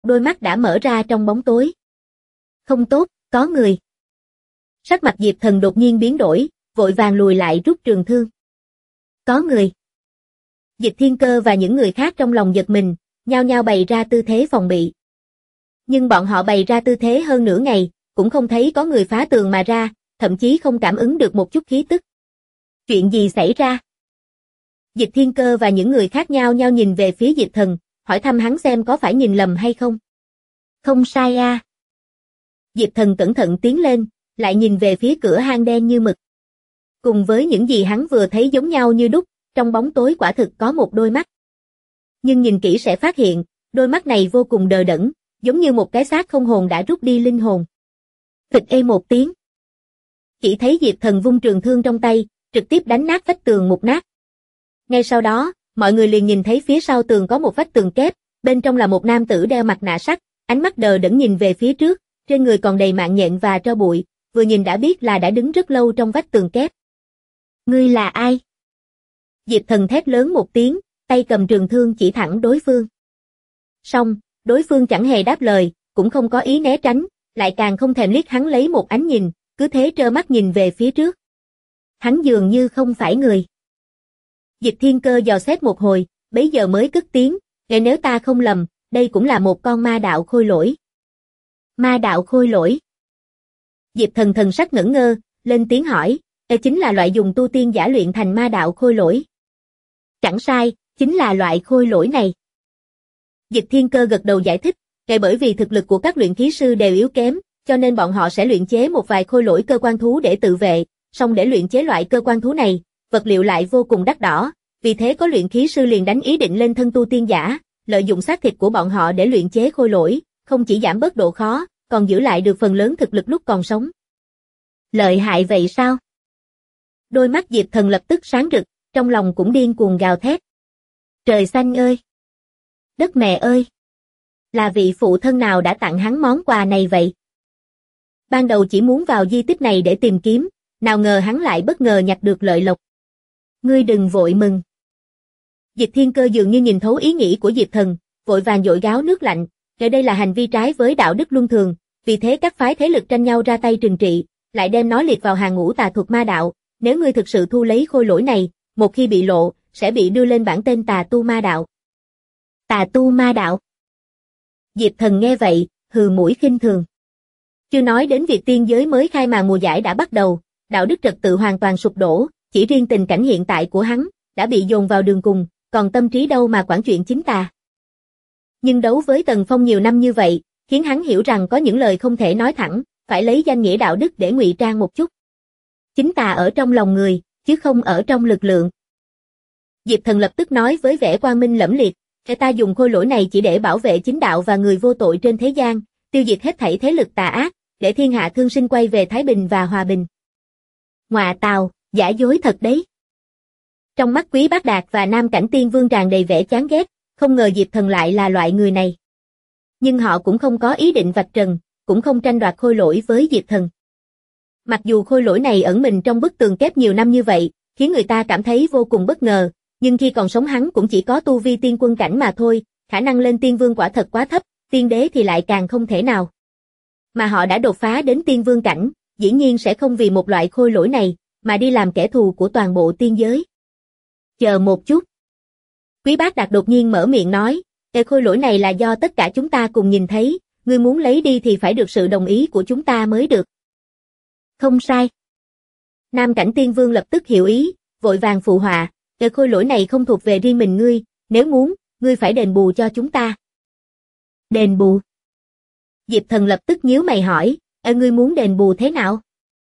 đôi mắt đã mở ra trong bóng tối. Không tốt, có người. Sắc mặt Diệp Thần đột nhiên biến đổi, vội vàng lùi lại rút trường thương. Có người. Dịch Thiên Cơ và những người khác trong lòng giật mình, nhao nhao bày ra tư thế phòng bị. Nhưng bọn họ bày ra tư thế hơn nửa ngày, cũng không thấy có người phá tường mà ra, thậm chí không cảm ứng được một chút khí tức. Chuyện gì xảy ra? Dịch Thiên Cơ và những người khác nhao nhao nhìn về phía Diệp Thần, hỏi thăm hắn xem có phải nhìn lầm hay không. Không sai a. Diệp Thần cẩn thận tiến lên, lại nhìn về phía cửa hang đen như mực. Cùng với những gì hắn vừa thấy giống nhau như đúc, trong bóng tối quả thực có một đôi mắt. Nhưng nhìn kỹ sẽ phát hiện, đôi mắt này vô cùng đờ đẫn, giống như một cái xác không hồn đã rút đi linh hồn. Phịch ê một tiếng. Chỉ thấy Diệp Thần vung trường thương trong tay, trực tiếp đánh nát vách tường mục nát. Ngay sau đó, mọi người liền nhìn thấy phía sau tường có một vách tường kép, bên trong là một nam tử đeo mặt nạ sắt, ánh mắt đờ đẫn nhìn về phía trước, trên người còn đầy mạng nhện và tro bụi, vừa nhìn đã biết là đã đứng rất lâu trong vách tường kép. Ngươi là ai? Diệp Thần thét lớn một tiếng, tay cầm trường thương chỉ thẳng đối phương. Song, đối phương chẳng hề đáp lời, cũng không có ý né tránh, lại càng không thèm liếc hắn lấy một ánh nhìn, cứ thế trơ mắt nhìn về phía trước. Hắn dường như không phải người. Dịch Thiên Cơ dò xét một hồi, bấy giờ mới cất tiếng, nếu ta không lầm, đây cũng là một con ma đạo khôi lỗi. Ma đạo khôi lỗi. Diệp Thần thần sắc ngẩn ngơ, lên tiếng hỏi, chính là loại dùng tu tiên giả luyện thành ma đạo khôi lỗi. Chẳng sai, chính là loại khôi lỗi này. Dịch Thiên Cơ gật đầu giải thích, bởi vì thực lực của các luyện khí sư đều yếu kém, cho nên bọn họ sẽ luyện chế một vài khôi lỗi cơ quan thú để tự vệ, song để luyện chế loại cơ quan thú này, vật liệu lại vô cùng đắt đỏ, vì thế có luyện khí sư liền đánh ý định lên thân tu tiên giả, lợi dụng xác thịt của bọn họ để luyện chế khôi lỗi, không chỉ giảm bớt độ khó, còn giữ lại được phần lớn thực lực lúc còn sống. Lợi hại vậy sao? Đôi mắt Diệp Thần lập tức sáng rực, trong lòng cũng điên cuồng gào thét. Trời xanh ơi! Đất mẹ ơi! Là vị phụ thân nào đã tặng hắn món quà này vậy? Ban đầu chỉ muốn vào di tích này để tìm kiếm, nào ngờ hắn lại bất ngờ nhặt được lợi lộc. Ngươi đừng vội mừng. Dịch Thiên Cơ dường như nhìn thấu ý nghĩ của Diệp Thần, vội vàng dội gáo nước lạnh, đây là hành vi trái với đạo đức luân thường, vì thế các phái thế lực tranh nhau ra tay trừng trị, lại đem nó liệt vào hàng ngũ tà thuật ma đạo, nếu ngươi thực sự thu lấy khôi lỗi này, một khi bị lộ, sẽ bị đưa lên bảng tên tà tu ma đạo. Tà tu ma đạo. Diệp Thần nghe vậy, hừ mũi khinh thường. Chưa nói đến việc tiên giới mới khai màn mùa giải đã bắt đầu, đạo đức trật tự hoàn toàn sụp đổ, chỉ riêng tình cảnh hiện tại của hắn, đã bị dồn vào đường cùng, còn tâm trí đâu mà quản chuyện chính tà. Nhưng đấu với Tần Phong nhiều năm như vậy, khiến hắn hiểu rằng có những lời không thể nói thẳng, phải lấy danh nghĩa đạo đức để ngụy trang một chút. Chính tà ở trong lòng người, chứ không ở trong lực lượng. Diệp Thần lập tức nói với vẻ quang minh lẫm liệt, ta dùng khôi lỗi này chỉ để bảo vệ chính đạo và người vô tội trên thế gian, tiêu diệt hết thảy thế lực tà ác, để thiên hạ thương sinh quay về thái bình và hòa bình. Ngọa tào, giả dối thật đấy. Trong mắt Quý Bác Đạt và Nam Cảnh Tiên Vương tràn đầy vẻ chán ghét, không ngờ Diệp Thần lại là loại người này. Nhưng họ cũng không có ý định vạch trần, cũng không tranh đoạt khôi lỗi với Diệp Thần. Mặc dù khôi lỗi này ẩn mình trong bức tường kép nhiều năm như vậy, khiến người ta cảm thấy vô cùng bất ngờ, nhưng khi còn sống hắn cũng chỉ có tu vi tiên quân cảnh mà thôi, khả năng lên tiên vương quả thật quá thấp, tiên đế thì lại càng không thể nào. Mà họ đã đột phá đến tiên vương cảnh, dĩ nhiên sẽ không vì một loại khôi lỗi này, mà đi làm kẻ thù của toàn bộ tiên giới. Chờ một chút. Quý Bác Đạt đột nhiên mở miệng nói, khôi lỗi này là do tất cả chúng ta cùng nhìn thấy, ngươi muốn lấy đi thì phải được sự đồng ý của chúng ta mới được. Không sai. Nam Cảnh Tiên Vương lập tức hiểu ý, vội vàng phụ họa, khôi lỗi này không thuộc về riêng mình ngươi, nếu muốn, ngươi phải đền bù cho chúng ta. Đền bù? Diệp Thần lập tức nhíu mày hỏi, ngươi muốn đền bù thế nào?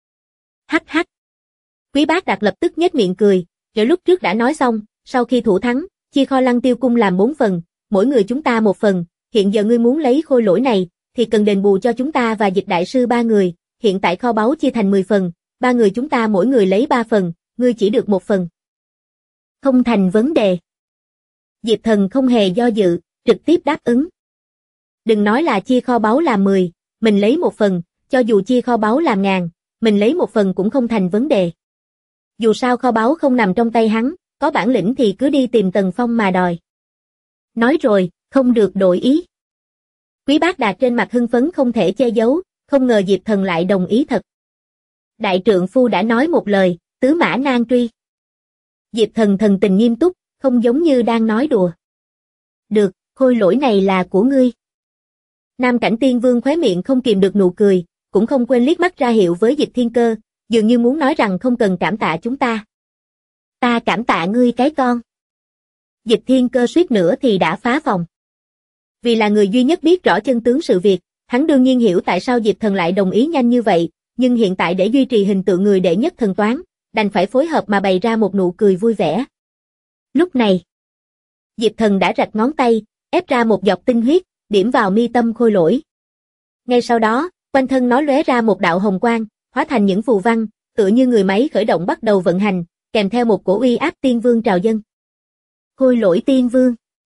Hắc hắc. Quý Bác Đạt lập tức nhếch miệng cười, rồi lúc trước đã nói xong, sau khi thủ thắng, chia kho Lăng Tiêu Cung làm 4 phần, mỗi người chúng ta 1 phần, hiện giờ ngươi muốn lấy khôi lỗi này, thì cần đền bù cho chúng ta và Dịch Đại Sư 3 người, hiện tại kho báu chia thành 10 phần, 3 người chúng ta mỗi người lấy 3 phần, ngươi chỉ được 1 phần. Không thành vấn đề. Diệp Thần không hề do dự, trực tiếp đáp ứng. Đừng nói là chia kho báu làm 10, mình lấy 1 phần, cho dù chia kho báu làm 1000, mình lấy 1 phần cũng không thành vấn đề. Dù sao kho báu không nằm trong tay hắn, có bản lĩnh thì cứ đi tìm Tần Phong mà đòi. Nói rồi, không được đổi ý. Quý Bác Đạt trên mặt hưng phấn không thể che giấu, không ngờ Diệp Thần lại đồng ý thật. Đại trượng phu đã nói một lời, tứ mã nan truy. Diệp Thần thần tình nghiêm túc, không giống như đang nói đùa. Được, khôi lỗi này là của ngươi. Nam Cảnh Tiên Vương khóe miệng không kìm được nụ cười, cũng không quên liếc mắt ra hiệu với Dịch Thiên Cơ, dường như muốn nói rằng không cần cảm tạ chúng ta. Ta cảm tạ ngươi cái con. Dịch Thiên Cơ suýt nữa thì đã phá phòng. Vì là người duy nhất biết rõ chân tướng sự việc, hắn đương nhiên hiểu tại sao Diệp Thần lại đồng ý nhanh như vậy, nhưng hiện tại để duy trì hình tượng người đệ nhất thần toán, đành phải phối hợp mà bày ra một nụ cười vui vẻ. Lúc này, Diệp Thần đã rạch ngón tay, ép ra một giọt tinh huyết, điểm vào mi tâm khôi lỗi. Ngay sau đó, quanh thân nó lóe ra một đạo hồng quang, hóa thành những phù văn, tựa như người máy khởi động bắt đầu vận hành, kèm theo một cổ uy áp tiên vương trào dâng. Khôi lỗi tiên vương.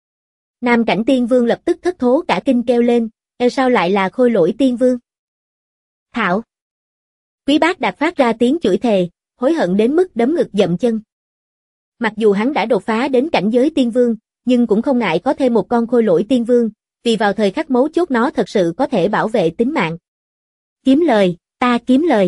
Nam Cảnh Tiên Vương lập tức thất thố cả kinh kêu lên, sao lại là khôi lỗi tiên vương? Thảo. Quý Bác Đạt phát ra tiếng chửi thề, hối hận đến mức đấm ngực dậm chân. Mặc dù hắn đã đột phá đến cảnh giới tiên vương, nhưng cũng không ngại có thêm một con khôi lỗi tiên vương, vì vào thời khắc mấu chốt nó thật sự có thể bảo vệ tính mạng. Kiếm lời, ta kiếm lời.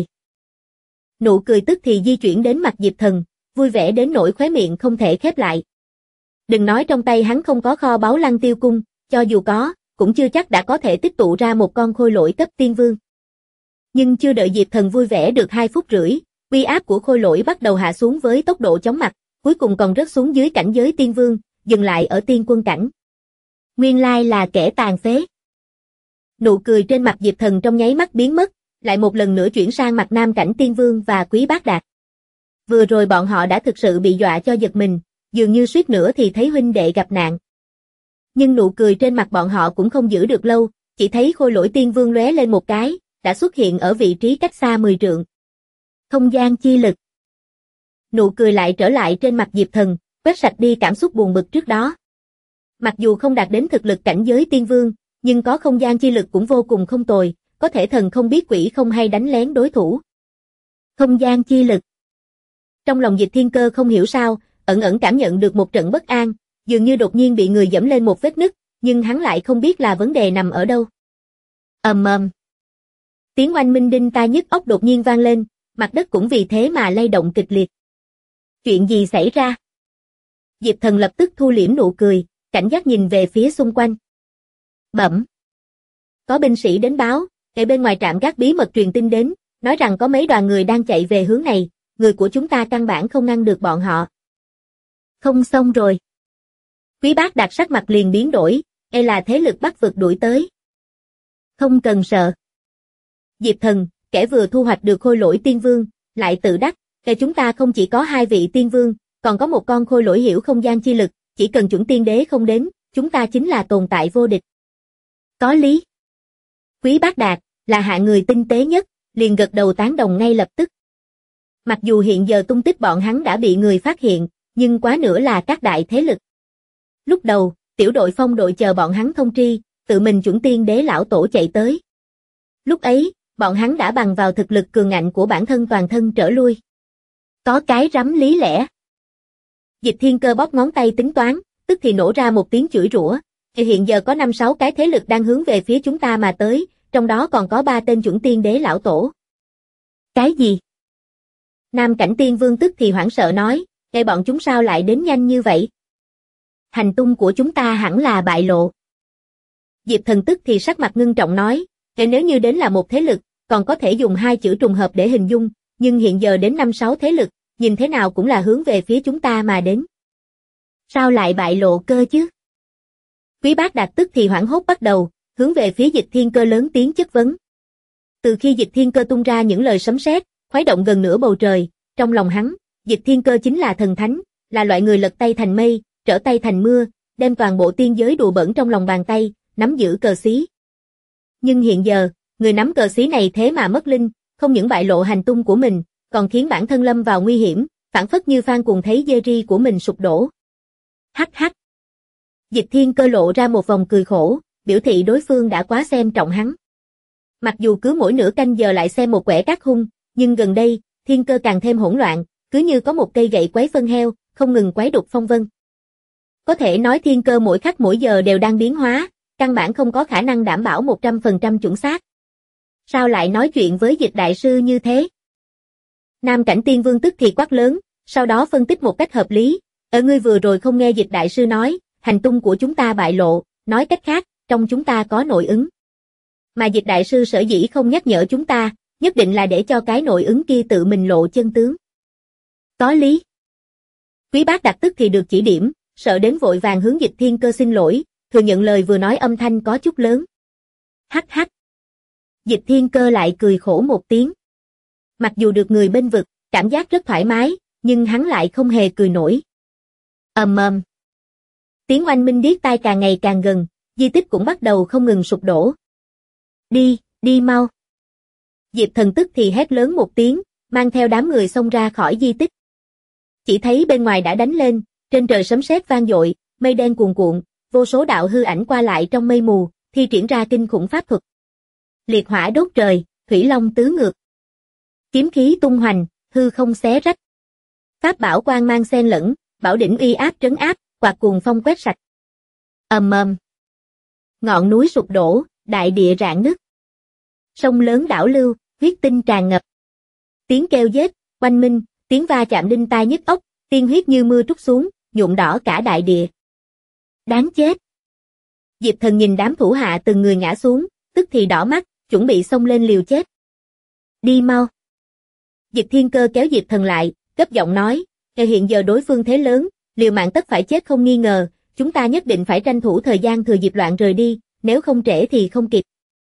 Nụ cười tức thì di chuyển đến mặt Diệp Thần, vui vẻ đến nỗi khóe miệng không thể khép lại. Đừng nói trong tay hắn không có kho báu Lăng Tiêu Cung, cho dù có, cũng chưa chắc đã có thể tích tụ ra một con khôi lỗi cấp tiên vương. Nhưng chưa đợi Diệp Thần vui vẻ được 2 phút rưỡi, uy áp của khôi lỗi bắt đầu hạ xuống với tốc độ chóng mặt, cuối cùng còn rớt xuống dưới cảnh giới tiên vương, dừng lại ở tiên quân cảnh. Nguyên lai là kẻ tàn phế. Nụ cười trên mặt Diệp Thần trong nháy mắt biến mất, lại một lần nữa chuyển sang mặt Nam Cảnh Tiên Vương và Quý Bác Đạt. Vừa rồi bọn họ đã thực sự bị dọa cho giật mình, dường như suýt nữa thì thấy huynh đệ gặp nạn. Nhưng nụ cười trên mặt bọn họ cũng không giữ được lâu, chỉ thấy khôi lỗi tiên vương lóe lên một cái, đã xuất hiện ở vị trí cách xa 10 trượng. Không gian chi lực. Nụ cười lại trở lại trên mặt Diệp Thần, quét sạch đi cảm xúc buồn bực trước đó. Mặc dù không đạt đến thực lực cảnh giới tiên vương, nhưng có không gian chi lực cũng vô cùng không tồi, có thể thần không biết quỷ không hay đánh lén đối thủ. Không gian chi lực. Trong lòng Dịch Thiên Cơ không hiểu sao, ẩn ẩn cảm nhận được một trận bất an, dường như đột nhiên bị người giẫm lên một vết nứt, nhưng hắn lại không biết là vấn đề nằm ở đâu. Ầm ầm. Tiếng oanh minh đinh tai nhức óc đột nhiên vang lên, mặt đất cũng vì thế mà lay động kịch liệt. Chuyện gì xảy ra? Diệp Thần lập tức thu liễm nụ cười, cảnh giác nhìn về phía xung quanh. Bẩm. Có binh sĩ đến báo, ở bên ngoài trạm gác bí mật truyền tin đến, nói rằng có mấy đoàn người đang chạy về hướng này, người của chúng ta căn bản không ngăn được bọn họ. Không xong rồi. Quý Bác Đạt sắc mặt liền biến đổi, là thế lực Bắc vực đuổi tới. Không cần sợ. Diệp Thần, kẻ vừa thu hoạch được khôi lỗi tiên vương, lại tự đắc, chúng ta không chỉ có 2 vị tiên vương, còn có một con khôi lỗi hiểu không gian chi lực, chỉ cần chuẩn tiên đế không đến, chúng ta chính là tồn tại vô địch. Có lý. Quý Bác Đạt, là hạng người tinh tế nhất, liền gật đầu tán đồng ngay lập tức. Mặc dù hiện giờ tung tích bọn hắn đã bị người phát hiện, nhưng quá nữa là các đại thế lực. Lúc đầu, tiểu đội phong đội chờ bọn hắn thông tri, tự mình chuẩn tiên đế lão tổ chạy tới. Lúc ấy, bọn hắn đã bằng vào thực lực cường ngạnh của bản thân toàn thân trở lui. Có cái rắm lý lẽ. Dịch Thiên Cơ bóp ngón tay tính toán, tức thì nổ ra một tiếng chửi rủa. Hiện giờ có 5-6 cái thế lực đang hướng về phía chúng ta mà tới, trong đó còn có 3 tên chuẩn tiên đế lão tổ. Cái gì? Nam Cảnh Tiên Vương tức thì hoảng sợ nói, bọn chúng sao lại đến nhanh như vậy? Hành tung của chúng ta hẳn là bại lộ. Diệp Thần tức thì sắc mặt ngưng trọng nói, nếu như đến là một thế lực, còn có thể dùng 2 chữ trùng hợp để hình dung, nhưng hiện giờ đến 5-6 thế lực, nhìn thế nào cũng là hướng về phía chúng ta mà đến. Sao lại bại lộ cơ chứ? Quý Bác Đạt tức thì hoảng hốt bắt đầu, hướng về phía Dịch Thiên Cơ lớn tiếng chất vấn. Từ khi Dịch Thiên Cơ tung ra những lời sấm sét, khuấy động gần nửa bầu trời, trong lòng hắn, Dịch Thiên Cơ chính là thần thánh, là loại người lật tay thành mây, trở tay thành mưa, đem toàn bộ tiên giới đùa bỡn trong lòng bàn tay, nắm giữ cờ xí. Nhưng hiện giờ, người nắm cờ xí này thế mà mất linh, không những bại lộ hành tung của mình, còn khiến bản thân lâm vào nguy hiểm, phảng phất như Phan Cuồng thấy dê ri của mình sụp đổ. Hắc hắc. Dịch Thiên Cơ lộ ra một vòng cười khổ, biểu thị đối phương đã quá xem trọng hắn. Mặc dù cứ mỗi nửa canh giờ lại xem một quẻ cát hung, nhưng gần đây, Thiên Cơ càng thêm hỗn loạn, cứ như có một cây gậy quấy phân heo, không ngừng quấy đục phong vân. Có thể nói Thiên Cơ mỗi khắc mỗi giờ đều đang biến hóa, căn bản không có khả năng đảm bảo 100% chuẩn xác. Sao lại nói chuyện với Dịch đại sư như thế? Nam Cảnh Tiên Vương tức thì quát lớn, sau đó phân tích một cách hợp lý. Ngươi vừa rồi không nghe Dịch đại sư nói, hành tung của chúng ta bại lộ, nói cách khác, trong chúng ta có nội ứng. Mà Dịch đại sư sở dĩ không nhắc nhở chúng ta, nhất định là để cho cái nội ứng kia tự mình lộ chân tướng. Có lý. Quý Bác Đặc tức thì được chỉ điểm, sợ đến vội vàng hướng Dịch Thiên Cơ xin lỗi, thừa nhận lời vừa nói âm thanh có chút lớn. Hắc hắc. Dịch Thiên Cơ lại cười khổ một tiếng. Mặc dù được người bên vực, cảm giác rất thoải mái, nhưng hắn lại không hề cười nổi. Ầm. Tiếng oanh minh điếc tai càng ngày càng gần, di tích cũng bắt đầu không ngừng sụp đổ. Đi mau. Diệp Thần tức thì hét lớn một tiếng, mang theo đám người xông ra khỏi di tích. Chỉ thấy bên ngoài đã đánh lên, trên trời sấm sét vang dội, mây đen cuồn cuộn, vô số đạo hư ảnh qua lại trong mây mù, thi triển ra kinh khủng pháp thuật. Liệt hỏa đốt trời, thủy long tứ ngược. Kiếm khí tung hoành, hư không xé rách. Pháp bảo quang mang xen lẫn, bảo đỉnh uy áp trấn áp, quạt cuồng phong quét sạch. Ầm. Ngọn núi sụp đổ, đại địa rạn nứt. Sông lớn đảo lưu, huyết tinh tràn ngập. Tiếng kêu giết, oanh minh, tiếng va chạm đinh tai nhức óc, tiên huyết như mưa trút xuống, nhuộm đỏ cả đại địa. Đáng chết. Diệp Thần nhìn đám thủ hạ từng người ngã xuống, tức thì đỏ mắt, chuẩn bị xông lên liều chết. Đi mau. Dịch Thiên Cơ kéo Diệp Thần lại, gấp giọng nói, hiện giờ đối phương thế lớn, liều mạng tất phải chết không nghi ngờ, chúng ta nhất định phải tranh thủ thời gian thừa dịp loạn rời đi, nếu không trễ thì không kịp.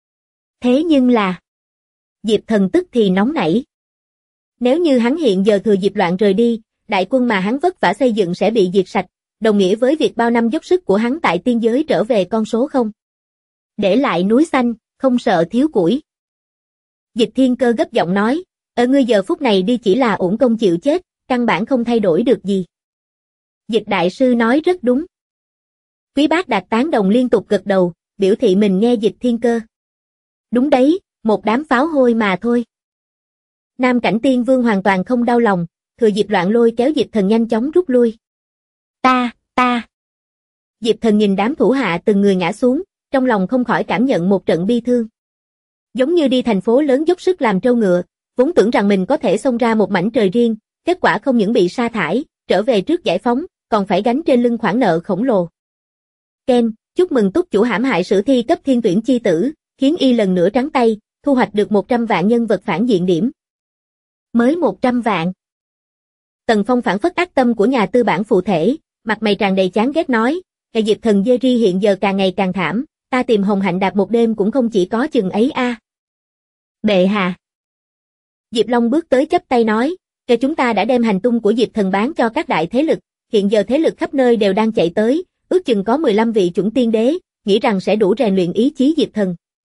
Thế nhưng là... Diệp Thần tức thì nóng nảy. Nếu như hắn hiện giờ thừa dịp loạn rời đi, đại quân mà hắn vất vả xây dựng sẽ bị diệt sạch, đồng nghĩa với việc bao năm dốc sức của hắn tại tiên giới trở về con số không. Để lại núi xanh, không sợ thiếu củi. Dịch Thiên Cơ gấp giọng nói, ở ngươi giờ phút này đi chỉ là uổng công chịu chết, căn bản không thay đổi được gì. Dịch đại sư nói rất đúng. Quý Bác Đạt tán đồng liên tục gật đầu, biểu thị mình nghe Dịch Thiên Cơ. Đúng đấy, một đám pháo hôi mà thôi. Nam Cảnh Tiên Vương hoàn toàn không đau lòng, thừa dịp loạn lôi kéo Diệp Thần nhanh chóng rút lui. Ta. Diệp Thần nhìn đám thủ hạ từng người ngã xuống, trong lòng không khỏi cảm nhận một trận bi thương. Giống như đi thành phố lớn dốc sức làm trâu ngựa, vốn tưởng rằng mình có thể xông ra một mảnh trời riêng, kết quả không những bị sa thải, trở về trước giải phóng, còn phải gánh trên lưng khoản nợ khổng lồ. Ken, chúc mừng túc chủ hãm hại sử thi cấp thiên tuyển chi tử, khiến y lần nữa trắng tay, thu hoạch được 100 vạn nhân vật phản diện điểm. Mới 100 vạn. Tần Phong phản phất ác tâm của nhà tư bản phụ thể, mặt mày tràn đầy chán ghét nói, cái Diệp Thần Jerry hiện giờ càng ngày càng thảm, ta tìm Hồng Hạnh Đạp một đêm cũng không chỉ có chừng ấy a. Bệ hạ. Diệp Long bước tới chắp tay nói, cái chúng ta đã đem hành tung của Diệp Thần bán cho các đại thế lực, hiện giờ thế lực khắp nơi đều đang chạy tới, ước chừng có 15 vị chuẩn tiên đế, nghĩ rằng sẽ đủ rèn luyện ý chí Diệp Thần.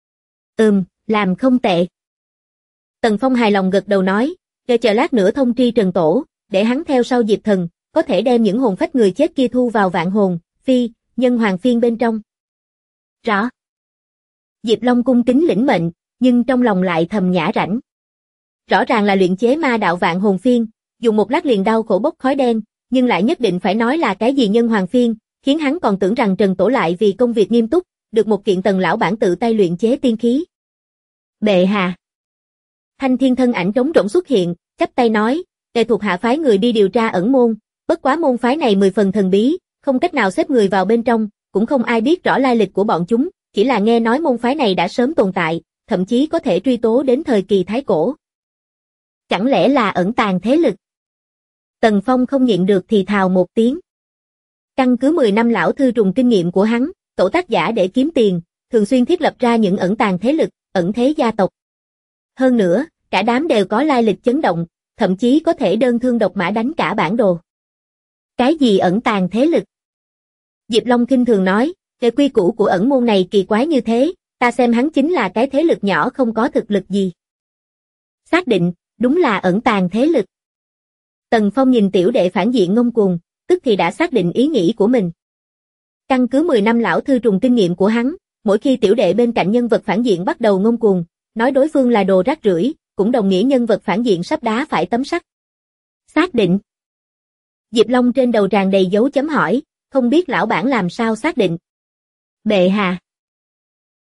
Làm không tệ. Tần Phong hài lòng gật đầu nói, chờ lát nữa thông tri Trần Tổ, để hắn theo sau Diệp Thần, có thể đem những hồn phách người chết kia thu vào vạn hồn, nhân hoàng phiên bên trong. Rõ. Diệp Long cung kính lĩnh mệnh, nhưng trong lòng lại thầm nhã rãnh. Rõ ràng là luyện chế ma đạo vạn hồn phiên, dùng một lát liền đau khổ bốc khói đen, nhưng lại nhất định phải nói là cái gì nhân hoàng phiên, khiến hắn còn tưởng rằng Trần Tổ lại vì công việc nghiêm túc, được một kiện Tần lão bản tự tay luyện chế tiên khí. Bệ hạ. Thanh Thiên thân ảnh trống rỗng xuất hiện, chắp tay nói, đệ thuộc hạ phái người đi điều tra ẩn môn, bất quá môn phái này 10 phần thần bí, không cách nào xếp người vào bên trong, cũng không ai biết rõ lai lịch của bọn chúng, chỉ là nghe nói môn phái này đã sớm tồn tại, thậm chí có thể truy tố đến thời kỳ Thái Cổ. Chẳng lẽ là ẩn tàng thế lực? Tần Phong không nhịn được thì thào một tiếng. Căn cứ 10 năm lão thư trùng kinh nghiệm của hắn, tổ tác giả để kiếm tiền, thường xuyên thiết lập ra những ẩn tàng thế lực, ẩn thế gia tộc. Hơn nữa, cả đám đều có lai lịch chấn động, thậm chí có thể đơn thương độc mã đánh cả bản đồ. Cái gì ẩn tàng thế lực? Diệp Long khinh thường nói, cái quy củ của ẩn môn này kỳ quái như thế, ta xem hắn chính là cái thế lực nhỏ không có thực lực gì. Xác định, đúng là ẩn tàng thế lực. Tần Phong nhìn tiểu đệ phản diện ngông cuồng, tức thì đã xác định ý nghĩ của mình. Căn cứ 10 năm lão thư trùng kinh nghiệm của hắn, mỗi khi tiểu đệ bên cạnh nhân vật phản diện bắt đầu ngông cuồng, nói đối phương là đồ rác rưởi, cũng đồng nghĩa nhân vật phản diện sắp đá phải tấm sắt. Xác định. Diệp Long trên đầu tràn đầy dấu chấm hỏi, không biết lão bản làm sao xác định. Bệ hạ.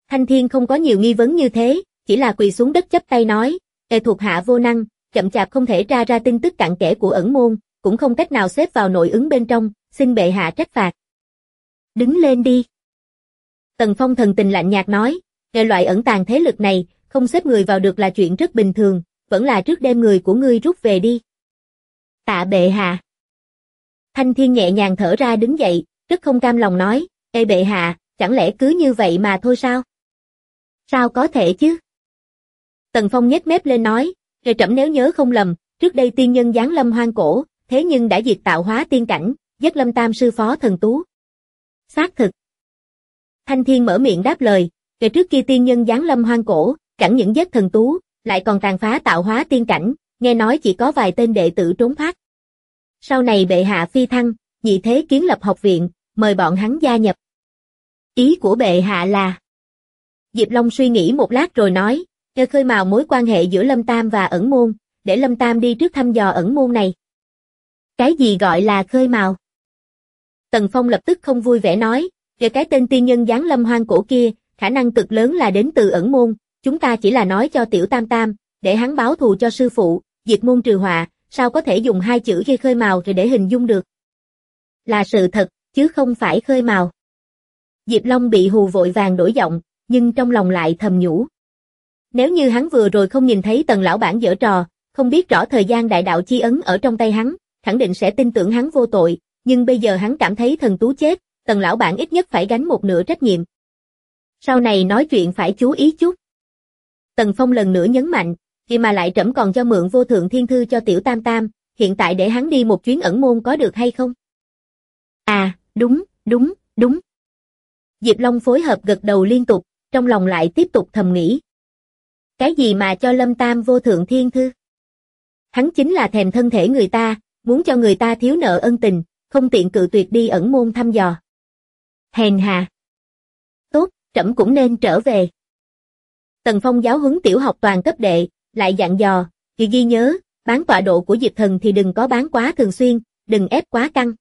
Thanh Thiên không có nhiều nghi vấn như thế, chỉ là quỳ xuống đất chắp tay nói, thuộc hạ vô năng, chậm chạp không thể tra ra tin tức cặn kẽ của ẩn môn, cũng không cách nào xếp vào nội ứng bên trong, xin bệ hạ trách phạt. Đứng lên đi. Tần Phong thần tình lạnh nhạt nói, loại ẩn tàng thế lực này, không xếp người vào được là chuyện rất bình thường, vẫn là trước đem người của ngươi rút về đi. Tạ bệ hạ. Thanh Thiên nhẹ nhàng thở ra đứng dậy, rất không cam lòng nói, bệ hạ, chẳng lẽ cứ như vậy mà thôi sao? Sao có thể chứ? Tần Phong nhếch mép lên nói, trẫm nếu nhớ không lầm, trước đây tiên nhân giáng lâm hoang cổ, thế nhưng đã diệt tạo hóa tiên cảnh, giết Lâm Tam sư phó thần tú. Xác thực. Thanh Thiên mở miệng đáp lời, trước kia tiên nhân giáng lâm hoang cổ, chẳng những giết thần tú, lại còn tàn phá tạo hóa tiên cảnh, nghe nói chỉ có vài tên đệ tử trốn thoát. Sau này bệ hạ phi thăng, nhị thế kiến lập học viện, mời bọn hắn gia nhập. Ý của bệ hạ là... Diệp Long suy nghĩ một lát rồi nói, khơi mào mối quan hệ giữa Lâm Tam và ẩn môn, để Lâm Tam đi trước thăm dò ẩn môn này. Cái gì gọi là khơi mào? Tần Phong lập tức không vui vẻ nói, cái tên tiên nhân giáng lâm hoang cổ kia, khả năng cực lớn là đến từ ẩn môn, chúng ta chỉ là nói cho tiểu Tam Tam, để hắn báo thù cho sư phụ, diệt môn trừ họa, sao có thể dùng hai chữ kia khơi mào rồi để hình dung được. Là sự thật, chứ không phải khơi mào. Diệp Long bị hù vội vàng đổi giọng, nhưng trong lòng lại thầm nhủ. Nếu như hắn vừa rồi không nhìn thấy Tần lão bản giở trò, không biết rõ thời gian đại đạo chi ấn ở trong tay hắn, khẳng định sẽ tin tưởng hắn vô tội, nhưng bây giờ hắn cảm thấy thần tú chết, Tần lão bản ít nhất phải gánh một nửa trách nhiệm. Sau này nói chuyện phải chú ý chút. Tần Phong lần nữa nhấn mạnh, khi mà lại trẫm còn cho mượn vô thượng thiên thư cho tiểu Tam Tam, hiện tại để hắn đi một chuyến ẩn môn có được hay không? À, đúng. Diệp Long phối hợp gật đầu liên tục, trong lòng lại tiếp tục thầm nghĩ. Cái gì mà cho Lâm Tam vô thượng thiên thư? Hắn chính là thèm thân thể người ta, muốn cho người ta thiếu nợ ân tình, không tiện cự tuyệt đi ẩn môn thăm dò. Hèn hà. Tốt, trẫm cũng nên trở về. Tần Phong giáo huấn tiểu học toàn cấp đệ, lại dặn dò, ghi nhớ, bán tọa độ của Diệp Thần thì đừng có bán quá thường xuyên, đừng ép quá căng.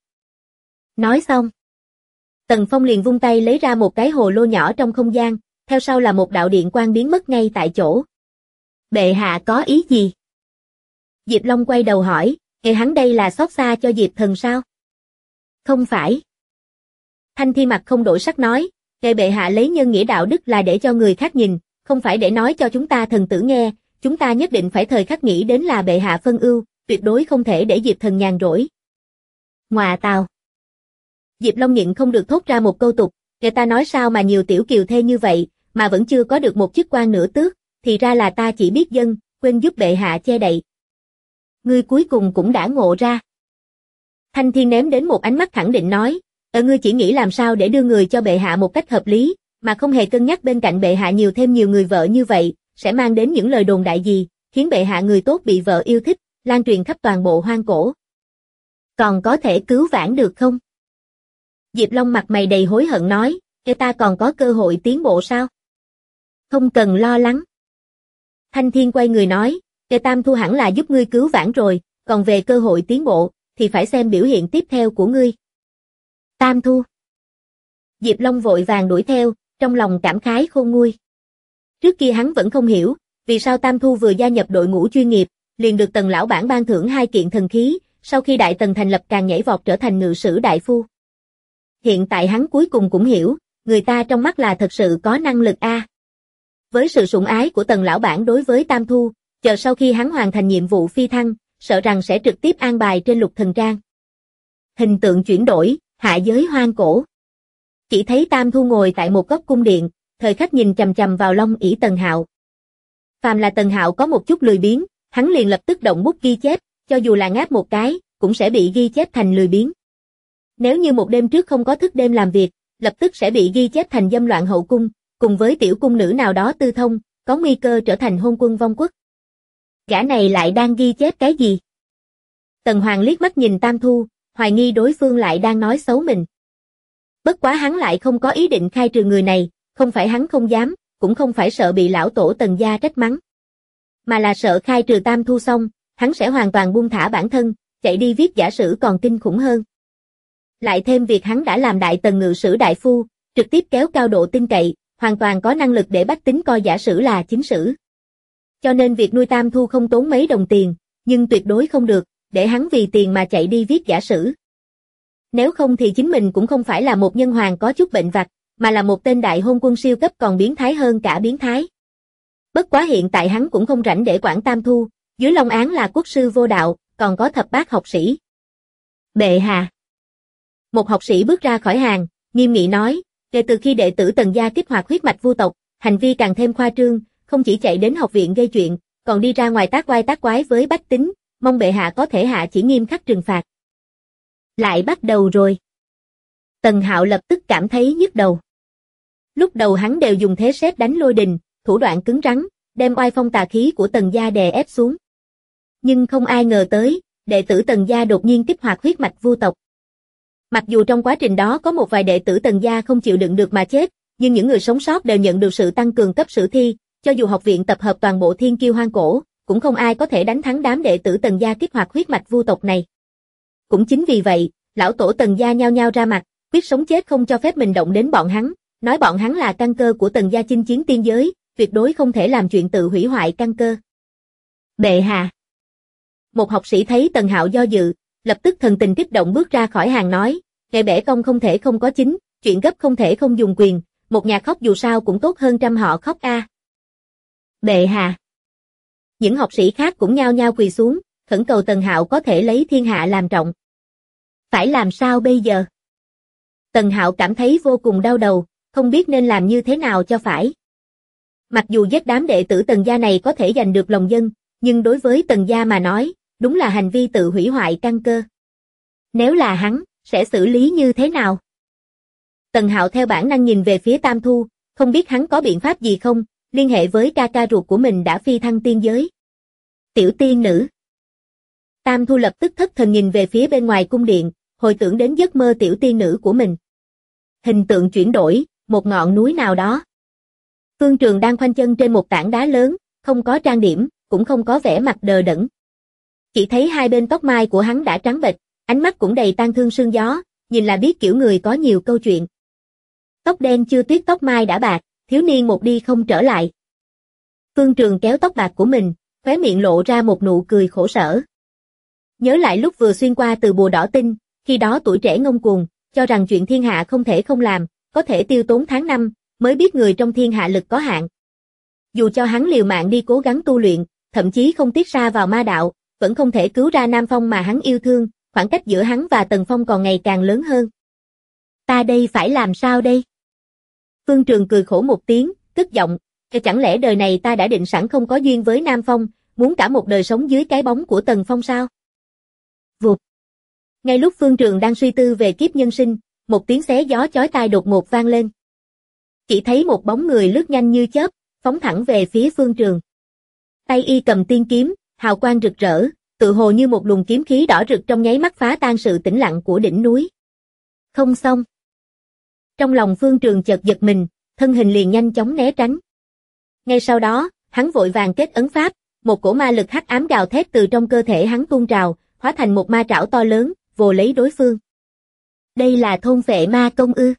Nói xong. Tần Phong liền vung tay lấy ra một cái hồ lô nhỏ trong không gian, theo sau là một đạo điện quang biến mất ngay tại chỗ. Bệ hạ có ý gì? Diệp Long quay đầu hỏi, hắn đây là xót xa cho Diệp Thần sao? Không phải. Thanh Thiên mặt không đổi sắc nói, bệ hạ lấy nhân nghĩa đạo đức là để cho người khác nhìn, không phải để nói cho chúng ta thần tử nghe, chúng ta nhất định phải thời khắc nghĩ đến là bệ hạ phân ưu, tuyệt đối không thể để Diệp Thần nhàn rỗi. Ngoà tào. Diệp Long nhịn không được thốt ra một câu tục, người ta nói sao mà nhiều tiểu kiều thê như vậy, mà vẫn chưa có được một chức quan nửa tước, thì ra là ta chỉ biết dân, quên giúp bệ hạ che đậy. Ngươi cuối cùng cũng đã ngộ ra. Thanh Thiên ném đến một ánh mắt khẳng định nói, ngươi chỉ nghĩ làm sao để đưa người cho bệ hạ một cách hợp lý, mà không hề cân nhắc bên cạnh bệ hạ nhiều thêm nhiều người vợ như vậy, sẽ mang đến những lời đồn đại gì, khiến bệ hạ người tốt bị vợ yêu thích, lan truyền khắp toàn bộ hoang cổ. Còn có thể cứu vãn được không? Diệp Long mặt mày đầy hối hận nói, ta còn có cơ hội tiến bộ sao? Không cần lo lắng. Thanh Thiên quay người nói, Tam Thu hẳn là giúp ngươi cứu vãn rồi, còn về cơ hội tiến bộ, thì phải xem biểu hiện tiếp theo của ngươi. Tam Thu. Diệp Long vội vàng đuổi theo, trong lòng cảm khái khôn nguôi. Trước kia hắn vẫn không hiểu, vì sao Tam Thu vừa gia nhập đội ngũ chuyên nghiệp, liền được Tần lão bản ban thưởng 2 kiện thần khí, sau khi Đại Tần thành lập càng nhảy vọt trở thành ngự sử đại phu. Hiện tại hắn cuối cùng cũng hiểu, người ta trong mắt là thật sự có năng lực a. Với sự sủng ái của Tần lão bản đối với Tam Thu, chờ sau khi hắn hoàn thành nhiệm vụ phi thăng, sợ rằng sẽ trực tiếp an bài trên Lục Thần Trang. Hình tượng chuyển đổi, hạ giới hoang cổ. Chỉ thấy Tam Thu ngồi tại một góc cung điện, thời khắc nhìn chằm chằm vào long ỷ Tần Hạo. Phàm là Tần Hạo có một chút lười biếng, hắn liền lập tức động bút ghi chép, cho dù là ngáp một cái, cũng sẽ bị ghi chép thành lười biếng. Nếu như một đêm trước không có thức đêm làm việc, lập tức sẽ bị ghi chép thành dâm loạn hậu cung, cùng với tiểu cung nữ nào đó tư thông, có nguy cơ trở thành hôn quân vong quốc. Gã này lại đang ghi chép cái gì? Tần Hoàng liếc mắt nhìn Tam Thu, hoài nghi đối phương lại đang nói xấu mình. Bất quá hắn lại không có ý định khai trừ người này, không phải hắn không dám, cũng không phải sợ bị lão tổ Tần gia trách mắng. Mà là sợ khai trừ Tam Thu xong, hắn sẽ hoàn toàn buông thả bản thân, chạy đi viết giả sử còn kinh khủng hơn. Lại thêm việc hắn đã làm Đại Tần ngự sử đại phu, trực tiếp kéo cao độ tin cậy, hoàn toàn có năng lực để bách tính coi giả sử là chính sử. Cho nên việc nuôi Tam Thu không tốn mấy đồng tiền, nhưng tuyệt đối không được, để hắn vì tiền mà chạy đi viết giả sử. Nếu không thì chính mình cũng không phải là một nhân hoàng có chút bệnh vặt, mà là một tên đại hôn quân siêu cấp còn biến thái hơn cả biến thái. Bất quá hiện tại hắn cũng không rảnh để quản Tam Thu, dưới Long Án là quốc sư vô đạo, còn có thập bát học sĩ. Bệ hạ. Một học sĩ bước ra khỏi hàng, nghiêm nghị nói, kể từ khi đệ tử Tần gia kích hoạt huyết mạch vu tộc, hành vi càng thêm khoa trương, không chỉ chạy đến học viện gây chuyện, còn đi ra ngoài tác oai tác quái với bách tính, mong bệ hạ có thể hạ chỉ nghiêm khắc trừng phạt. Lại bắt đầu rồi. Tần Hạo lập tức cảm thấy nhức đầu. Lúc đầu hắn đều dùng thế sét đánh lôi đình, thủ đoạn cứng rắn, đem oai phong tà khí của Tần gia đè ép xuống. Nhưng không ai ngờ tới, đệ tử Tần gia đột nhiên kích hoạt huyết mạch vu tộc. Mặc dù trong quá trình đó có một vài đệ tử Tần gia không chịu đựng được mà chết, nhưng những người sống sót đều nhận được sự tăng cường cấp sử thi, cho dù học viện tập hợp toàn bộ thiên kiêu hoang cổ, cũng không ai có thể đánh thắng đám đệ tử Tần gia kích hoạt huyết mạch vu tộc này. Cũng chính vì vậy, lão tổ Tần gia nhao nhao ra mặt, quyết sống chết không cho phép mình động đến bọn hắn, nói bọn hắn là căn cơ của Tần gia chinh chiến tiên giới, tuyệt đối không thể làm chuyện tự hủy hoại căn cơ. Bệ hạ. Một học sĩ thấy Tần Hạo do dự, lập tức thần tình kích động bước ra khỏi hàng nói, ngày bẻ công không thể không có chính, chuyện gấp không thể không dùng quyền, một nhà khóc dù sao cũng tốt hơn trăm họ khóc a. Bệ hạ. Những học sĩ khác cũng nhao nhao quỳ xuống, khẩn cầu Tần Hạo có thể lấy thiên hạ làm trọng. Phải làm sao bây giờ? Tần Hạo cảm thấy vô cùng đau đầu, không biết nên làm như thế nào cho phải. Mặc dù giết đám đệ tử Tần gia này có thể giành được lòng dân, nhưng đối với Tần gia mà nói, đúng là hành vi tự hủy hoại căn cơ. Nếu là hắn, sẽ xử lý như thế nào? Tần Hạo theo bản năng nhìn về phía Tam Thu, không biết hắn có biện pháp gì không, liên hệ với ca ca ruột của mình đã phi thăng tiên giới. Tiểu tiên nữ. Tam Thu lập tức thất thần nhìn về phía bên ngoài cung điện, hồi tưởng đến giấc mơ tiểu tiên nữ của mình. Hình tượng chuyển đổi, một ngọn núi nào đó. Phương Trường đang khoanh chân trên một tảng đá lớn, không có trang điểm, cũng không có vẻ mặt đờ đẫn. Chỉ thấy hai bên tóc mai của hắn đã trắng bệch, ánh mắt cũng đầy tang thương sương gió, nhìn là biết kiểu người có nhiều câu chuyện. Tóc đen chưa tuyết tóc mai đã bạc, thiếu niên một đi không trở lại. Phương Trường kéo tóc bạc của mình, khóe miệng lộ ra một nụ cười khổ sở. Nhớ lại lúc vừa xuyên qua từ bùa đỏ tinh, khi đó tuổi trẻ ngông cuồng, cho rằng chuyện thiên hạ không thể không làm, có thể tiêu tốn tháng năm, mới biết người trong thiên hạ lực có hạn. Dù cho hắn liều mạng đi cố gắng tu luyện, thậm chí không tiếc sa vào ma đạo, vẫn không thể cứu ra Nam Phong mà hắn yêu thương, khoảng cách giữa hắn và Tần Phong còn ngày càng lớn hơn. Ta đây phải làm sao đây? Phương Trường cười khổ một tiếng, cất giọng, chẳng lẽ đời này ta đã định sẵn không có duyên với Nam Phong, muốn cả một đời sống dưới cái bóng của Tần Phong sao? Vụt. Ngay lúc Phương Trường đang suy tư về kiếp nhân sinh, một tiếng xé gió chói tai đột ngột vang lên. Chỉ thấy một bóng người lướt nhanh như chớp, phóng thẳng về phía Phương Trường. Tay y cầm tiên kiếm, hào quang rực rỡ, tự hồ như một luồng kiếm khí đỏ rực trong nháy mắt phá tan sự tĩnh lặng của đỉnh núi. Không xong. Trong lòng Phương Trường chợt giật mình, thân hình liền nhanh chóng né tránh. Ngay sau đó, hắn vội vàng kết ấn pháp, một cổ ma lực hắc ám gào thét từ trong cơ thể hắn tuôn trào, hóa thành một ma trảo to lớn, vồ lấy đối phương. Đây là thôn phệ ma công ư?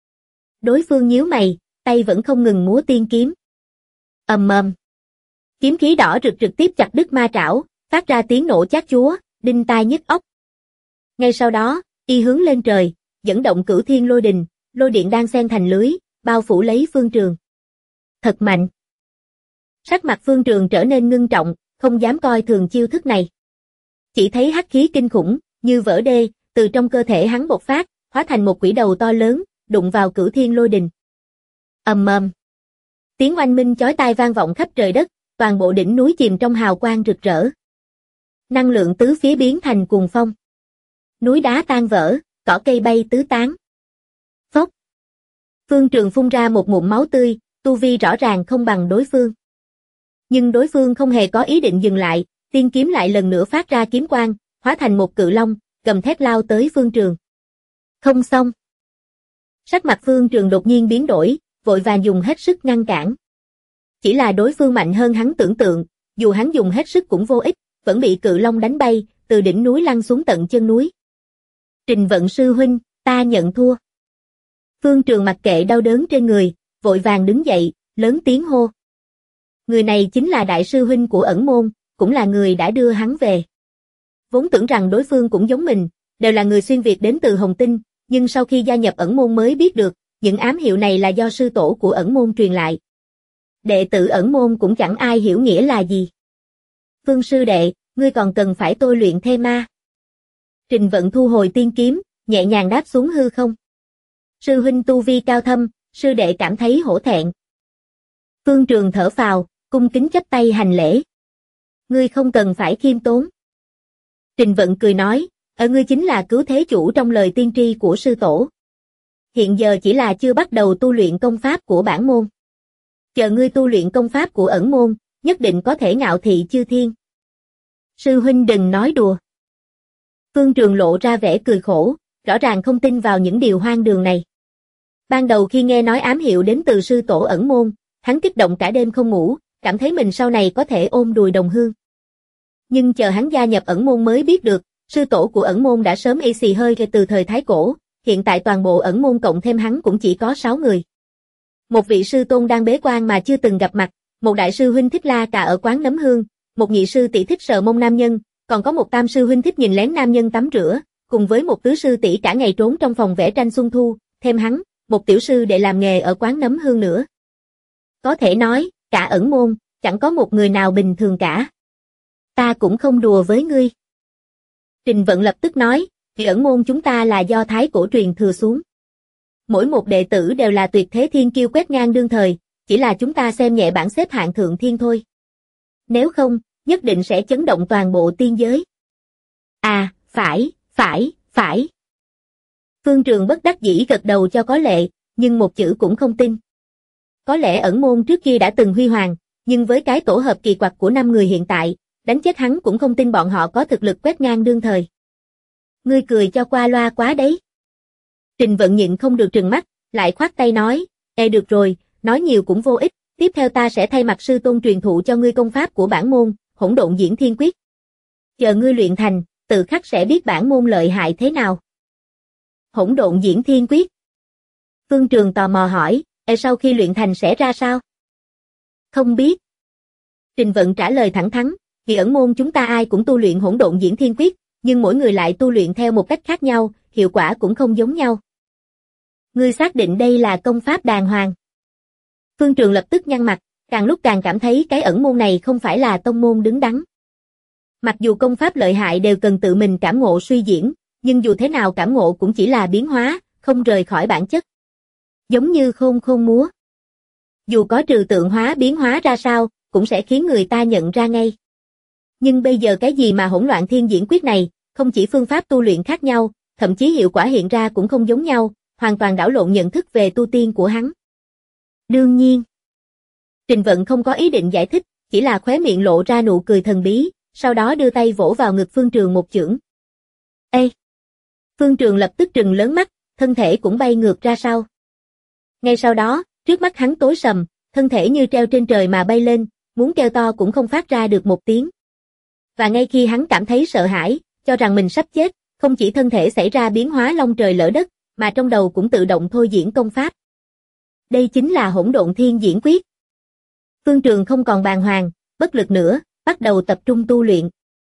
Đối phương nhíu mày, tay vẫn không ngừng múa tiên kiếm. Ầm ầm. Kiếm khí đỏ rực trực tiếp chặt đứt ma trảo, phát ra tiếng nổ chát chúa, đinh tai nhức óc. Ngay sau đó, y hướng lên trời, dẫn động cửu thiên lôi đình, lôi điện đang xen thành lưới, bao phủ lấy Phương Trường. Thật mạnh. Sắc mặt Phương Trường trở nên ngưng trọng, không dám coi thường chiêu thức này. Chỉ thấy hắc khí kinh khủng, như vỡ đê, từ trong cơ thể hắn bộc phát, hóa thành một quỷ đầu to lớn, đụng vào cửu thiên lôi đình. Ầm ầm. Tiếng oanh minh chói tai vang vọng khắp trời đất, toàn bộ đỉnh núi chìm trong hào quang rực rỡ. Năng lượng tứ phía biến thành cuồng phong. Núi đá tan vỡ, cỏ cây bay tứ tán. Phốc. Phương Trường phun ra một ngụm máu tươi, tu vi rõ ràng không bằng đối phương. Nhưng đối phương không hề có ý định dừng lại, tiên kiếm lại lần nữa phát ra kiếm quang, hóa thành một cự long, gầm thét lao tới Phương Trường. Không xong. Sắc mặt Phương Trường đột nhiên biến đổi, vội vàng dùng hết sức ngăn cản. Chỉ là đối phương mạnh hơn hắn tưởng tượng, dù hắn dùng hết sức cũng vô ích, vẫn bị cự long đánh bay, từ đỉnh núi lăn xuống tận chân núi. Trình Vận sư huynh, ta nhận thua. Phương Trường mặc kệ đau đớn trên người, vội vàng đứng dậy, lớn tiếng hô. Người này chính là đại sư huynh của ẩn môn, cũng là người đã đưa hắn về. Vốn tưởng rằng đối phương cũng giống mình, đều là người xuyên Việt đến từ Hồng Tinh, nhưng sau khi gia nhập ẩn môn mới biết được, những ám hiệu này là do sư tổ của ẩn môn truyền lại. Đệ tử ẩn môn cũng chẳng ai hiểu nghĩa là gì. Phương sư đệ, ngươi còn cần phải tôi luyện thêm ma. Trình Vận thu hồi tiên kiếm, nhẹ nhàng đáp xuống hư không. Sư huynh tu vi cao thâm, sư đệ cảm thấy hổ thẹn. Phương Trường thở phào, cung kính chắp tay hành lễ. Ngươi không cần phải khiêm tốn. Trình Vận cười nói, ngươi chính là cứu thế chủ trong lời tiên tri của sư tổ. Hiện giờ chỉ là chưa bắt đầu tu luyện công pháp của bản môn. Chờ ngươi tu luyện công pháp của ẩn môn, nhất định có thể ngạo thị chư thiên. Sư huynh đừng nói đùa. Phương Trường lộ ra vẻ cười khổ, rõ ràng không tin vào những điều hoang đường này. Ban đầu khi nghe nói ám hiệu đến từ sư tổ ẩn môn, hắn kích động cả đêm không ngủ, cảm thấy mình sau này có thể ôm đùi đồng hương. Nhưng chờ hắn gia nhập ẩn môn mới biết được, sư tổ của ẩn môn đã sớm y xì hơi từ thời Thái Cổ, hiện tại toàn bộ ẩn môn cộng thêm hắn cũng chỉ có 6 người. Một vị sư tôn đang bế quan mà chưa từng gặp mặt, một đại sư huynh thích la cà ở quán nấm hương, một nhị sư tỷ thích sờ mông nam nhân, còn có một tam sư huynh thích nhìn lén nam nhân tắm rửa, cùng với một tứ sư tỷ cả ngày trốn trong phòng vẽ tranh xuân thu, thêm hắn, một tiểu sư để làm nghề ở quán nấm hương nữa. Có thể nói, cả ẩn môn, chẳng có một người nào bình thường cả. Ta cũng không đùa với ngươi. Trình Vận lập tức nói, vì ẩn môn chúng ta là do Thái Cổ truyền thừa xuống. Mỗi một đệ tử đều là tuyệt thế thiên kiêu quét ngang đương thời, chỉ là chúng ta xem nhẹ bảng xếp hạng thượng thiên thôi. Nếu không, nhất định sẽ chấn động toàn bộ tiên giới. À, phải. Phương Trường bất đắc dĩ gật đầu cho có lệ, nhưng một chữ cũng không tin. Có lẽ ẩn môn trước kia đã từng huy hoàng, nhưng với cái tổ hợp kỳ quặc của 5 người hiện tại, đánh chết hắn cũng không tin bọn họ có thực lực quét ngang đương thời. Ngươi cười cho qua loa quá đấy. Trình Vận nhịn không được trừng mắt, lại khoát tay nói, ê được rồi, nói nhiều cũng vô ích, tiếp theo ta sẽ thay mặt sư tôn truyền thụ cho ngươi công pháp của bản môn, Hỗn Độn Diễn Thiên Quyết. Chờ ngươi luyện thành, tự khắc sẽ biết bản môn lợi hại thế nào. Hỗn Độn Diễn Thiên Quyết. Phương Trường tò mò hỏi, sau khi luyện thành sẽ ra sao? Không biết. Trình Vận trả lời thẳng thắn, vì ẩn môn chúng ta ai cũng tu luyện Hỗn Độn Diễn Thiên Quyết, nhưng mỗi người lại tu luyện theo một cách khác nhau, hiệu quả cũng không giống nhau. Ngươi xác định đây là công pháp đàng hoàng. Phương Trường lập tức nhăn mặt, càng lúc càng cảm thấy cái ẩn môn này không phải là tông môn đứng đắn. Mặc dù công pháp lợi hại đều cần tự mình cảm ngộ suy diễn, nhưng dù thế nào cảm ngộ cũng chỉ là biến hóa, không rời khỏi bản chất. Giống như khôn múa. Dù có trừ tượng hóa biến hóa ra sao, cũng sẽ khiến người ta nhận ra ngay. Nhưng bây giờ cái gì mà Hỗn Loạn Thiên Diễn Quyết này, không chỉ phương pháp tu luyện khác nhau, thậm chí hiệu quả hiện ra cũng không giống nhau, hoàn toàn đảo lộn nhận thức về tu tiên của hắn. Đương nhiên. Trình Vận không có ý định giải thích, chỉ là khóe miệng lộ ra nụ cười thần bí, sau đó đưa tay vỗ vào ngực Phương Trường một chưởng. Ê! Phương Trường lập tức trừng lớn mắt, thân thể cũng bay ngược ra sau. Ngay sau đó, trước mắt hắn tối sầm, thân thể như treo trên trời mà bay lên, muốn kêu to cũng không phát ra được một tiếng. Và ngay khi hắn cảm thấy sợ hãi, cho rằng mình sắp chết, không chỉ thân thể xảy ra biến hóa long trời lỡ đất, mà trong đầu cũng tự động thôi diễn công pháp. Đây chính là Hỗn Độn Thiên Diễn Quyết. Phương Trường không còn bàng hoàng, bất lực nữa, bắt đầu tập trung tu luyện.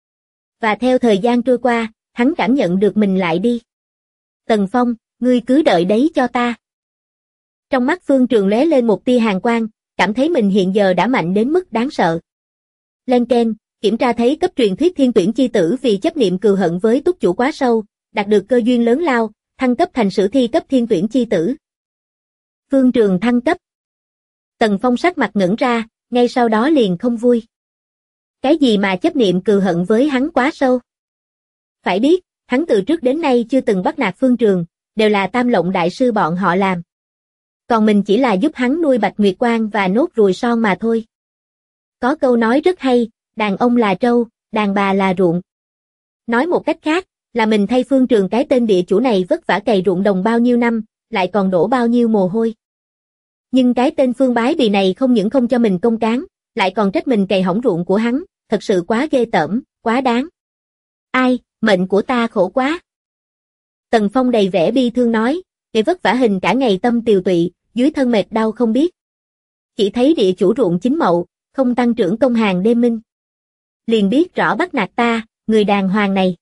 Và theo thời gian trôi qua, hắn cảm nhận được mình lại đi. Tần Phong, ngươi cứ đợi đấy cho ta. Trong mắt Phương Trường lóe lên một tia hàn quang, cảm thấy mình hiện giờ đã mạnh đến mức đáng sợ. Lên keng, kiểm tra thấy cấp truyền thuyết thiên tuyển chi tử vì chấp niệm cừu hận với túc chủ quá sâu, đạt được cơ duyên lớn lao, thăng cấp thành sử thi cấp thiên tuyển chi tử. Phương Trường thăng cấp. Tần Phong sắc mặt ngẩn ra, ngay sau đó liền không vui. Cái gì mà chấp niệm cừu hận với hắn quá sâu? Phải biết, hắn từ trước đến nay chưa từng bắt nạt Phương Trường, đều là Tam Lộng đại sư bọn họ làm. Còn mình chỉ là giúp hắn nuôi Bạch Nguyệt Quang và nốt ruồi son mà thôi. Có câu nói rất hay, đàn ông là trâu, đàn bà là ruộng. Nói một cách khác, là mình thay Phương Trường cái tên địa chủ này vất vả cày ruộng đồng bao nhiêu năm, lại còn đổ bao nhiêu mồ hôi. Nhưng cái tên Phương Bái Bì này không những không cho mình công cán, lại còn trách mình cày hỏng ruộng của hắn, thật sự quá ghê tởm, quá đáng. Ai, mệnh của ta khổ quá. Tần Phong đầy vẻ bi thương nói, để vất vả hình cả ngày tâm tiều tụy, dưới thân mệt đau không biết. Chỉ thấy địa chủ ruộng chính mậu, không tăng trưởng công hàng đêm minh. Liền biết rõ bắt nạt ta, người đàng hoàng này.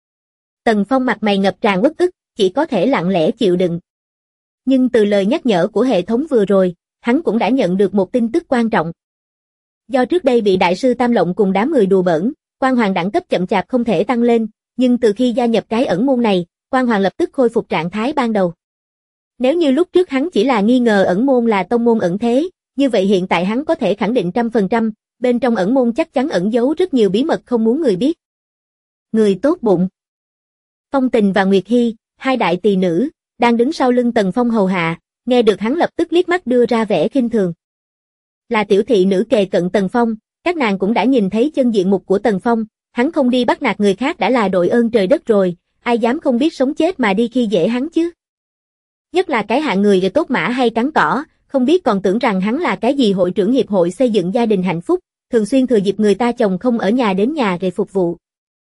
Tần Phong mặt mày ngập tràn uất ức, chỉ có thể lặng lẽ chịu đựng. Nhưng từ lời nhắc nhở của hệ thống vừa rồi, hắn cũng đã nhận được một tin tức quan trọng. Do trước đây bị đại sư Tam Lộng cùng đám người đùa bỡn, Quan Hoàng đẳng cấp chậm chạp không thể tăng lên, nhưng từ khi gia nhập cái ẩn môn này, Quan Hoàng lập tức khôi phục trạng thái ban đầu. Nếu như lúc trước hắn chỉ là nghi ngờ ẩn môn là tông môn ẩn thế, như vậy hiện tại hắn có thể khẳng định 100%, bên trong ẩn môn chắc chắn ẩn giấu rất nhiều bí mật không muốn người biết. Người tốt bụng. Phong Tình và Nguyệt Hi, hai đại tỳ nữ, đang đứng sau lưng Tần Phong hầu hạ, nghe được hắn lập tức liếc mắt đưa ra vẻ khinh thường. Là tiểu thị nữ kề cận Tần Phong, các nàng cũng đã nhìn thấy chân diện mục của Tần Phong, hắn không đi bắt nạt người khác đã là đội ơn trời đất rồi, ai dám không biết sống chết mà đi khi dễ hắn chứ. Nhất là cái hạng người tốt mã hay cắn cỏ, không biết còn tưởng rằng hắn là cái gì hội trưởng hiệp hội xây dựng gia đình hạnh phúc, thường xuyên thừa dịp người ta chồng không ở nhà đến nhà để phục vụ.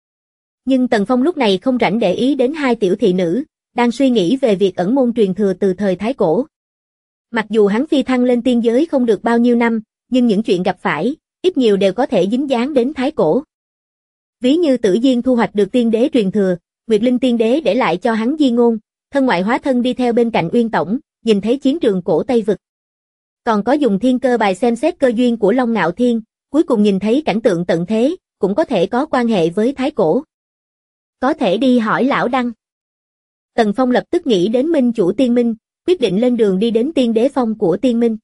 Nhưng Tần Phong lúc này không rảnh để ý đến hai tiểu thị nữ, đang suy nghĩ về việc ẩn môn truyền thừa từ thời Thái Cổ. Mặc dù hắn phi thăng lên tiên giới không được bao nhiêu năm, nhưng những chuyện gặp phải, ít nhiều đều có thể dính dáng đến Thái Cổ. Ví như Tử Diên thu hoạch được tiên đế truyền thừa, Nguyệt Linh tiên đế để lại cho hắn di ngôn, thân ngoại hóa thân đi theo bên cạnh Uyên Tổng, nhìn thấy chiến trường cổ Tây Vực. Còn có dùng thiên cơ bài xem xét cơ duyên của Long Ngạo Thiên, cuối cùng nhìn thấy cảnh tượng tận thế, cũng có thể có quan hệ với Thái Cổ. Có thể đi hỏi Lão Đăng. Tần Phong lập tức nghĩ đến Minh chủ Tiên Minh, quyết định lên đường đi đến Tiên Đế Phong của Tiên Minh.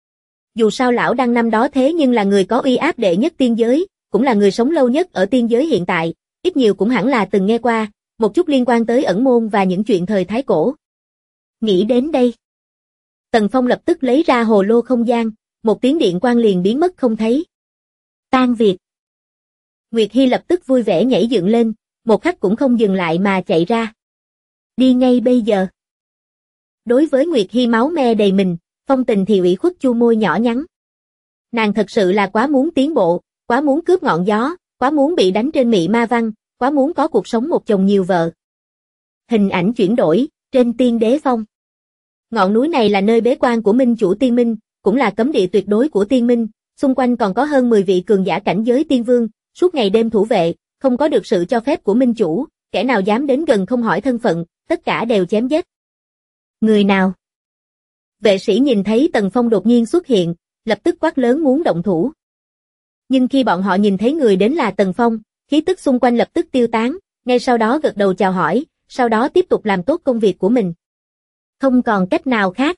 Dù sao Lão Đăng năm đó thế nhưng là người có uy áp đệ nhất tiên giới, cũng là người sống lâu nhất ở tiên giới hiện tại, ít nhiều cũng hẳn là từng nghe qua, một chút liên quan tới ẩn môn và những chuyện thời Thái Cổ. Nghĩ đến đây, Tần Phong lập tức lấy ra hồ lô không gian, một tiếng điện quang liền biến mất không thấy. Tan việc. Nguyệt Hi lập tức vui vẻ nhảy dựng lên, một khắc cũng không dừng lại mà chạy ra. Đi ngay bây giờ. Đối với Nguyệt Hi máu me đầy mình, Phong Tình thì ủy khuất chu môi nhỏ nhắn. Nàng thật sự là quá muốn tiến bộ, quá muốn cướp ngọn gió, quá muốn bị đánh trên mị ma văn, quá muốn có cuộc sống một chồng nhiều vợ. Hình ảnh chuyển đổi, trên Tiên Đế Phong. Ngọn núi này là nơi bế quan của Minh chủ Tiên Minh, cũng là cấm địa tuyệt đối của Tiên Minh, xung quanh còn có hơn 10 vị cường giả cảnh giới tiên vương, suốt ngày đêm thủ vệ, không có được sự cho phép của Minh chủ, kẻ nào dám đến gần không hỏi thân phận, tất cả đều chém giết. Người nào? Vệ sĩ nhìn thấy Tần Phong đột nhiên xuất hiện, lập tức quát lớn muốn động thủ. Nhưng khi bọn họ nhìn thấy người đến là Tần Phong, khí tức xung quanh lập tức tiêu tán, ngay sau đó gật đầu chào hỏi, sau đó tiếp tục làm tốt công việc của mình. Không còn cách nào khác.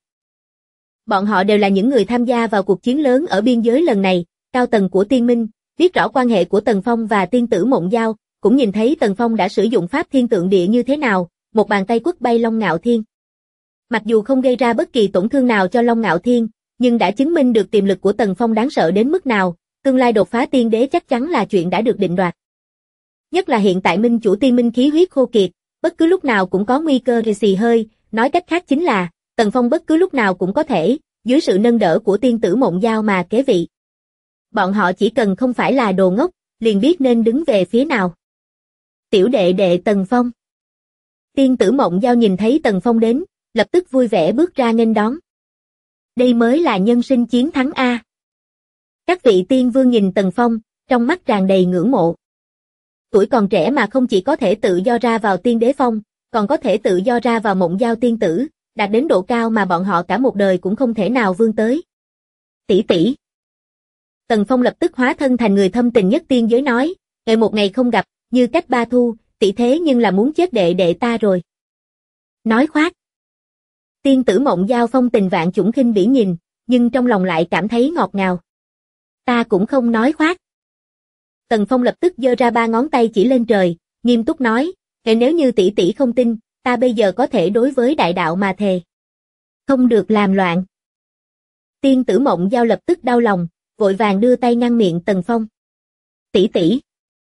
Bọn họ đều là những người tham gia vào cuộc chiến lớn ở biên giới lần này, cao tầng của Tiên Minh, biết rõ quan hệ của Tần Phong và tiên tử Mộng Giao, cũng nhìn thấy Tần Phong đã sử dụng pháp thiên tượng địa như thế nào, một bàn tay quất bay Long Ngạo Thiên. Mặc dù không gây ra bất kỳ tổn thương nào cho Long Ngạo Thiên, nhưng đã chứng minh được tiềm lực của Tần Phong đáng sợ đến mức nào, tương lai đột phá tiên đế chắc chắn là chuyện đã được định đoạt. Nhất là hiện tại Minh chủ Tiên Minh khí huyết khô kiệt, bất cứ lúc nào cũng có nguy cơ xì hơi, nói cách khác chính là, Tần Phong bất cứ lúc nào cũng có thể, dưới sự nâng đỡ của tiên tử Mộng Giao mà kế vị. Bọn họ chỉ cần không phải là đồ ngốc, liền biết nên đứng về phía nào. Tiểu đệ đệ Tần Phong. Tiên tử Mộng Giao nhìn thấy Tần Phong đến, lập tức vui vẻ bước ra nghênh đón. Đây mới là nhân sinh chiến thắng A. Các vị tiên vương nhìn Tần Phong, trong mắt tràn đầy ngưỡng mộ. Tuổi còn trẻ mà không chỉ có thể tự do ra vào Tiên Đế Phong, còn có thể tự do ra vào Mộng Giao tiên tử, đạt đến độ cao mà bọn họ cả một đời cũng không thể nào vươn tới. Tỷ tỷ. Tần Phong lập tức hóa thân thành người thâm tình nhất tiên giới nói, ngày một ngày không gặp, như cách ba thu, tỷ thế nhưng là muốn chết đệ đệ ta rồi. Nói khoác. Tiên tử Mộng Giao phong tình vạn chủng khinh bỉ nhìn, nhưng trong lòng lại cảm thấy ngọt ngào. Ta cũng không nói khoác. Tần Phong lập tức giơ ra 3 ngón tay chỉ lên trời, nghiêm túc nói, nếu như tỷ tỷ không tin, ta bây giờ có thể đối với đại đạo mà thề. Không được làm loạn. Tiên tử Mộng Giao lập tức đau lòng, vội vàng đưa tay ngăn miệng Tần Phong. Tỷ tỷ.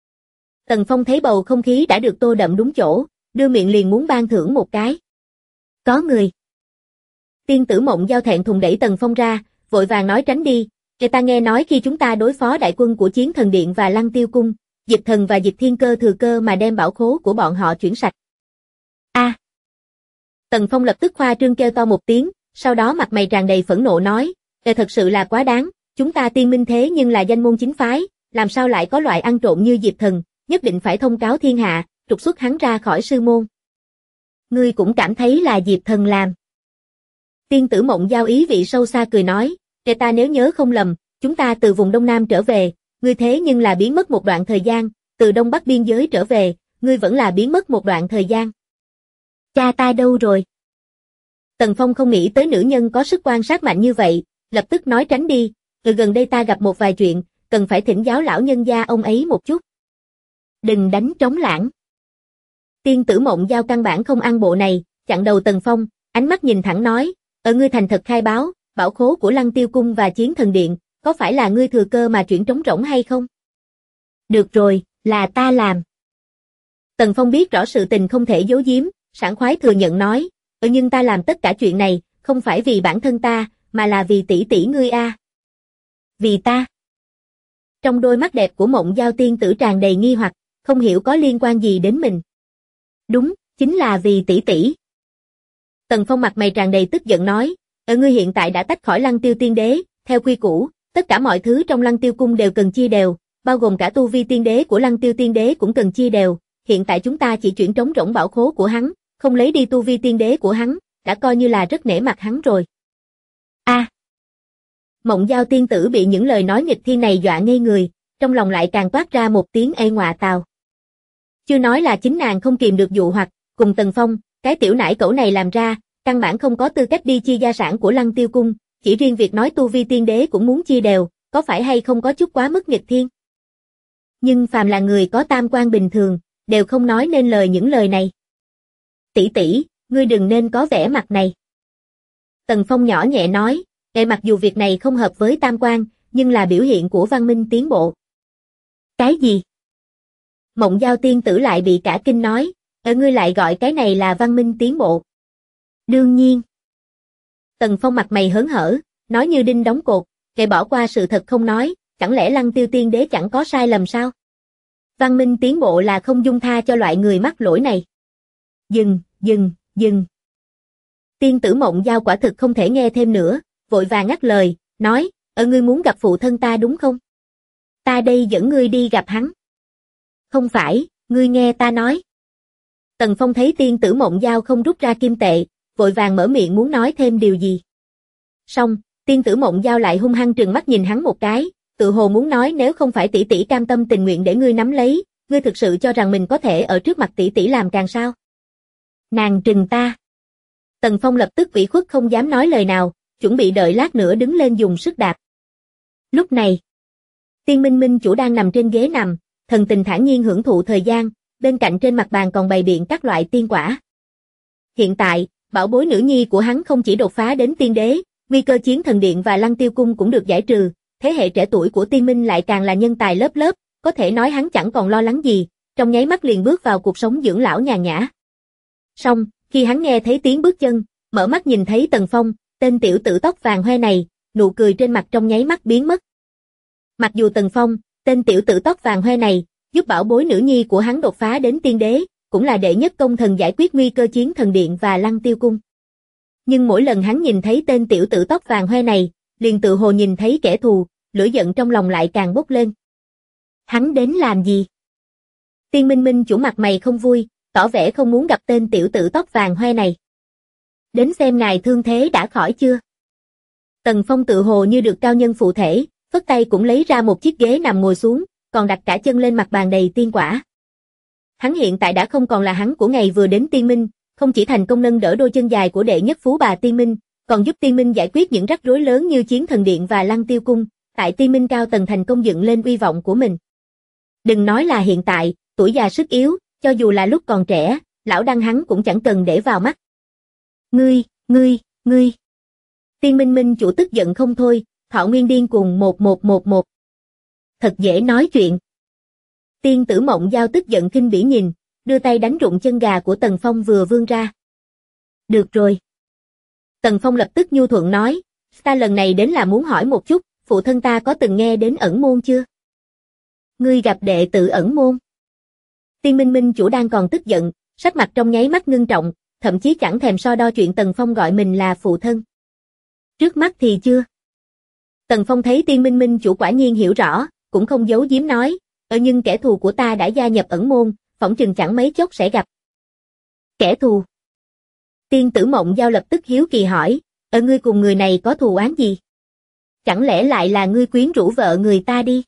Tần Phong thấy bầu không khí đã được tô đậm đúng chỗ, đưa miệng liền muốn ban thưởng một cái. Có người. Tiên tử Mộng Giao thẹn thùng đẩy Tần Phong ra, vội vàng nói tránh đi, ta nghe nói khi chúng ta đối phó đại quân của Chiến Thần Điện và Lăng Tiêu Cung, Dịch Thần và Dịch Thiên Cơ thừa cơ mà đem bảo khố của bọn họ chuyển sạch. A. Tần Phong lập tức khoa trương kêu to một tiếng, sau đó mặt mày tràn đầy phẫn nộ nói, thật sự là quá đáng, chúng ta Tiên Minh thế nhưng là danh môn chính phái, làm sao lại có loại ăn trộm như Diệp Thần, nhất định phải thông cáo thiên hạ, trục xuất hắn ra khỏi sư môn. Ngươi cũng cảm thấy là Diệp Thần làm. Tiên tử Mộng Giao ý vị sâu xa cười nói, ta nếu nhớ không lầm, chúng ta từ vùng Đông Nam trở về, ngươi thế nhưng là biến mất một đoạn thời gian, từ Đông Bắc biên giới trở về, ngươi vẫn là biến mất một đoạn thời gian. Cha ta đâu rồi? Tần Phong không nghĩ tới nữ nhân có sức quan sát mạnh như vậy, lập tức nói tránh đi, gần đây ta gặp một vài chuyện, cần phải thỉnh giáo lão nhân gia ông ấy một chút. Đừng đánh trống lãng. Tiên tử Mộng Giao căn bản không ăn bộ này, chặn đầu Tần Phong, ánh mắt nhìn thẳng nói, ngươi thành thật khai báo, bảo khố của Lăng Tiêu Cung và Chiến Thần Điện, có phải là ngươi thừa cơ mà chuyển trống rỗng hay không? Được rồi, là ta làm. Tần Phong biết rõ sự tình không thể giấu giếm, sảng khoái thừa nhận nói, nhưng ta làm tất cả chuyện này, không phải vì bản thân ta, mà là vì tỷ tỷ ngươi a. Vì ta? Trong đôi mắt đẹp của Mộng Giao tiên tử tràn đầy nghi hoặc, không hiểu có liên quan gì đến mình. Đúng, chính là vì tỷ tỷ. Tần Phong mặt mày tràn đầy tức giận nói, ngươi hiện tại đã tách khỏi Lăng Tiêu Tiên Đế, theo quy củ, tất cả mọi thứ trong Lăng Tiêu Cung đều cần chia đều, bao gồm cả tu vi tiên đế của Lăng Tiêu Tiên Đế cũng cần chia đều, hiện tại chúng ta chỉ chuyển trống rỗng bảo khố của hắn, không lấy đi tu vi tiên đế của hắn, đã coi như là rất nể mặt hắn rồi. Mộng Giao tiên tử bị những lời nói nghịch thiên này dọa ngây người, trong lòng lại càng toát ra một tiếng ê ngọa tào. Chưa nói là chính nàng không kìm được dụ hoặc, cùng Tần Phong, cái tiểu nải cẩu này làm ra, căn bản không có tư cách đi chia gia sản của Lăng Tiêu Cung, chỉ riêng việc nói tu vi tiên đế cũng muốn chia đều, có phải hay không có chút quá mức nghịch thiên? Nhưng phàm là người có tam quan bình thường, đều không nói nên lời những lời này. Tỷ tỷ, ngươi đừng nên có vẻ mặt này. Tần Phong nhỏ nhẹ nói, mặc dù việc này không hợp với tam quan, nhưng là biểu hiện của văn minh tiến bộ. Cái gì? Mộng Giao tiên tử lại bị cả kinh nói, ngươi lại gọi cái này là văn minh tiến bộ. Đương nhiên. Tần Phong mặt mày hớn hở, nói như đinh đóng cột, bỏ qua sự thật không nói, chẳng lẽ Lăng Tiêu Tiên Đế chẳng có sai lầm sao? Văn minh tiến bộ là không dung tha cho loại người mắc lỗi này. Dừng. Tiên tử Mộng Giao quả thực không thể nghe thêm nữa, vội vàng ngắt lời, nói, ngươi muốn gặp phụ thân ta đúng không? Ta đây dẫn ngươi đi gặp hắn. Không phải, ngươi nghe ta nói. Tần Phong thấy tiên tử Mộng Giao không rút ra kim tệ, vội vàng mở miệng muốn nói thêm điều gì. Xong, tiên tử Mộng Giao lại hung hăng trừng mắt nhìn hắn một cái, tự hồ muốn nói nếu không phải tỷ tỷ cam tâm tình nguyện để ngươi nắm lấy, ngươi thực sự cho rằng mình có thể ở trước mặt tỷ tỷ làm càng sao? Nàng trừng ta. Tần Phong lập tức ủy khuất không dám nói lời nào, chuẩn bị đợi lát nữa đứng lên dùng sức đạp. Lúc này, Tiên Minh Minh chủ đang nằm trên ghế nằm, thần tình thản nhiên hưởng thụ thời gian, bên cạnh trên mặt bàn còn bày biện các loại tiên quả. Hiện tại, bảo bối nữ nhi của hắn không chỉ đột phá đến tiên đế, nguy cơ Chiến Thần Điện và Lăng Tiêu Cung cũng được giải trừ, thế hệ trẻ tuổi của Tiên Minh lại càng là nhân tài lớp lớp, có thể nói hắn chẳng còn lo lắng gì, trong nháy mắt liền bước vào cuộc sống dưỡng lão nhàn nhã. Xong, khi hắn nghe thấy tiếng bước chân, mở mắt nhìn thấy Tần Phong, tên tiểu tử tóc vàng hoe này, nụ cười trên mặt trong nháy mắt biến mất. Mặc dù Tần Phong, tên tiểu tử tóc vàng hoe này, giúp bảo bối nữ nhi của hắn đột phá đến tiên đế, cũng là đệ nhất công thần giải quyết nguy cơ Chiến Thần Điện và Lăng Tiêu Cung. Nhưng mỗi lần hắn nhìn thấy tên tiểu tử tóc vàng hoe này, liền tự hồ nhìn thấy kẻ thù, lửa giận trong lòng lại càng bốc lên. Hắn đến làm gì? Tiên Minh Minh chủ mặt mày không vui, tỏ vẻ không muốn gặp tên tiểu tử tóc vàng hoe này. Đến xem ngài thương thế đã khỏi chưa? Tần Phong tự hồ như được cao nhân phụ thể, phất tay cũng lấy ra một chiếc ghế nằm ngồi xuống, còn đặt cả chân lên mặt bàn đầy tiên quả. Hắn hiện tại đã không còn là hắn của ngày vừa đến Tiên Minh, không chỉ thành công nâng đỡ đôi chân dài của đệ nhất phú bà Tiên Minh, còn giúp Tiên Minh giải quyết những rắc rối lớn như Chiến Thần Điện và Lăng Tiêu Cung, tại Tiên Minh cao tầng thành công dựng lên uy vọng của mình. Đừng nói là hiện tại, tuổi già sức yếu, cho dù là lúc còn trẻ, lão đăng hắn cũng chẳng cần để vào mắt. Ngươi. Tiên Minh Minh chủ tức giận không thôi, Thọ Nguyên điên cuồng 1111. Thật dễ nói chuyện. Tiên tử Mộng Giao tức giận khinh bỉ nhìn, đưa tay đánh rụng chân gà của Tần Phong vừa vươn ra. Được rồi. Tần Phong lập tức nhu thuận nói, ta lần này đến là muốn hỏi một chút, phụ thân ta có từng nghe đến ẩn môn chưa? Ngươi gặp đệ tử ẩn môn. Tiên Minh Minh chủ đang còn tức giận, sắc mặt trong nháy mắt ngưng trọng, thậm chí chẳng thèm so đo chuyện Tần Phong gọi mình là phụ thân. Trước mắt thì chưa. Tần Phong thấy Tiên Minh Minh chủ quả nhiên hiểu rõ, cũng không giấu giếm nói, nhưng kẻ thù của ta đã gia nhập ẩn môn, phỏng chừng chẳng mấy chốc sẽ gặp. Kẻ thù? Tiên Tử Mộng Giao lập tức hiếu kỳ hỏi, ngươi cùng người này có thù oán gì? Chẳng lẽ lại là ngươi quyến rũ vợ người ta đi?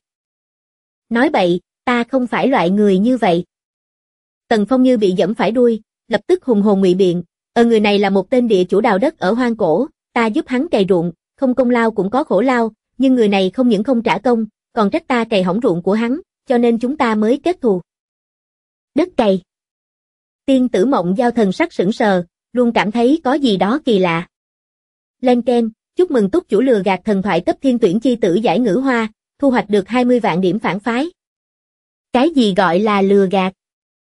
Nói bậy, ta không phải loại người như vậy. Tần Phong như bị giẫm phải đuôi, lập tức hùng hồn ngụy biện, người này là một tên địa chủ đào đất ở hoang cổ, ta giúp hắn cày ruộng, không công lao cũng có khổ lao, nhưng người này không những không trả công, còn trách ta cày hỏng ruộng của hắn, cho nên chúng ta mới kết thù. Đất cày. Tiên Tử Mộng Giao thần sắc sững sờ, luôn cảm thấy có gì đó kỳ lạ. Lên keng, chúc mừng túc chủ lừa gạt thần thoại cấp thiên tuyển chi tử giải ngữ hoa, thu hoạch được 20 vạn điểm phản phái. Cái gì gọi là lừa gạt?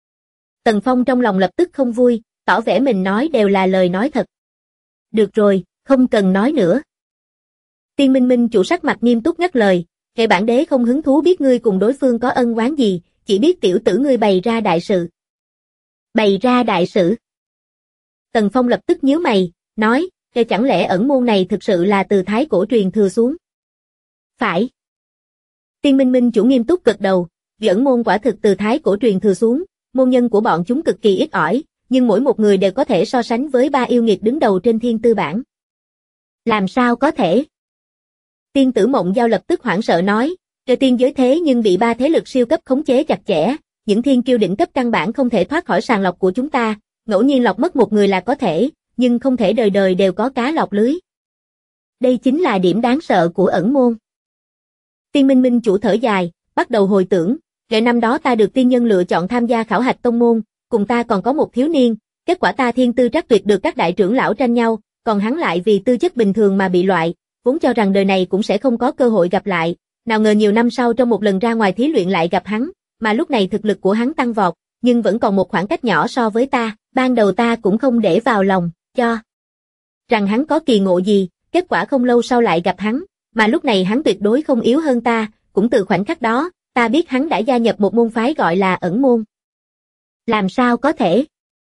Tần Phong trong lòng lập tức không vui, tỏ vẻ mình nói đều là lời nói thật. Được rồi, không cần nói nữa. Tiên Minh Minh chủ sắc mặt nghiêm túc ngắt lời, kệ bản đế không hứng thú biết ngươi cùng đối phương có ân oán gì, chỉ biết tiểu tử ngươi bày ra đại sự. Bày ra đại sự? Tần Phong lập tức nhíu mày, nói, chẳng lẽ ẩn môn này thực sự là từ thái cổ truyền thừa xuống? Phải. Tiên Minh Minh chủ nghiêm túc gật đầu, ẩn môn quả thực từ thái cổ truyền thừa xuống, môn nhân của bọn chúng cực kỳ ít ỏi, nhưng mỗi một người đều có thể so sánh với 3 yêu nghiệt đứng đầu trên thiên tư bảng. Làm sao có thể? Tiên Tử Mộng Giao lập tức hoảng sợ nói, tiên giới thế nhưng bị 3 thế lực siêu cấp khống chế chặt chẽ, những thiên kiêu đỉnh cấp căn bản không thể thoát khỏi sàng lọc của chúng ta, ngẫu nhiên lọc mất một người là có thể, nhưng không thể đời đời đều có cá lọc lưới. Đây chính là điểm đáng sợ của ẩn môn. Tiên Minh Minh chủ thở dài, bắt đầu hồi tưởng, năm đó ta được tiên nhân lựa chọn tham gia khảo hạch tông môn, cùng ta còn có một thiếu niên, kết quả ta thiên tư trắc tuyệt được các đại trưởng lão tranh nhau, còn hắn lại vì tư chất bình thường mà bị loại, vốn cho rằng đời này cũng sẽ không có cơ hội gặp lại, nào ngờ nhiều năm sau trong một lần ra ngoài thí luyện lại gặp hắn, mà lúc này thực lực của hắn tăng vọt, nhưng vẫn còn một khoảng cách nhỏ so với ta, ban đầu ta cũng không để vào lòng, cho rằng hắn có kỳ ngộ gì, kết quả không lâu sau lại gặp hắn, mà lúc này hắn tuyệt đối không yếu hơn ta, cũng từ khoảnh khắc đó, ta biết hắn đã gia nhập một môn phái gọi là ẩn môn. Làm sao có thể?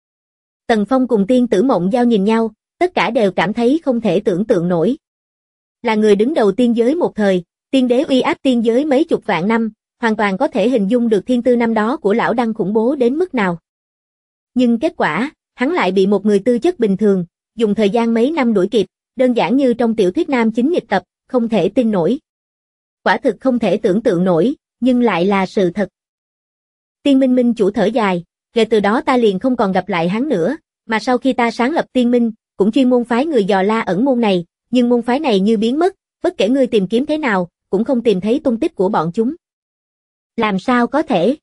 Tần Phong cùng Tiên Tử Mộng Giao nhìn nhau, tất cả đều cảm thấy không thể tưởng tượng nổi. Là người đứng đầu tiên giới một thời, tiên đế uy áp tiên giới mấy chục vạn năm, hoàn toàn có thể hình dung được thiên tư năm đó của lão đăng khủng bố đến mức nào. Nhưng kết quả, hắn lại bị một người tư chất bình thường, dùng thời gian mấy năm đuổi kịp, đơn giản như trong tiểu thuyết nam chính nghịch tập, không thể tin nổi. Quả thực không thể tưởng tượng nổi, nhưng lại là sự thật. Tiên Minh Minh chủ thở dài, kể từ đó ta liền không còn gặp lại hắn nữa, mà sau khi ta sáng lập Tiên Minh, cũng chuyên môn phái người dò la ẩn môn này, nhưng môn phái này như biến mất, bất kể ngươi tìm kiếm thế nào, cũng không tìm thấy tung tích của bọn chúng. Làm sao có thể?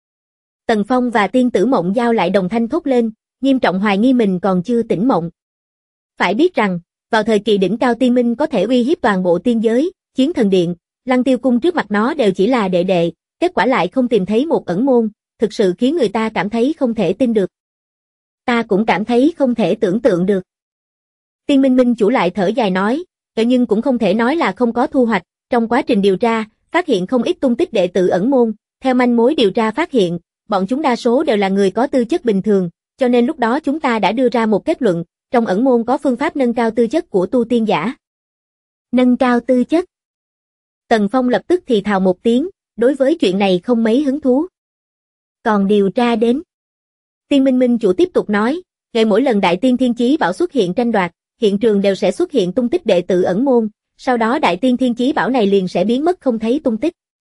Tần Phong và Tiên Tử Mộng Giao lại đồng thanh thốt lên, nghiêm trọng hoài nghi mình còn chưa tỉnh mộng. Phải biết rằng, vào thời kỳ đỉnh cao tiên minh có thể uy hiếp toàn bộ tiên giới, Chiến Thần Điện, Lăng Tiêu Cung trước mặt nó đều chỉ là đệ đệ, kết quả lại không tìm thấy một ẩn môn, thực sự khiến người ta cảm thấy không thể tin được. Ta cũng cảm thấy không thể tưởng tượng được. Tiên Minh Minh chủ lại thở dài nói, nhưng cũng không thể nói là không có thu hoạch, trong quá trình điều tra, phát hiện không ít tung tích đệ tử ẩn môn, theo manh mối điều tra phát hiện, bọn chúng đa số đều là người có tư chất bình thường, cho nên lúc đó chúng ta đã đưa ra một kết luận, trong ẩn môn có phương pháp nâng cao tư chất của tu tiên giả. Nâng cao tư chất. Tần Phong lập tức thì thào một tiếng, đối với chuyện này không mấy hứng thú. Còn điều tra đến. Tiên Minh Minh chủ tiếp tục nói, ngày mỗi lần Đại Tiên Thiên Chí Bảo xuất hiện tranh đoạt, hiện trường đều sẽ xuất hiện tung tích đệ tử ẩn môn, sau đó Đại Tiên Thiên Chí Bảo này liền sẽ biến mất không thấy tung tích.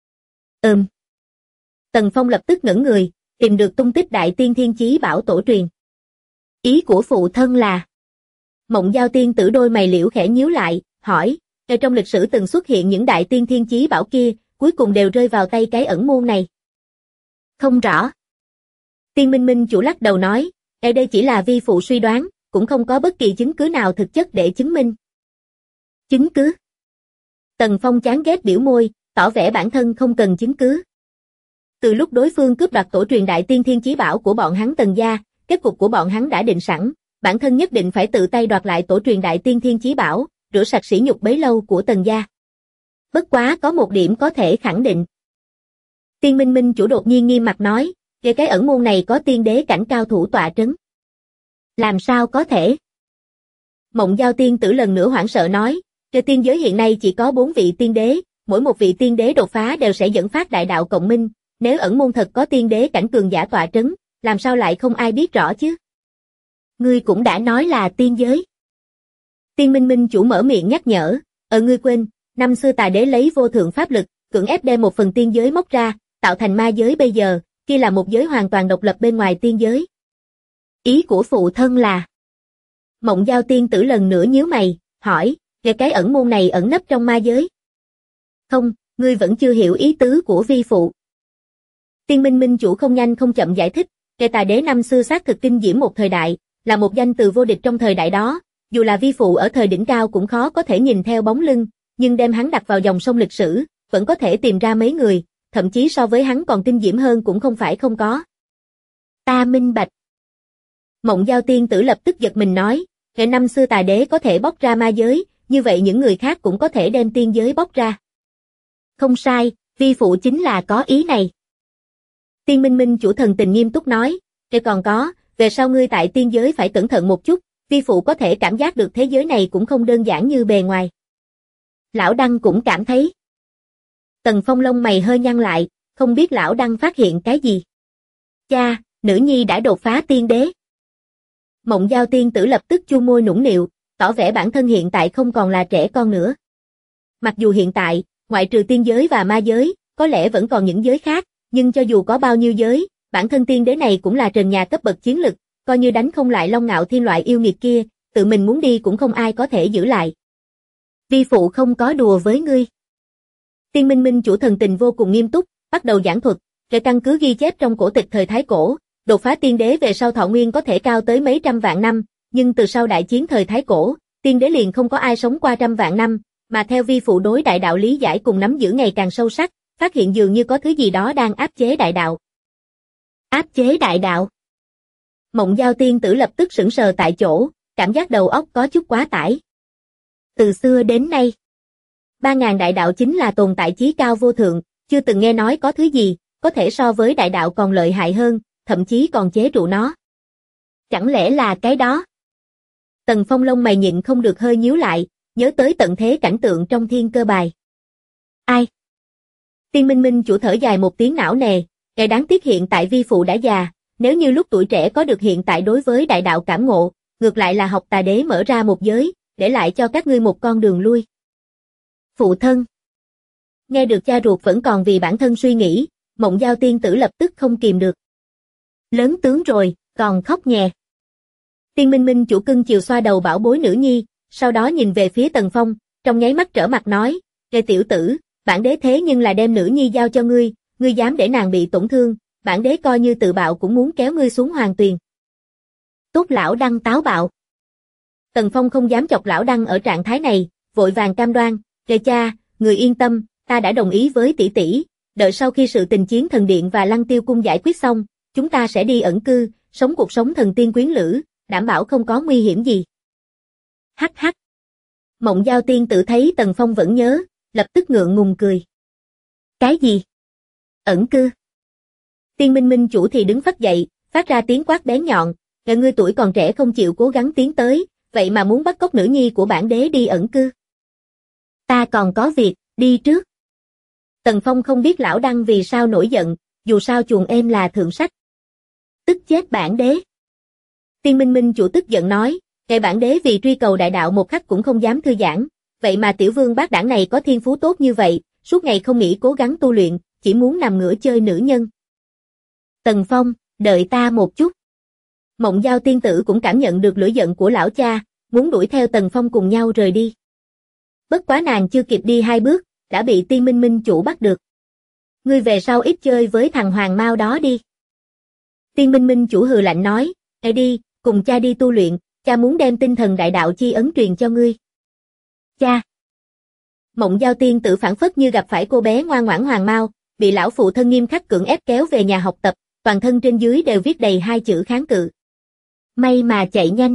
Tần Phong lập tức ngẩn người, tìm được tung tích Đại Tiên Thiên Chí Bảo tổ truyền. Ý của phụ thân là... Mộng Giao tiên tử đôi mày liễu khẽ nhíu lại, hỏi, trong lịch sử từng xuất hiện những Đại Tiên Thiên Chí Bảo kia, cuối cùng đều rơi vào tay cái ẩn môn này. Không rõ. Tiên Minh Minh chủ lắc đầu nói, đây chỉ là vi phụ suy đoán, cũng không có bất kỳ chứng cứ nào thực chất để chứng minh. Chứng cứ? Tần Phong chán ghét biểu môi, tỏ vẻ bản thân không cần chứng cứ. Từ lúc đối phương cướp đoạt tổ truyền Đại Tiên Thiên Chí Bảo của bọn hắn Tần gia, kết cục của bọn hắn đã định sẵn, bản thân nhất định phải tự tay đoạt lại tổ truyền Đại Tiên Thiên Chí Bảo, rửa sạch sỉ nhục bấy lâu của Tần gia. Bất quá có một điểm có thể khẳng định. Tiên Minh Minh chủ đột nhiên nghiêm mặt nói, về cái ẩn môn này có tiên đế cảnh cao thủ tọa trấn. Làm sao có thể? Mộng Giao tiên tử lần nữa hoảng sợ nói, Trên tiên giới hiện nay chỉ có 4 vị tiên đế, mỗi một vị tiên đế đột phá đều sẽ dẫn phát đại đạo cộng minh, nếu ẩn môn thật có tiên đế cảnh cường giả tọa trấn, làm sao lại không ai biết rõ chứ? Ngươi cũng đã nói là tiên giới. Tiên Minh Minh chủ mở miệng nhắc nhở, ngươi quên, năm xưa Tà đế lấy vô thượng pháp lực, cưỡng ép đem một phần tiên giới móc ra, tạo thành ma giới bây giờ, kia là một giới hoàn toàn độc lập bên ngoài tiên giới. Ý của phụ thân là... Mộng Giao tiên tử lần nữa nhíu mày, hỏi, về cái ẩn môn này ẩn nấp trong ma giới. Không, ngươi vẫn chưa hiểu ý tứ của vi phụ. Tiên Minh Minh chủ không nhanh không chậm giải thích, kẻ Tà đế năm xưa xác thực kinh diễm một thời đại, là một danh từ vô địch trong thời đại đó, dù là vi phụ ở thời đỉnh cao cũng khó có thể nhìn theo bóng lưng, nhưng đem hắn đặt vào dòng sông lịch sử, vẫn có thể tìm ra mấy người, thậm chí so với hắn còn kinh diễm hơn cũng không phải không có. Ta minh bạch. Mộng Giao tiên tử lập tức giật mình nói, kẻ năm xưa Tà đế có thể bóc ra ma giới, như vậy những người khác cũng có thể đem tiên giới bóc ra. Không sai, vi phụ chính là có ý này. Tiên Minh Minh chủ thần tình nghiêm túc nói, kẻ còn có, về sau ngươi tại tiên giới phải cẩn thận một chút, vi phụ có thể cảm giác được thế giới này cũng không đơn giản như bề ngoài. Lão Đăng cũng cảm thấy. Tần Phong lông mày hơi nhăn lại, không biết Lão Đăng phát hiện cái gì. Cha, nữ nhi đã đột phá tiên đế. Mộng Giao tiên tử lập tức chu môi nũng nịu, tỏ vẻ bản thân hiện tại không còn là trẻ con nữa. Mặc dù hiện tại, ngoại trừ tiên giới và ma giới, có lẽ vẫn còn những giới khác, nhưng cho dù có bao nhiêu giới, bản thân tiên đế này cũng là trần nhà cấp bậc chiến lực, coi như đánh không lại Long Ngạo Thiên loại yêu nghiệt kia, tự mình muốn đi cũng không ai có thể giữ lại. Vi phụ không có đùa với ngươi. Tiên Minh Minh chủ thần tình vô cùng nghiêm túc, bắt đầu giảng thuật, để căn cứ ghi chép trong cổ tịch thời Thái Cổ, đột phá tiên đế về sau thọ nguyên có thể cao tới mấy trăm vạn năm, nhưng từ sau đại chiến thời Thái Cổ, tiên đế liền không có ai sống qua trăm vạn năm, mà theo vi phụ đối đại đạo lý giải cùng nắm giữ ngày càng sâu sắc, phát hiện dường như có thứ gì đó đang áp chế đại đạo. Áp chế đại đạo. Mộng Giao tiên tử lập tức sững sờ tại chỗ, cảm giác đầu óc có chút quá tải. Từ xưa đến nay, 3.000 đại đạo chính là tồn tại chí cao vô thượng, chưa từng nghe nói có thứ gì, có thể so với đại đạo còn lợi hại hơn, thậm chí còn chế trụ nó. Chẳng lẽ là cái đó? Tần Phong lông mày nhịn không được hơi nhíu lại, nhớ tới tận thế cảnh tượng trong thiên cơ bài. Ai? Tiên Minh Minh chủ thở dài một tiếng não nề, kẻ đáng tiếc hiện tại vi phụ đã già, nếu như lúc tuổi trẻ có được hiện tại đối với đại đạo cảm ngộ, ngược lại là học Tà đế mở ra một giới, để lại cho các ngươi một con đường lui. Phụ thân. Nghe được cha ruột vẫn còn vì bản thân suy nghĩ, Mộng Giao tiên tử lập tức không kìm được. Lớn tướng rồi, còn khóc nhè. Tiên Minh Minh chủ cưng chiều xoa đầu bảo bối nữ nhi, sau đó nhìn về phía Tần Phong, trong nháy mắt trở mặt nói, "Ê tiểu tử, bản đế thế nhưng là đem nữ nhi giao cho ngươi, ngươi dám để nàng bị tổn thương, bản đế coi như tự bạo cũng muốn kéo ngươi xuống hoàng tuyền." Tốt Lão Đăng táo bạo. Tần Phong không dám chọc Lão Đăng ở trạng thái này, vội vàng cam đoan, "Kề cha, người yên tâm, ta đã đồng ý với tỷ tỷ, đợi sau khi sự tình chiến thần điện và Lăng Tiêu cung giải quyết xong, chúng ta sẽ đi ẩn cư, sống cuộc sống thần tiên quyến lữ, đảm bảo không có nguy hiểm gì." Hắc hắc. Mộng Giao tiên tử thấy Tần Phong vẫn nhớ, lập tức ngượng ngùng cười. Cái gì? Ẩn cư? Tiên Minh Minh chủ thì đứng phắt dậy, phát ra tiếng quát bén nhọn, ngươi tuổi còn trẻ không chịu cố gắng tiến tới, vậy mà muốn bắt cóc nữ nhi của bản đế đi ẩn cư. Ta còn có việc, đi trước. Tần Phong không biết Lão Đăng vì sao nổi giận, dù sao chuồng êm là thượng sách. Tức chết bản đế. Tiên Minh Minh chủ tức giận nói, kẻ bản đế vì truy cầu đại đạo một khắc cũng không dám thư giãn, vậy mà tiểu vương bác đảng này có thiên phú tốt như vậy, suốt ngày không nghĩ cố gắng tu luyện, chỉ muốn nằm ngửa chơi nữ nhân. Tần Phong, đợi ta một chút. Mộng Giao tiên tử cũng cảm nhận được lửa giận của lão cha, muốn đuổi theo Tần Phong cùng nhau rời đi. Bất quá nàng chưa kịp đi 2 bước, đã bị Tiên Minh Minh chủ bắt được. Ngươi về sau ít chơi với thằng Hoàng Mao đó đi. Tiên Minh Minh chủ hừ lạnh nói, "Ê đi, cùng cha đi tu luyện, cha muốn đem tinh thần đại đạo chi ấn truyền cho ngươi." Cha. Mộng Giao tiên tử phản phất như gặp phải cô bé ngoan ngoãn Hoàng Mao, bị lão phụ thân nghiêm khắc cưỡng ép kéo về nhà học tập, toàn thân trên dưới đều viết đầy 2 chữ kháng cự. May mà chạy nhanh.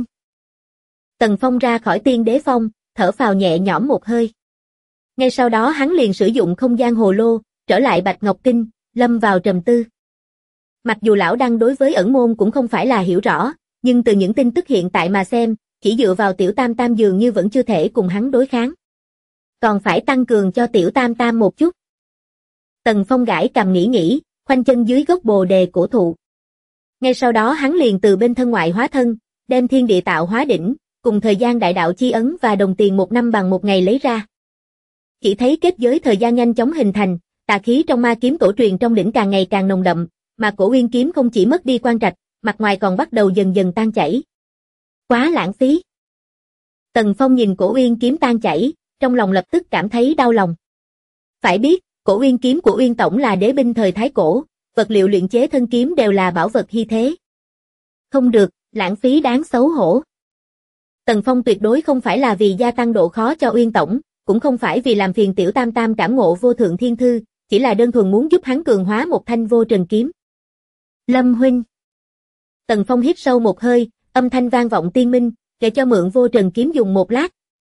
Tần Phong ra khỏi tiên đế phong, thở phào nhẹ nhõm một hơi. Ngay sau đó hắn liền sử dụng không gian hồ lô, trở lại Bạch Ngọc Kinh, lâm vào trầm tư. Mặc dù Lão Đăng đối với ẩn môn cũng không phải là hiểu rõ, nhưng từ những tin tức hiện tại mà xem, chỉ dựa vào tiểu tam tam dường như vẫn chưa thể cùng hắn đối kháng. Còn phải tăng cường cho tiểu tam tam một chút. Tần Phong gãi cằm nghĩ, khoanh chân dưới gốc bồ đề cổ thụ. Ngay sau đó hắn liền từ bên thân ngoại hóa thân, đem thiên địa tạo hóa đỉnh, cùng thời gian đại đạo chi ấn và đồng tiền 1 năm bằng 1 ngày lấy ra. Chỉ thấy kết giới thời gian nhanh chóng hình thành, tà khí trong ma kiếm tổ truyền trong đỉnh càng ngày càng nồng đậm, mà cổ uyên kiếm không chỉ mất đi quan trạch, mặt ngoài còn bắt đầu dần dần tan chảy. Quá lãng phí. Tần Phong nhìn cổ uyên kiếm tan chảy, trong lòng lập tức cảm thấy đau lòng. Phải biết, cổ uyên kiếm của Uyên Tổng là đế binh thời Thái Cổ, vật liệu luyện chế thân kiếm đều là bảo vật hy thế. Không được, lãng phí đáng xấu hổ. Tần Phong tuyệt đối không phải là vì gia tăng độ khó cho Uyên Tổng, cũng không phải vì làm phiền tiểu tam tam cảm ngộ vô thượng thiên thư, chỉ là đơn thuần muốn giúp hắn cường hóa một thanh vô trần kiếm. Lâm huynh. Tần Phong hít sâu một hơi, âm thanh vang vọng tiên minh, để cho mượn vô trần kiếm dùng một lát.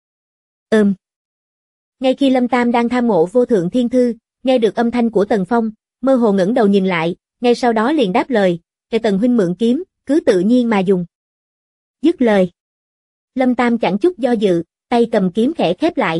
Ngay khi Lâm Tam đang tham ngộ vô thượng thiên thư, nghe được âm thanh của Tần Phong, mơ hồ ngẩng đầu nhìn lại, ngay sau đó liền đáp lời, "Để Tần huynh mượn kiếm, cứ tự nhiên mà dùng." Dứt lời, Lâm Tam chẳng chút do dự, tay cầm kiếm khẽ khép lại.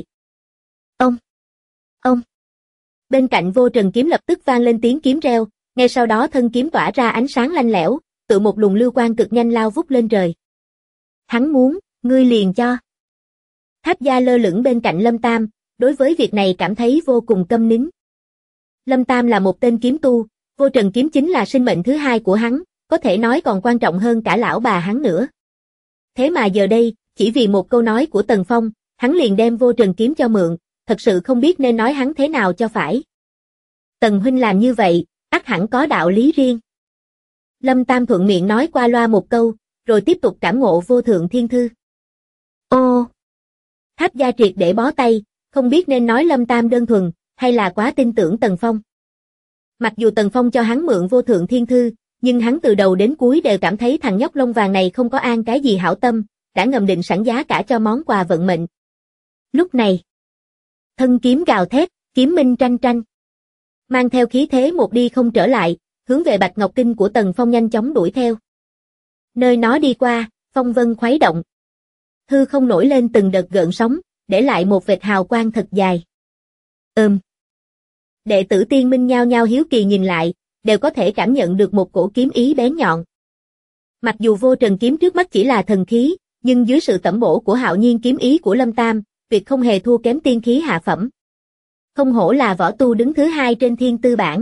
Ông. Bên cạnh vô trần kiếm lập tức vang lên tiếng kiếm reo, ngay sau đó thân kiếm tỏa ra ánh sáng lanh lẽo, tựa một luồng lưu quang cực nhanh lao vút lên trời. Hắn muốn, ngươi liền cho. Tháp Gia lơ lửng bên cạnh Lâm Tam, đối với việc này cảm thấy vô cùng câm nín. Lâm Tam là một tên kiếm tu, vô trần kiếm chính là sinh mệnh thứ hai của hắn, có thể nói còn quan trọng hơn cả lão bà hắn nữa. Thế mà giờ đây, chỉ vì một câu nói của Tần Phong, hắn liền đem vô trần kiếm cho mượn, thật sự không biết nên nói hắn thế nào cho phải. Tần huynh làm như vậy, ắt hẳn có đạo lý riêng. Lâm Tam thuận miệng nói qua loa một câu, rồi tiếp tục cảm ngộ vô thượng thiên thư. Ô! Tháp Gia triệt để bó tay, không biết nên nói Lâm Tam đơn thuần, hay là quá tin tưởng Tần Phong. Mặc dù Tần Phong cho hắn mượn vô thượng thiên thư, nhưng hắn từ đầu đến cuối đều cảm thấy thằng nhóc lông vàng này không có an cái gì hảo tâm, đã ngầm định sẵn giá cả cho món quà vận mệnh. Lúc này, thân kiếm gào thét, kiếm minh tranh tranh. Mang theo khí thế một đi không trở lại, hướng về Bạch Ngọc Kinh của Tần Phong nhanh chóng đuổi theo. Nơi nó đi qua, phong vân khuấy động. Hư không nổi lên từng đợt gợn sóng, để lại một vệt hào quang thật dài. Đệ tử tiên minh nhao nhao hiếu kỳ nhìn lại, đều có thể cảm nhận được một cổ kiếm ý bén nhọn. Mặc dù vô trần kiếm trước mắt chỉ là thần khí, nhưng dưới sự tẩm bổ của hạo nhiên kiếm ý của Lâm Tam, việc không hề thua kém tiên khí hạ phẩm. Không hổ là võ tu đứng thứ hai trên thiên tư bảng.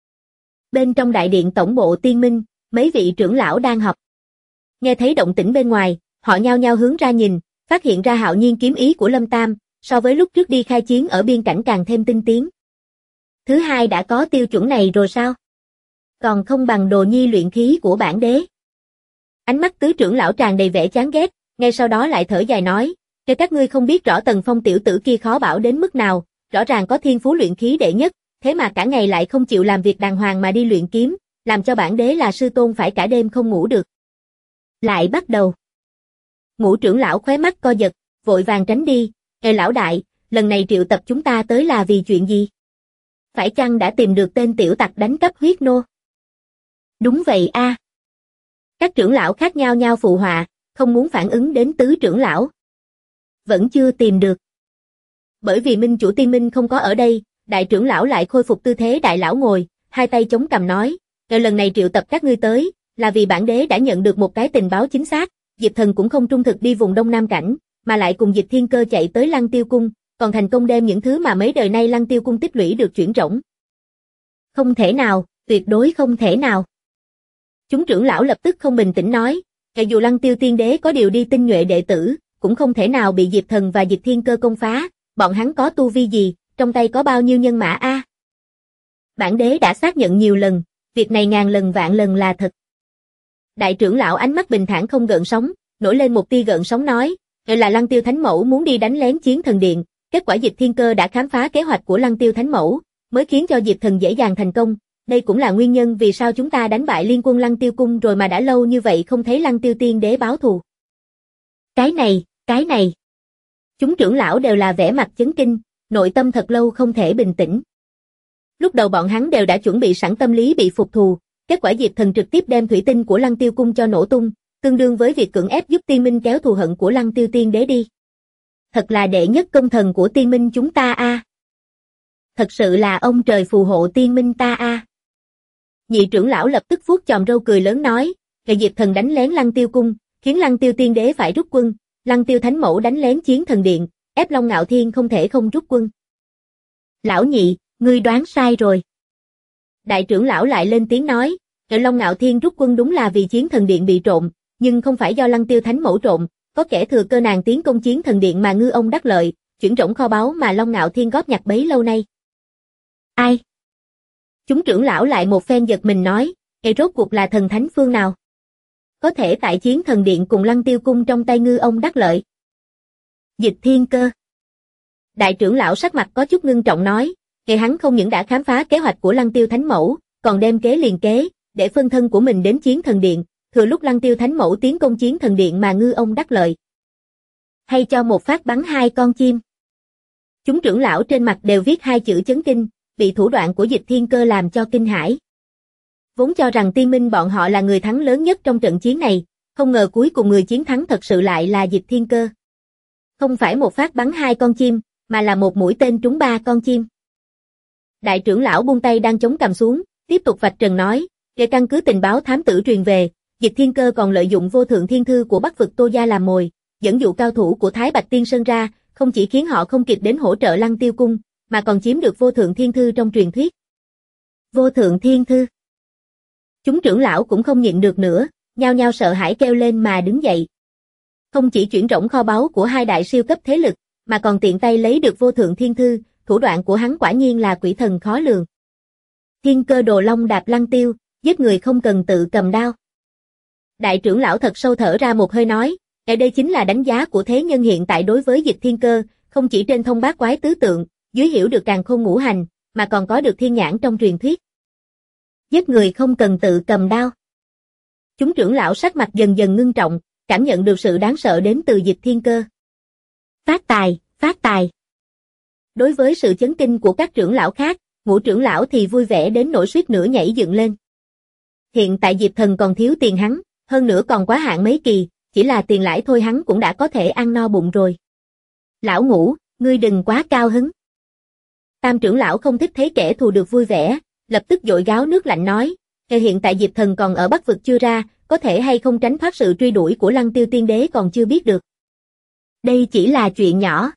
Bên trong đại điện tổng bộ tiên minh, mấy vị trưởng lão đang họp. Nghe thấy động tĩnh bên ngoài, họ nhao nhao hướng ra nhìn, phát hiện ra hạo nhiên kiếm ý của Lâm Tam, so với lúc trước đi khai chiến ở biên cảnh càng thêm tinh tiến. Thứ hai đã có tiêu chuẩn này rồi sao? Còn không bằng đồ nhi luyện khí của bản đế. Ánh mắt tứ trưởng lão tràn đầy vẻ chán ghét, ngay sau đó lại thở dài nói, "Cho các ngươi không biết rõ Tần Phong tiểu tử kia khó bảo đến mức nào, rõ ràng có thiên phú luyện khí đệ nhất, thế mà cả ngày lại không chịu làm việc đàng hoàng mà đi luyện kiếm, làm cho bản đế là sư tôn phải cả đêm không ngủ được." Lại bắt đầu. Ngũ trưởng lão khóe mắt co giật, vội vàng tránh đi, "Ê lão đại, lần này triệu tập chúng ta tới là vì chuyện gì? Phải chăng đã tìm được tên tiểu tặc đánh cắp huyết nô?" Đúng vậy a. Các trưởng lão khác nhau nhau phụ họa, không muốn phản ứng đến tứ trưởng lão. Vẫn chưa tìm được. Bởi vì minh chủ tiên minh không có ở đây, đại trưởng lão lại khôi phục tư thế đại lão ngồi, hai tay chống cằm nói, lần này triệu tập các ngươi tới, là vì bản đế đã nhận được một cái tình báo chính xác, Diệp Thần cũng không trung thực đi vùng Đông Nam Cảnh, mà lại cùng Dịch Thiên Cơ chạy tới Lăng Tiêu Cung, còn thành công đem những thứ mà mấy đời nay Lăng Tiêu Cung tích lũy được chuyển rỗng. Không thể nào, tuyệt đối không thể nào. Chúng trưởng lão lập tức không bình tĩnh nói, dù Lăng Tiêu Tiên Đế có điều đi tinh nhuệ đệ tử, cũng không thể nào bị Diệp Thần và Dịch Thiên Cơ công phá, bọn hắn có tu vi gì, trong tay có bao nhiêu nhân mã a? Bản đế đã xác nhận nhiều lần, việc này ngàn lần vạn lần là thật. Đại trưởng lão ánh mắt bình thản không gợn sóng, nổi lên một tia gợn sóng nói, là Lăng Tiêu Thánh Mẫu muốn đi đánh lén Chiến Thần Điện, kết quả Dịch Thiên Cơ đã khám phá kế hoạch của Lăng Tiêu Thánh Mẫu, mới khiến cho Diệp Thần dễ dàng thành công. Đây cũng là nguyên nhân vì sao chúng ta đánh bại liên quân Lăng Tiêu Cung rồi mà đã lâu như vậy không thấy Lăng Tiêu Tiên Đế báo thù. Cái này. Chúng trưởng lão đều là vẻ mặt chấn kinh, nội tâm thật lâu không thể bình tĩnh. Lúc đầu bọn hắn đều đã chuẩn bị sẵn tâm lý bị phục thù, kết quả Diệp Thần trực tiếp đem thủy tinh của Lăng Tiêu Cung cho nổ tung, tương đương với việc cưỡng ép giúp tiên minh kéo thù hận của Lăng Tiêu Tiên Đế đi. Thật là đệ nhất công thần của tiên minh chúng ta a. Thật sự là ông trời phù hộ tiên minh ta a. Nhị trưởng lão lập tức vuốt chòm râu cười lớn nói, Nghệ Diệp Thần đánh lén Lăng Tiêu cung, khiến Lăng Tiêu tiên đế phải rút quân, Lăng Tiêu thánh mẫu đánh lén Chiến Thần điện, ép Long Ngạo Thiên không thể không rút quân. Lão nhị, ngươi đoán sai rồi. Đại trưởng lão lại lên tiếng nói, Long Ngạo Thiên rút quân đúng là vì Chiến Thần điện bị trộm, nhưng không phải do Lăng Tiêu thánh mẫu trộm, có kẻ thừa cơ nàng tiến công Chiến Thần điện mà ngư ông đắc lợi, chuyển rỗng kho báu mà Long Ngạo Thiên góp nhặt bấy lâu nay. Ai? Chúng trưởng lão lại một phen giật mình nói, rốt cuộc là thần thánh phương nào? Có thể tại Chiến Thần điện cùng Lăng Tiêu cung trong tay ngư ông đắc lợi. Dịch Thiên Cơ. Đại trưởng lão sắc mặt có chút ngưng trọng nói, hắn không những đã khám phá kế hoạch của Lăng Tiêu thánh mẫu, còn đem kế liền kế, để phân thân của mình đến Chiến Thần điện, thừa lúc Lăng Tiêu thánh mẫu tiến công Chiến Thần điện mà ngư ông đắc lợi. Hay cho một phát bắn hai con chim. Chúng trưởng lão trên mặt đều viết hai chữ chấn kinh, bị thủ đoạn của Dịch Thiên Cơ làm cho kinh hãi. Vốn cho rằng tiên minh bọn họ là người thắng lớn nhất trong trận chiến này, không ngờ cuối cùng người chiến thắng thật sự lại là Dịch Thiên Cơ. Không phải một phát bắn hai con chim, mà là một mũi tên trúng ba con chim. Đại trưởng lão buông tay đang chống cằm xuống, tiếp tục vạch trần nói, để căn cứ tình báo thám tử truyền về, Dịch Thiên Cơ còn lợi dụng vô thượng thiên thư của Bắc vực Tô gia làm mồi, dẫn dụ cao thủ của Thái Bạch Tiên Sơn ra, không chỉ khiến họ không kịp đến hỗ trợ Lăng Tiêu cung, mà còn chiếm được vô thượng thiên thư trong truyền thuyết. Vô thượng thiên thư. Chúng trưởng lão cũng không nhịn được nữa, nhao nhao sợ hãi kêu lên mà đứng dậy. Không chỉ chuyển rỗng kho báu của hai đại siêu cấp thế lực, mà còn tiện tay lấy được vô thượng thiên thư, thủ đoạn của hắn quả nhiên là quỷ thần khó lường. Thiên Cơ đồ long đạp Lăng Tiêu, giết người không cần tự cầm đao. Đại trưởng lão thật sâu thở ra một hơi nói, đây chính là đánh giá của thế nhân hiện tại đối với Dịch Thiên Cơ, không chỉ trên thông bát quái tứ tượng, dưới hiểu được càn khôn ngũ hành, mà còn có được thiên nhãn trong truyền thuyết. Giết người không cần tự cầm đao. Chúng trưởng lão sắc mặt dần dần ngưng trọng, cảm nhận được sự đáng sợ đến từ Dịch Thiên Cơ. Phát tài, phát tài. Đối với sự chấn kinh của các trưởng lão khác, Ngũ trưởng lão thì vui vẻ đến nỗi suýt nữa nhảy dựng lên. Hiện tại Diệp Thần còn thiếu tiền hắn, hơn nữa còn quá hạn mấy kỳ, chỉ là tiền lãi thôi hắn cũng đã có thể ăn no bụng rồi. Lão Ngũ, ngươi đừng quá cao hứng. Tam trưởng lão không thích thấy kẻ thù được vui vẻ, lập tức dội gáo nước lạnh nói, hiện tại Diệp Thần còn ở Bắc vực chưa ra, có thể hay không tránh thoát sự truy đuổi của Lăng Tiêu tiên đế còn chưa biết được. Đây chỉ là chuyện nhỏ.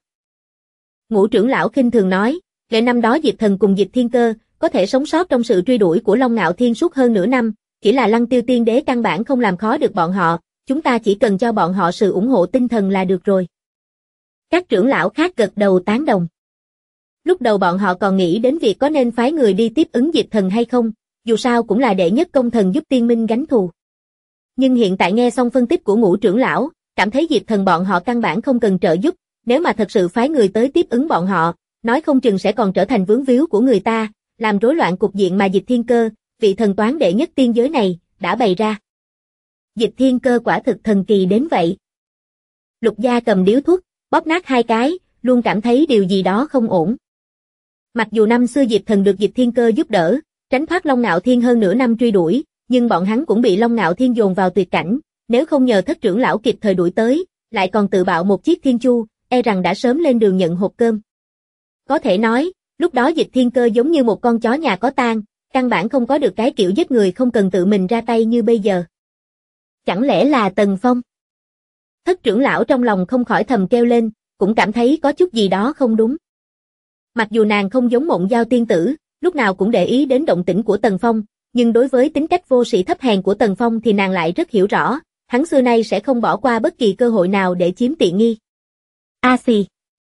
Ngũ trưởng lão khinh thường nói, năm đó Diệp Thần cùng Dịch Thiên Cơ có thể sống sót trong sự truy đuổi của Long Ngạo Thiên suốt hơn nửa năm, chỉ là Lăng Tiêu tiên đế căn bản không làm khó được bọn họ, chúng ta chỉ cần cho bọn họ sự ủng hộ tinh thần là được rồi. Các trưởng lão khác gật đầu tán đồng. Lúc đầu bọn họ còn nghĩ đến việc có nên phái người đi tiếp ứng Diệp Thần hay không, dù sao cũng là đệ nhất công thần giúp tiên minh gánh thù. Nhưng hiện tại nghe xong phân tích của Ngũ trưởng lão, cảm thấy Diệp Thần bọn họ căn bản không cần trợ giúp, nếu mà thật sự phái người tới tiếp ứng bọn họ, nói không chừng sẽ còn trở thành vướng víu của người ta, làm rối loạn cục diện mà Dịch Thiên Cơ, vị thần toán đệ nhất tiên giới này, đã bày ra. Dịch Thiên Cơ quả thực thần kỳ đến vậy. Lục Gia cầm điếu thuốc, bóp nát hai cái, luôn cảm thấy điều gì đó không ổn. Mặc dù năm xưa Diệp Thần được Dịch Thiên Cơ giúp đỡ, tránh thoát Long Ngạo Thiên hơn nửa năm truy đuổi, nhưng bọn hắn cũng bị Long Ngạo Thiên dồn vào tuyệt cảnh, nếu không nhờ thất trưởng lão kịp thời đuổi tới, lại còn tự bạo một chiếc thiên chu, e rằng đã sớm lên đường nhận hộp cơm. Có thể nói, lúc đó Dịch Thiên Cơ giống như một con chó nhà có tang, căn bản không có được cái kiểu giết người không cần tự mình ra tay như bây giờ. Chẳng lẽ là Tần Phong? Thất trưởng lão trong lòng không khỏi thầm kêu lên, cũng cảm thấy có chút gì đó không đúng. Mặc dù nàng không giống Mộng Giao tiên tử, lúc nào cũng để ý đến động tĩnh của Tần Phong, nhưng đối với tính cách vô sĩ thấp hèn của Tần Phong thì nàng lại rất hiểu rõ, hắn xưa nay sẽ không bỏ qua bất kỳ cơ hội nào để chiếm tiện nghi. A xì.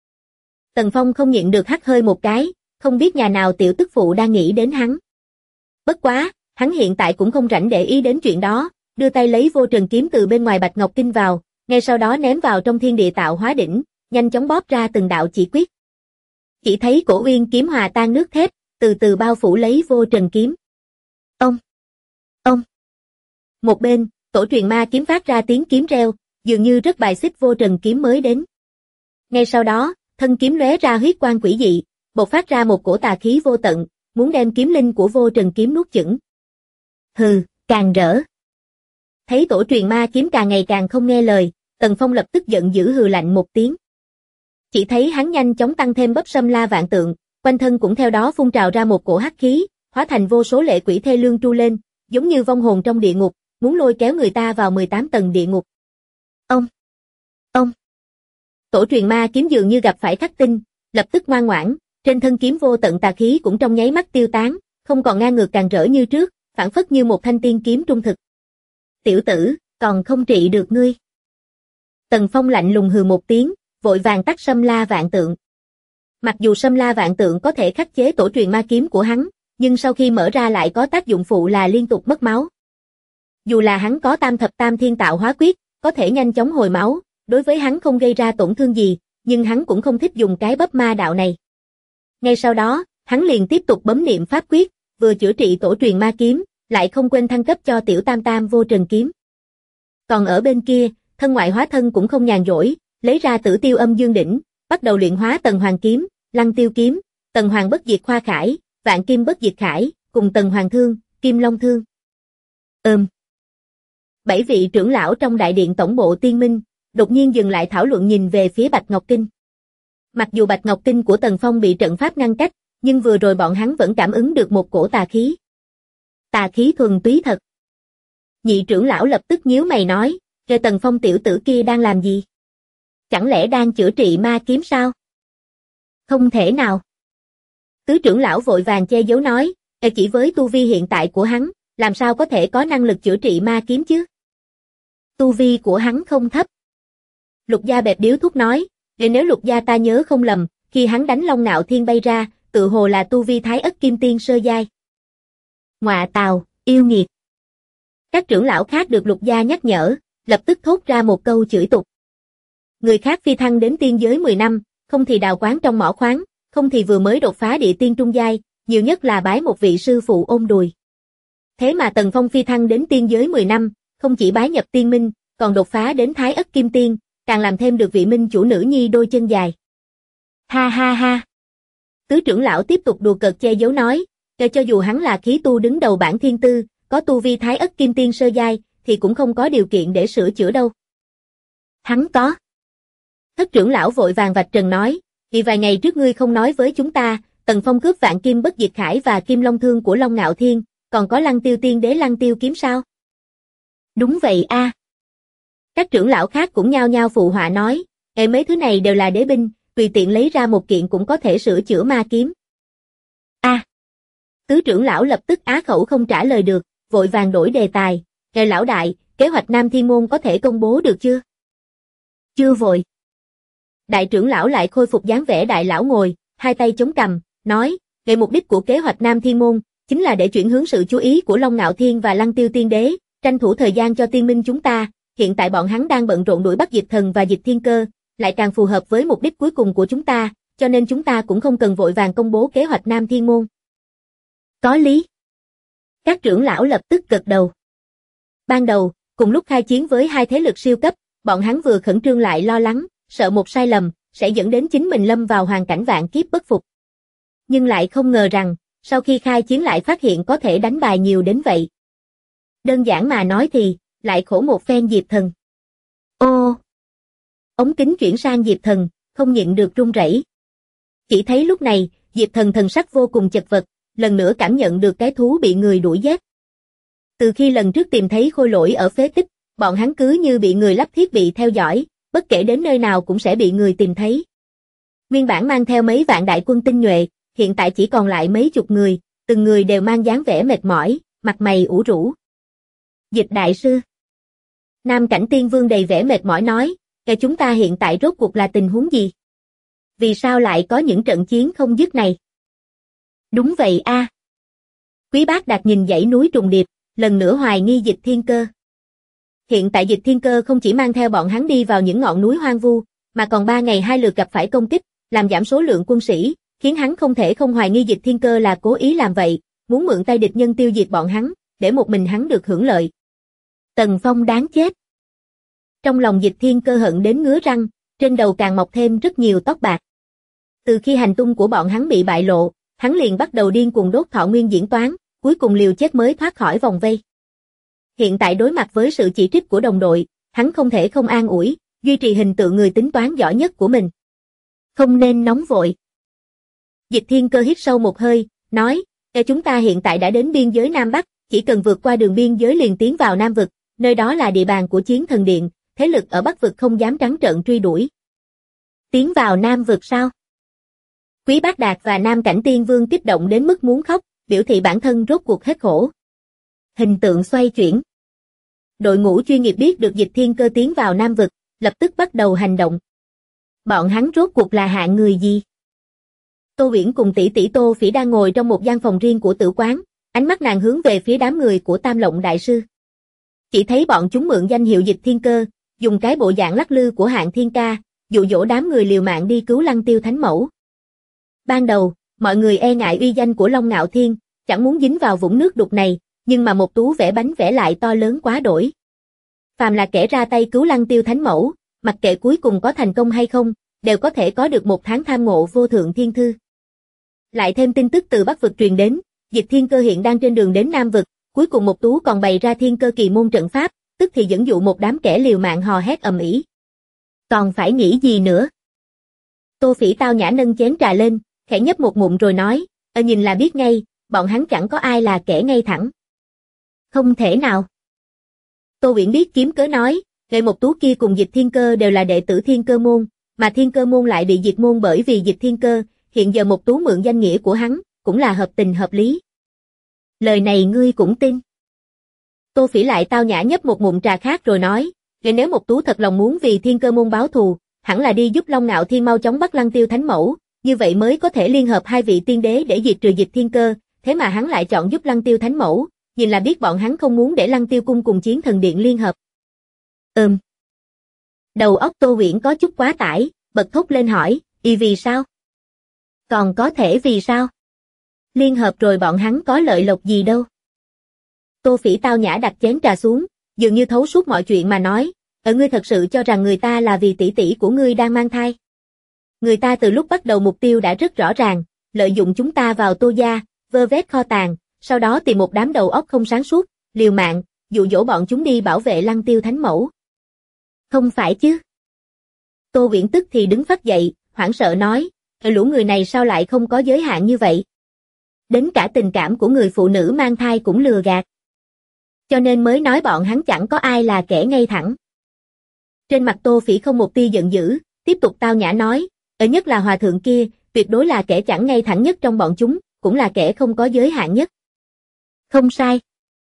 Tần Phong không nhịn được hắt hơi một cái, không biết nhà nào tiểu tức phụ đang nghĩ đến hắn. Bất quá, hắn hiện tại cũng không rảnh để ý đến chuyện đó, đưa tay lấy vô trần kiếm từ bên ngoài Bạch Ngọc Kinh vào, ngay sau đó ném vào trong thiên địa tạo hóa đỉnh, nhanh chóng bóp ra từng đạo chỉ quyết. Chỉ thấy cổ uyên kiếm hòa tan nước thép, từ từ bao phủ lấy vô trần kiếm. Ông. Một bên, tổ truyền ma kiếm phát ra tiếng kiếm reo, dường như rất bài xích vô trần kiếm mới đến. Ngay sau đó, thân kiếm lóe ra huyết quang quỷ dị, bộc phát ra một cổ tà khí vô tận, muốn đem kiếm linh của vô trần kiếm nuốt chửng. Hừ, càng rỡ. Thấy tổ truyền ma kiếm càng ngày càng không nghe lời, Tần Phong lập tức giận dữ hừ lạnh một tiếng. Chỉ thấy hắn nhanh chóng tăng thêm bắp xâm la vạn tượng, quanh thân cũng theo đó phun trào ra một cổ hắc khí, hóa thành vô số lệ quỷ thê lương tru lên, giống như vong hồn trong địa ngục, muốn lôi kéo người ta vào 18 tầng địa ngục. Ông. Tổ truyền ma kiếm dường như gặp phải khắc tinh, lập tức ngoan ngoãn, trên thân kiếm vô tận tà khí cũng trong nháy mắt tiêu tán, không còn ngang ngược càn rỡ như trước, phản phất như một thanh tiên kiếm trung thực. Tiểu tử, còn không trị được ngươi. Tần Phong lạnh lùng hừ một tiếng, vội vàng tắt xâm la vạn tượng. Mặc dù xâm la vạn tượng có thể khắc chế tổ truyền ma kiếm của hắn, nhưng sau khi mở ra lại có tác dụng phụ là liên tục mất máu. Dù là hắn có tam thập tam thiên tạo hóa quyết, có thể nhanh chóng hồi máu, đối với hắn không gây ra tổn thương gì, nhưng hắn cũng không thích dùng cái bắp ma đạo này. Ngay sau đó, hắn liền tiếp tục bấm niệm pháp quyết, vừa chữa trị tổ truyền ma kiếm, lại không quên thăng cấp cho tiểu tam tam vô trần kiếm. Còn ở bên kia, thân ngoại hóa thân cũng không nhàn rỗi, lấy ra Tử Tiêu Âm Dương Đỉnh, bắt đầu luyện hóa Tần Hoàng kiếm, Lăng Tiêu kiếm, Tần Hoàng bất diệt khoa khải, Vạn Kim bất diệt khải, cùng Tần Hoàng thương, Kim Long thương. 7 vị trưởng lão trong đại điện tổng bộ Tiên Minh, đột nhiên dừng lại thảo luận nhìn về phía Bạch Ngọc Kinh. Mặc dù Bạch Ngọc Kinh của Tần Phong bị trận pháp ngăn cách, nhưng vừa rồi bọn hắn vẫn cảm ứng được một cổ tà khí. Tà khí thuần túy thật. Nhị trưởng lão lập tức nhíu mày nói, kêu Tần Phong tiểu tử kia đang làm gì? Chẳng lẽ đang chữa trị ma kiếm sao? Không thể nào. Tứ trưởng lão vội vàng che giấu nói, chỉ với tu vi hiện tại của hắn, làm sao có thể có năng lực chữa trị ma kiếm chứ? Tu vi của hắn không thấp. Lục Gia bẹp điếu thuốc nói, nếu Lục Gia ta nhớ không lầm, khi hắn đánh Long Ngạo Thiên bay ra, tự hồ là tu vi Thái Ất Kim Tiên sơ giai. Ngọa tào, yêu nghiệt. Các trưởng lão khác được Lục Gia nhắc nhở, lập tức thốt ra một câu chửi tục. Người khác phi thăng đến tiên giới 10 năm, không thì đào quán trong mỏ khoáng, không thì vừa mới đột phá địa tiên trung giai, nhiều nhất là bái một vị sư phụ ôm đùi. Thế mà Tần Phong phi thăng đến tiên giới 10 năm, không chỉ bái nhập tiên minh, còn đột phá đến Thái Ất Kim Tiên, càng làm thêm được vị minh chủ nữ nhi đôi chân dài. Ha ha ha. Tứ trưởng lão tiếp tục đùa cợt che giấu nói, cho dù hắn là khí tu đứng đầu bảng thiên tư, có tu vi Thái Ất Kim Tiên sơ giai, thì cũng không có điều kiện để sửa chữa đâu. Hắn có. Thất trưởng lão vội vàng vạch trần nói, vì vài ngày trước ngươi không nói với chúng ta, Tần Phong cướp Vạn Kim bất diệt khải và Kim Long thương của Long Ngạo Thiên, còn có Lăng Tiêu tiên đế Lăng Tiêu kiếm sao? Đúng vậy a. Các trưởng lão khác cũng nhao nhao phụ họa nói, mấy thứ này đều là đế binh, tùy tiện lấy ra một kiện cũng có thể sửa chữa ma kiếm. Tứ trưởng lão lập tức á khẩu không trả lời được, vội vàng đổi đề tài, lão đại, kế hoạch Nam Thiên Môn có thể công bố được chưa? Chưa vội. Đại trưởng lão lại khôi phục dáng vẻ đại lão ngồi, hai tay chống cằm, nói, mục đích của kế hoạch Nam Thiên Môn, chính là để chuyển hướng sự chú ý của Long Ngạo Thiên và Lăng Tiêu tiên đế, tranh thủ thời gian cho tiên minh chúng ta, hiện tại bọn hắn đang bận rộn đuổi bắt Dịch Thần và Dịch Thiên Cơ, lại càng phù hợp với mục đích cuối cùng của chúng ta, cho nên chúng ta cũng không cần vội vàng công bố kế hoạch Nam Thiên Môn. Có lý. Các trưởng lão lập tức gật đầu. Ban đầu, cùng lúc khai chiến với hai thế lực siêu cấp, bọn hắn vừa khẩn trương lại lo lắng, sợ một sai lầm, sẽ dẫn đến chính mình lâm vào hoàn cảnh vạn kiếp bất phục. Nhưng lại không ngờ rằng, sau khi khai chiến lại phát hiện có thể đánh bài nhiều đến vậy. Đơn giản mà nói thì, lại khổ một phen Diệp Thần. Ô! Ống kính chuyển sang Diệp Thần, không nhịn được run rẩy. Chỉ thấy lúc này, Diệp Thần thần sắc vô cùng chật vật, lần nữa cảm nhận được cái thú bị người đuổi giết. Từ khi lần trước tìm thấy khôi lỗi ở phế tích, bọn hắn cứ như bị người lắp thiết bị theo dõi, bất kể đến nơi nào cũng sẽ bị người tìm thấy. Nguyên bản mang theo mấy vạn đại quân tinh nhuệ, hiện tại chỉ còn lại mấy chục người, từng người đều mang dáng vẻ mệt mỏi, mặt mày ủ rũ. Dịch đại sư. Nam Cảnh Tiên Vương đầy vẻ mệt mỏi nói, chúng ta hiện tại rốt cuộc là tình huống gì? Vì sao lại có những trận chiến không dứt này? Đúng vậy a. Quý Bác Đạt nhìn dãy núi trùng điệp, lần nữa hoài nghi Dịch Thiên Cơ. Hiện tại Dịch Thiên Cơ không chỉ mang theo bọn hắn đi vào những ngọn núi hoang vu, mà còn 3 ngày 2 lượt gặp phải công kích, làm giảm số lượng quân sĩ, khiến hắn không thể không hoài nghi Dịch Thiên Cơ là cố ý làm vậy, muốn mượn tay địch nhân tiêu diệt bọn hắn, để một mình hắn được hưởng lợi. Tần Phong đáng chết. Trong lòng Dịch Thiên Cơ hận đến ngứa răng, trên đầu càng mọc thêm rất nhiều tóc bạc. Từ khi hành tung của bọn hắn bị bại lộ, hắn liền bắt đầu điên cuồng đốt thọ nguyên diễn toán, cuối cùng liều chết mới thoát khỏi vòng vây. Hiện tại đối mặt với sự chỉ trích của đồng đội, hắn không thể không an ủi, duy trì hình tượng người tính toán giỏi nhất của mình. Không nên nóng vội. Dịch Thiên Cơ hít sâu một hơi, nói, chúng ta hiện tại đã đến biên giới Nam Bắc, chỉ cần vượt qua đường biên giới liền tiến vào Nam Vực, nơi đó là địa bàn của Chiến Thần Điện, thế lực ở Bắc Vực không dám trắng trợn truy đuổi. Tiến vào Nam Vực sao? Quý Bác Đạt và Nam Cảnh Tiên Vương kích động đến mức muốn khóc, biểu thị bản thân rốt cuộc hết khổ. Hình tượng xoay chuyển. Đội ngũ chuyên nghiệp biết được Dịch Thiên Cơ tiến vào Nam Vực, lập tức bắt đầu hành động. Bọn hắn rốt cuộc là hạng người gì? Tô Uyển cùng tỷ tỷ Tô Phỉ đang ngồi trong một gian phòng riêng của tử quán, ánh mắt nàng hướng về phía đám người của Tam Lộng Đại Sư. Chỉ thấy bọn chúng mượn danh hiệu Dịch Thiên Cơ, dùng cái bộ dạng lắc lư của Hạng Thiên Ca, dụ dỗ đám người liều mạng đi cứu Lăng Tiêu Thánh Mẫu. Ban đầu, mọi người e ngại uy danh của Long Ngạo Thiên, chẳng muốn dính vào vũng nước đục này, nhưng mà một tú vẽ bánh vẽ lại to lớn quá đổi. Phàm là kẻ ra tay cứu Lăng Tiêu Thánh Mẫu, mặc kệ cuối cùng có thành công hay không, đều có thể có được một tháng tham ngộ vô thượng thiên thư. Lại thêm tin tức từ Bắc Vực truyền đến, Dịch Thiên Cơ hiện đang trên đường đến Nam Vực, cuối cùng một tú còn bày ra Thiên Cơ Kỳ môn trận pháp, tức thì dẫn dụ một đám kẻ liều mạng hò hét ầm ĩ. Còn phải nghĩ gì nữa? Tô Phỉ tao nhã nâng chén trà lên, khẽ nhấp một ngụm rồi nói, nhìn là biết ngay, bọn hắn chẳng có ai là kẻ ngay thẳng. Không thể nào. Tô Uyển biết kiếm cớ nói, người một tú kia cùng Dịch Thiên Cơ đều là đệ tử Thiên Cơ môn, mà Thiên Cơ môn lại bị diệt môn bởi vì Dịch Thiên Cơ, hiện giờ một tú mượn danh nghĩa của hắn, cũng là hợp tình hợp lý. Lời này ngươi cũng tin. Tô Phỉ lại tao nhã nhấp một ngụm trà khác rồi nói, nếu một tú thật lòng muốn vì Thiên Cơ môn báo thù, hẳn là đi giúp Long Ngạo Thiên mau chóng bắt Lăng Tiêu Thánh Mẫu, như vậy mới có thể liên hợp hai vị tiên đế để diệt trừ Dịch Thiên Cơ, thế mà hắn lại chọn giúp Lăng Tiêu Thánh Mẫu, nhìn là biết bọn hắn không muốn để Lăng Tiêu cung cùng Chiến Thần Điện liên hợp. Đầu óc Tô Uyển có chút quá tải, bật thốt lên hỏi, vì sao? Còn có thể vì sao? Liên hợp rồi bọn hắn có lợi lộc gì đâu? Tô Phỉ tao nhã đặt chén trà xuống, dường như thấu suốt mọi chuyện mà nói, ngươi thật sự cho rằng người ta là vì tỷ tỷ của ngươi đang mang thai? Người ta từ lúc bắt đầu mục tiêu đã rất rõ ràng, lợi dụng chúng ta vào Tô gia, vơ vét kho tàng, sau đó tìm một đám đầu óc không sáng suốt, liều mạng, dụ dỗ bọn chúng đi bảo vệ Lăng Tiêu Thánh Mẫu. Không phải chứ? Tô Uyển tức thì đứng phắt dậy, hoảng sợ nói, lũ người này sao lại không có giới hạn như vậy? Đến cả tình cảm của người phụ nữ mang thai cũng lừa gạt. Cho nên mới nói bọn hắn chẳng có ai là kẻ ngay thẳng. Trên mặt Tô Phỉ không một tia giận dữ, tiếp tục tao nhã nói, nhất là hòa thượng kia, tuyệt đối là kẻ chẳng ngay thẳng nhất trong bọn chúng, cũng là kẻ không có giới hạn nhất. Không sai.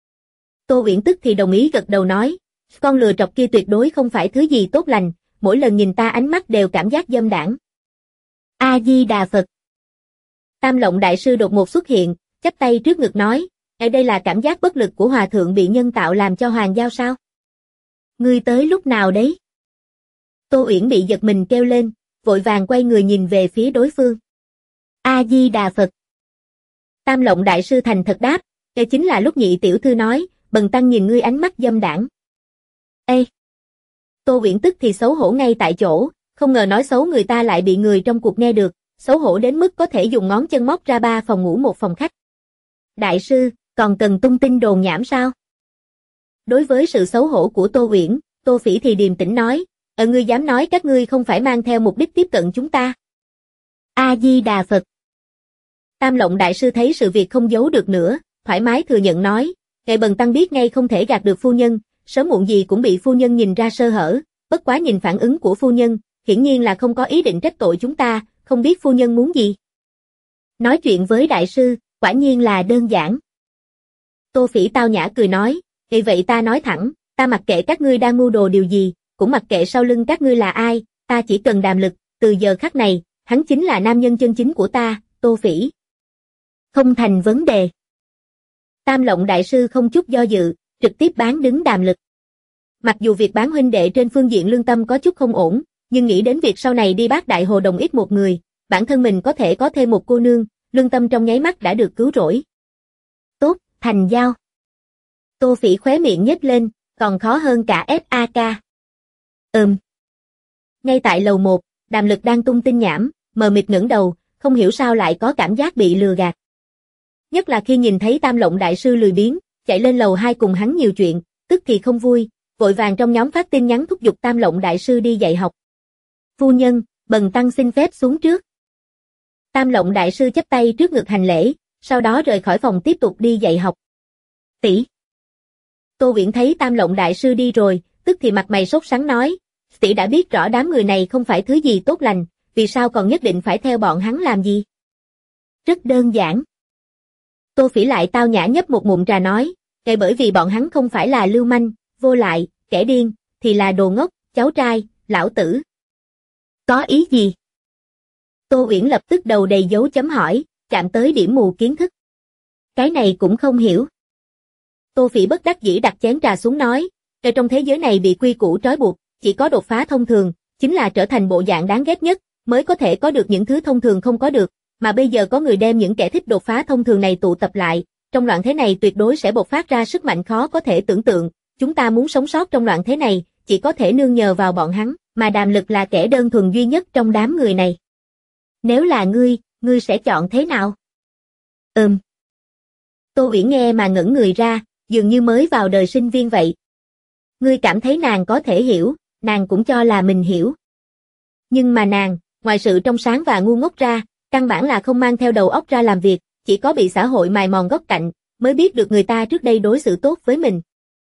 Tô Uyển tức thì đồng ý gật đầu nói, con lừa trọc kia tuyệt đối không phải thứ gì tốt lành, mỗi lần nhìn ta ánh mắt đều cảm giác dâm đãng. A Di Đà Phật. Tam Lộng Đại Sư đột ngột xuất hiện, chắp tay trước ngực nói, đây là cảm giác bất lực của hòa thượng bị nhân tạo làm cho hoàng giao sao? Ngươi tới lúc nào đấy? Tô Uyển bị giật mình kêu lên, vội vàng quay người nhìn về phía đối phương. A Di Đà Phật. Tam Lộng Đại Sư thành thật đáp, đây chính là lúc Nhị tiểu thư nói, bần tăng nhìn ngươi ánh mắt dâm đãng. Ê! Tô Uyển tức thì xấu hổ ngay tại chỗ, không ngờ nói xấu người ta lại bị người trong cuộc nghe được, xấu hổ đến mức có thể dùng ngón chân móc ra 3 phòng ngủ một phòng khách. Đại sư, còn cần tung tin đồn nhảm sao? Đối với sự xấu hổ của Tô Uyển, Tô Phỉ thì điềm tĩnh nói, ngươi dám nói các ngươi không phải mang theo mục đích tiếp cận chúng ta. A Di Đà Phật. Tam Lộng Đại Sư thấy sự việc không giấu được nữa, thoải mái thừa nhận nói, bần tăng biết ngay không thể gạt được phu nhân, sớm muộn gì cũng bị phu nhân nhìn ra sơ hở, bất quá nhìn phản ứng của phu nhân, hiển nhiên là không có ý định trách tội chúng ta, không biết phu nhân muốn gì. Nói chuyện với đại sư, quả nhiên là đơn giản. Tô Phỉ tao nhã cười nói, vậy ta nói thẳng, ta mặc kệ các ngươi đang mưu đồ điều gì, cũng mặc kệ sau lưng các ngươi là ai, ta chỉ cần Đàm Lực, từ giờ khắc này, hắn chính là nam nhân chân chính của ta, Tô Phỉ. Không thành vấn đề. Tam Lộng Đại Sư không chút do dự, trực tiếp bán đứng Đàm Lực. Mặc dù việc bán huynh đệ trên phương diện lương tâm có chút không ổn, nhưng nghĩ đến việc sau này đi Bát Đại Hồ Đồng ít một người, bản thân mình có thể có thêm một cô nương, lương tâm trong nháy mắt đã được cứu rỗi. Tốt, thành giao. Tô Phỉ khóe miệng nhếch lên, còn khó hơn cả FAK. Ngay tại lầu 1, Đàm Lực đang tung tin nhảm, mờ mịt ngẩng đầu, không hiểu sao lại có cảm giác bị lừa gạt. Nhất là khi nhìn thấy Tam Lộng Đại Sư lười biếng, chạy lên lầu 2 cùng hắn nhiều chuyện, tức thì không vui, vội vàng trong nhóm phát tin nhắn thúc giục Tam Lộng Đại Sư đi dạy học. Phu nhân, Bần tăng xin phép xuống trước. Tam Lộng đại sư chắp tay trước ngực hành lễ, sau đó rời khỏi phòng tiếp tục đi dạy học. Tỷ. Tô Uyển thấy Tam Lộng đại sư đi rồi, tức thì mặt mày sốt sắng nói, tỷ đã biết rõ đám người này không phải thứ gì tốt lành, vì sao còn nhất định phải theo bọn hắn làm gì? Rất đơn giản. Tô Phỉ lại tao nhã nhấp một ngụm trà nói, ngay bởi vì bọn hắn không phải là lưu manh, vô lại, kẻ điên, thì là đồ ngốc, cháu trai, lão tử. Có ý gì? Tô Uyển lập tức đầu đầy dấu chấm hỏi, chạm tới điểm mù kiến thức. Cái này cũng không hiểu. Tô Phỉ bất đắc dĩ đặt chén trà xuống nói, ở trong thế giới này bị quy củ trói buộc, chỉ có đột phá thông thường, chính là trở thành bộ dạng đáng ghét nhất, mới có thể có được những thứ thông thường không có được, mà bây giờ có người đem những kẻ thích đột phá thông thường này tụ tập lại, trong loạn thế này tuyệt đối sẽ bộc phát ra sức mạnh khó có thể tưởng tượng, chúng ta muốn sống sót trong loạn thế này, chỉ có thể nương nhờ vào bọn hắn, mà Đàm Lực là kẻ đơn thuần duy nhất trong đám người này. Nếu là ngươi sẽ chọn thế nào? Tô Uyển nghe mà ngẩn người ra, dường như mới vào đời sinh viên vậy. Ngươi cảm thấy nàng có thể hiểu, nàng cũng cho là mình hiểu. Nhưng mà nàng, ngoài sự trong sáng và ngu ngốc ra, căn bản là không mang theo đầu óc ra làm việc, chỉ có bị xã hội mài mòn góc cạnh, mới biết được người ta trước đây đối xử tốt với mình.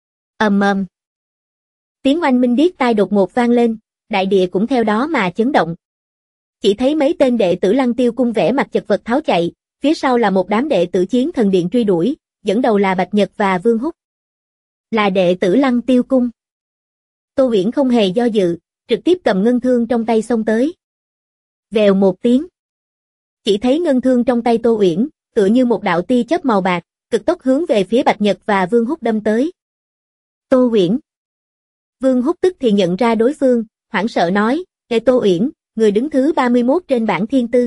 Tiếng oanh minh điếc tai đột ngột vang lên, đại địa cũng theo đó mà chấn động. Chỉ thấy mấy tên đệ tử Lăng Tiêu Cung vẻ mặt chật vật tháo chạy, phía sau là một đám đệ tử Chiến Thần Điện truy đuổi, dẫn đầu là Bạch Nhật và Vương Húc. Là đệ tử Lăng Tiêu Cung. Tô Uyển không hề do dự, trực tiếp cầm ngân thương trong tay xông tới. Vèo một tiếng. Chỉ thấy ngân thương trong tay Tô Uyển, tựa như một đạo tia chớp màu bạc, cực tốc hướng về phía Bạch Nhật và Vương Húc đâm tới. Tô Uyển. Vương Húc tức thì nhận ra đối phương, hoảng sợ nói, "Ê Tô Uyển, người đứng thứ 31 trên bảng thiên tư."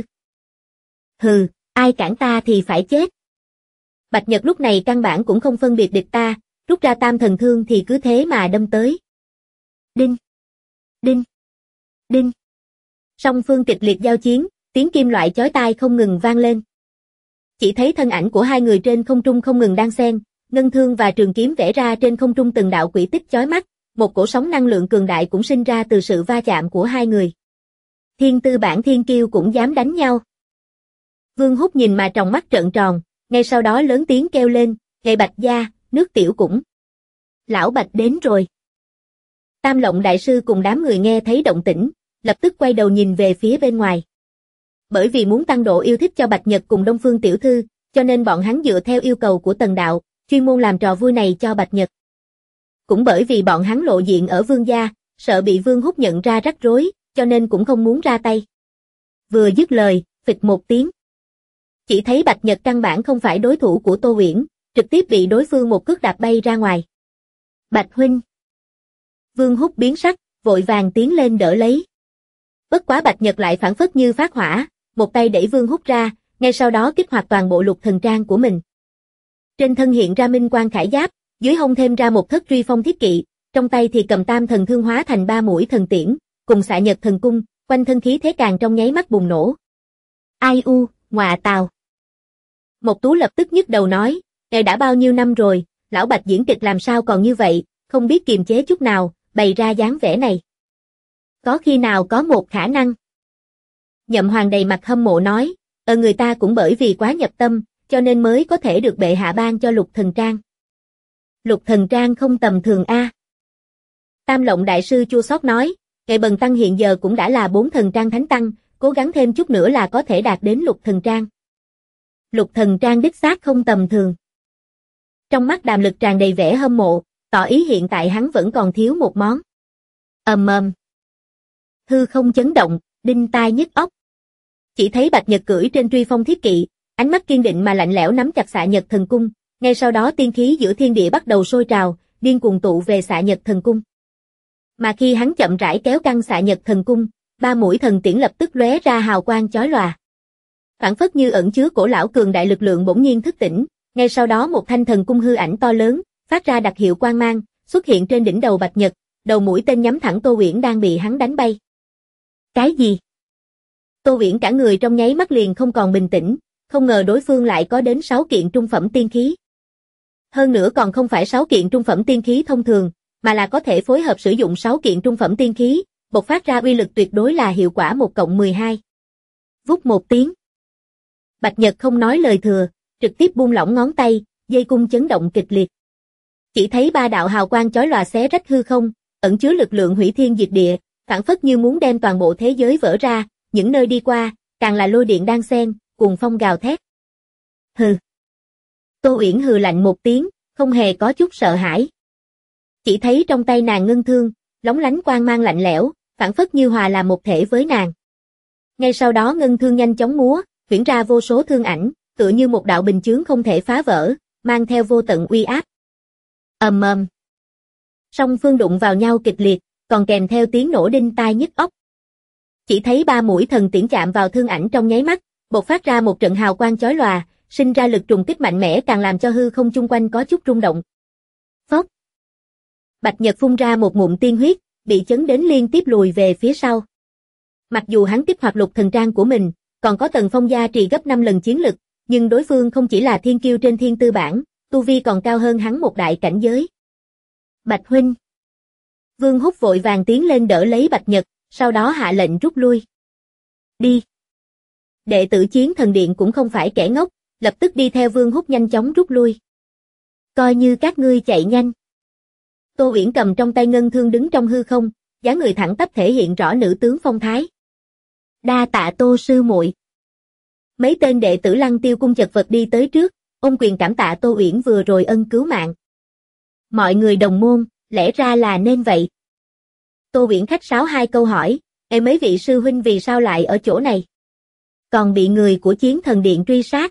"Hừ, ai cản ta thì phải chết." Bạch Nhật lúc này căn bản cũng không phân biệt địch ta, rút ra tam thần thương thì cứ thế mà đâm tới. Đinh, đinh, đinh. Song phương kịch liệt giao chiến, tiếng kim loại chói tai không ngừng vang lên. Chỉ thấy thân ảnh của hai người trên không trung không ngừng đan xen, ngân thương và trường kiếm vẽ ra trên không trung từng đạo quỹ tích chói mắt, một cổ sóng năng lượng cường đại cũng sinh ra từ sự va chạm của hai người. Thiên tư bản thiên kiêu cũng dám đánh nhau. Vương Húc nhìn mà tròng mắt trợn tròn, ngay sau đó lớn tiếng kêu lên, "Ngài Bạch gia, nước tiểu cũng. Lão Bạch đến rồi." Tam Lộng đại sư cùng đám người nghe thấy động tĩnh, lập tức quay đầu nhìn về phía bên ngoài. Bởi vì muốn tăng độ yêu thích cho Bạch Nhật cùng Đông Phương tiểu thư, cho nên bọn hắn dựa theo yêu cầu của Tần đạo, chuyên môn làm trò vui này cho Bạch Nhật. Cũng bởi vì bọn hắn lộ diện ở Vương gia, sợ bị Vương Húc nhận ra rắc rối, cho nên cũng không muốn ra tay. Vừa dứt lời, phịch một tiếng. Chỉ thấy Bạch Nhật căn bản không phải đối thủ của Tô Uyển, trực tiếp bị đối phương một cước đạp bay ra ngoài. "Bạch huynh." Vương Húc biến sắc, vội vàng tiến lên đỡ lấy. Bất quá Bạch Nhật lại phản phất như phát hỏa, một tay đẩy Vương Húc ra, ngay sau đó kích hoạt toàn bộ lục thần trang của mình. Trên thân hiện ra minh quang khải giáp, dưới hông thêm ra một thất truy phong thiết kỵ, trong tay thì cầm tam thần thương hóa thành 3 mũi thần tiễn, cùng xạ nhật thần cung, quanh thân khí thế càng trong nháy mắt bùng nổ. "Ai u, ngọa tào." Mộc Tú lập tức nhức đầu nói, "Ngài đã bao nhiêu năm rồi, lão Bạch diễn kịch làm sao còn như vậy, không biết kiềm chế chút nào, bày ra dáng vẻ này. Có khi nào có một khả năng." Nhậm Hoàng đầy mặt hâm mộ nói, người ta cũng bởi vì quá nhập tâm, cho nên mới có thể được bệ hạ ban cho lục thần trang. Lục thần trang không tầm thường a. Tam Lộng đại sư chua xót nói, "Ngài bần tăng hiện giờ cũng đã là 4 thần trang thánh tăng, cố gắng thêm chút nữa là có thể đạt đến lục thần trang." Lục thần trang đích xác không tầm thường. Trong mắt Đàm Lực tràn đầy vẻ hâm mộ, tỏ ý hiện tại hắn vẫn còn thiếu một món. Hư không chấn động, đinh tai nhức óc. Chỉ thấy Bạch Nhật cưỡi trên truy phong thiết kỵ, ánh mắt kiên định mà lạnh lẽo nắm chặt xạ nhật thần cung, ngay sau đó tiên khí giữa thiên địa bắt đầu sôi trào, điên cuồng tụ về xạ nhật thần cung. Mà khi hắn chậm rãi kéo căng xạ nhật thần cung, 3 mũi thần tiễn lập tức lóe ra hào quang chói lòa. Phản phất như ẩn chứa cổ lão cường đại lực lượng bỗng nhiên thức tỉnh, ngay sau đó một thanh thần cung hư ảnh to lớn, phát ra đặc hiệu quang mang, xuất hiện trên đỉnh đầu Bạch Nhật, đầu mũi tên nhắm thẳng Tô Uyển đang bị hắn đánh bay. Cái gì? Tô Uyển cả người trong nháy mắt liền không còn bình tĩnh, không ngờ đối phương lại có đến 6 kiện trung phẩm tiên khí. Hơn nữa còn không phải 6 kiện trung phẩm tiên khí thông thường, mà là có thể phối hợp sử dụng 6 kiện trung phẩm tiên khí, bộc phát ra uy lực tuyệt đối là hiệu quả 1+12. Vút một tiếng. Bạch Nhật không nói lời thừa, trực tiếp buông lỏng ngón tay, dây cung chấn động kịch liệt. Chỉ thấy 3 đạo hào quang chói lòa xé rách hư không, ẩn chứa lực lượng hủy thiên diệt địa, phảng phất như muốn đem toàn bộ thế giới vỡ ra, những nơi đi qua, càng là lôi điện đan xen, cuồng phong gào thét. Hừ. Tô Uyển hừ lạnh một tiếng, không hề có chút sợ hãi. Chỉ thấy trong tay nàng ngân thương, lóng lánh quang mang lạnh lẽo, phảng phất như hòa làm một thể với nàng. Ngay sau đó ngân thương nhanh chóng múa, huyễn ra vô số thương ảnh, tựa như một đạo bình chướng không thể phá vỡ, mang theo vô tận uy áp. Ầm ầm. Song phương đụng vào nhau kịch liệt, còn kèm theo tiếng nổ đinh tai nhức óc. Chỉ thấy 3 mũi thần tiễn chạm vào thương ảnh trong nháy mắt, bộc phát ra một trận hào quang chói lòa, sinh ra lực trùng kích mạnh mẽ càng làm cho hư không chung quanh có chút rung động. Phốc. Bạch Nhật phun ra một ngụm tiên huyết, bị chấn đến liên tiếp lùi về phía sau. Mặc dù hắn kích hoạt lục thần trang của mình, còn có Tần Phong gia trì gấp 5 lần chiến lực, nhưng đối phương không chỉ là thiên kiêu trên thiên tư bảng, tu vi còn cao hơn hắn một đại cảnh giới. Bạch huynh. Vương Húc vội vàng tiến lên đỡ lấy Bạch Nhật, sau đó hạ lệnh rút lui. Đi. Đệ tử Chiến Thần Điện cũng không phải kẻ ngốc, lập tức đi theo Vương Húc nhanh chóng rút lui. Coi như các ngươi chạy nhanh. Tô Uyển cầm trong tay ngân thương đứng trong hư không, dáng người thẳng tắp thể hiện rõ nữ tướng phong thái. Đa tạ Tô sư muội. Mấy tên đệ tử Lăng Tiêu cung chật vật đi tới trước, ôm quyền cảm tạ Tô Uyển vừa rồi ân cứu mạng. Mọi người đồng môn, lẽ ra là nên vậy. Tô Uyển khách sáo 2 câu hỏi, mấy vị sư huynh vì sao lại ở chỗ này? Còn bị người của Chiến Thần Điện truy sát.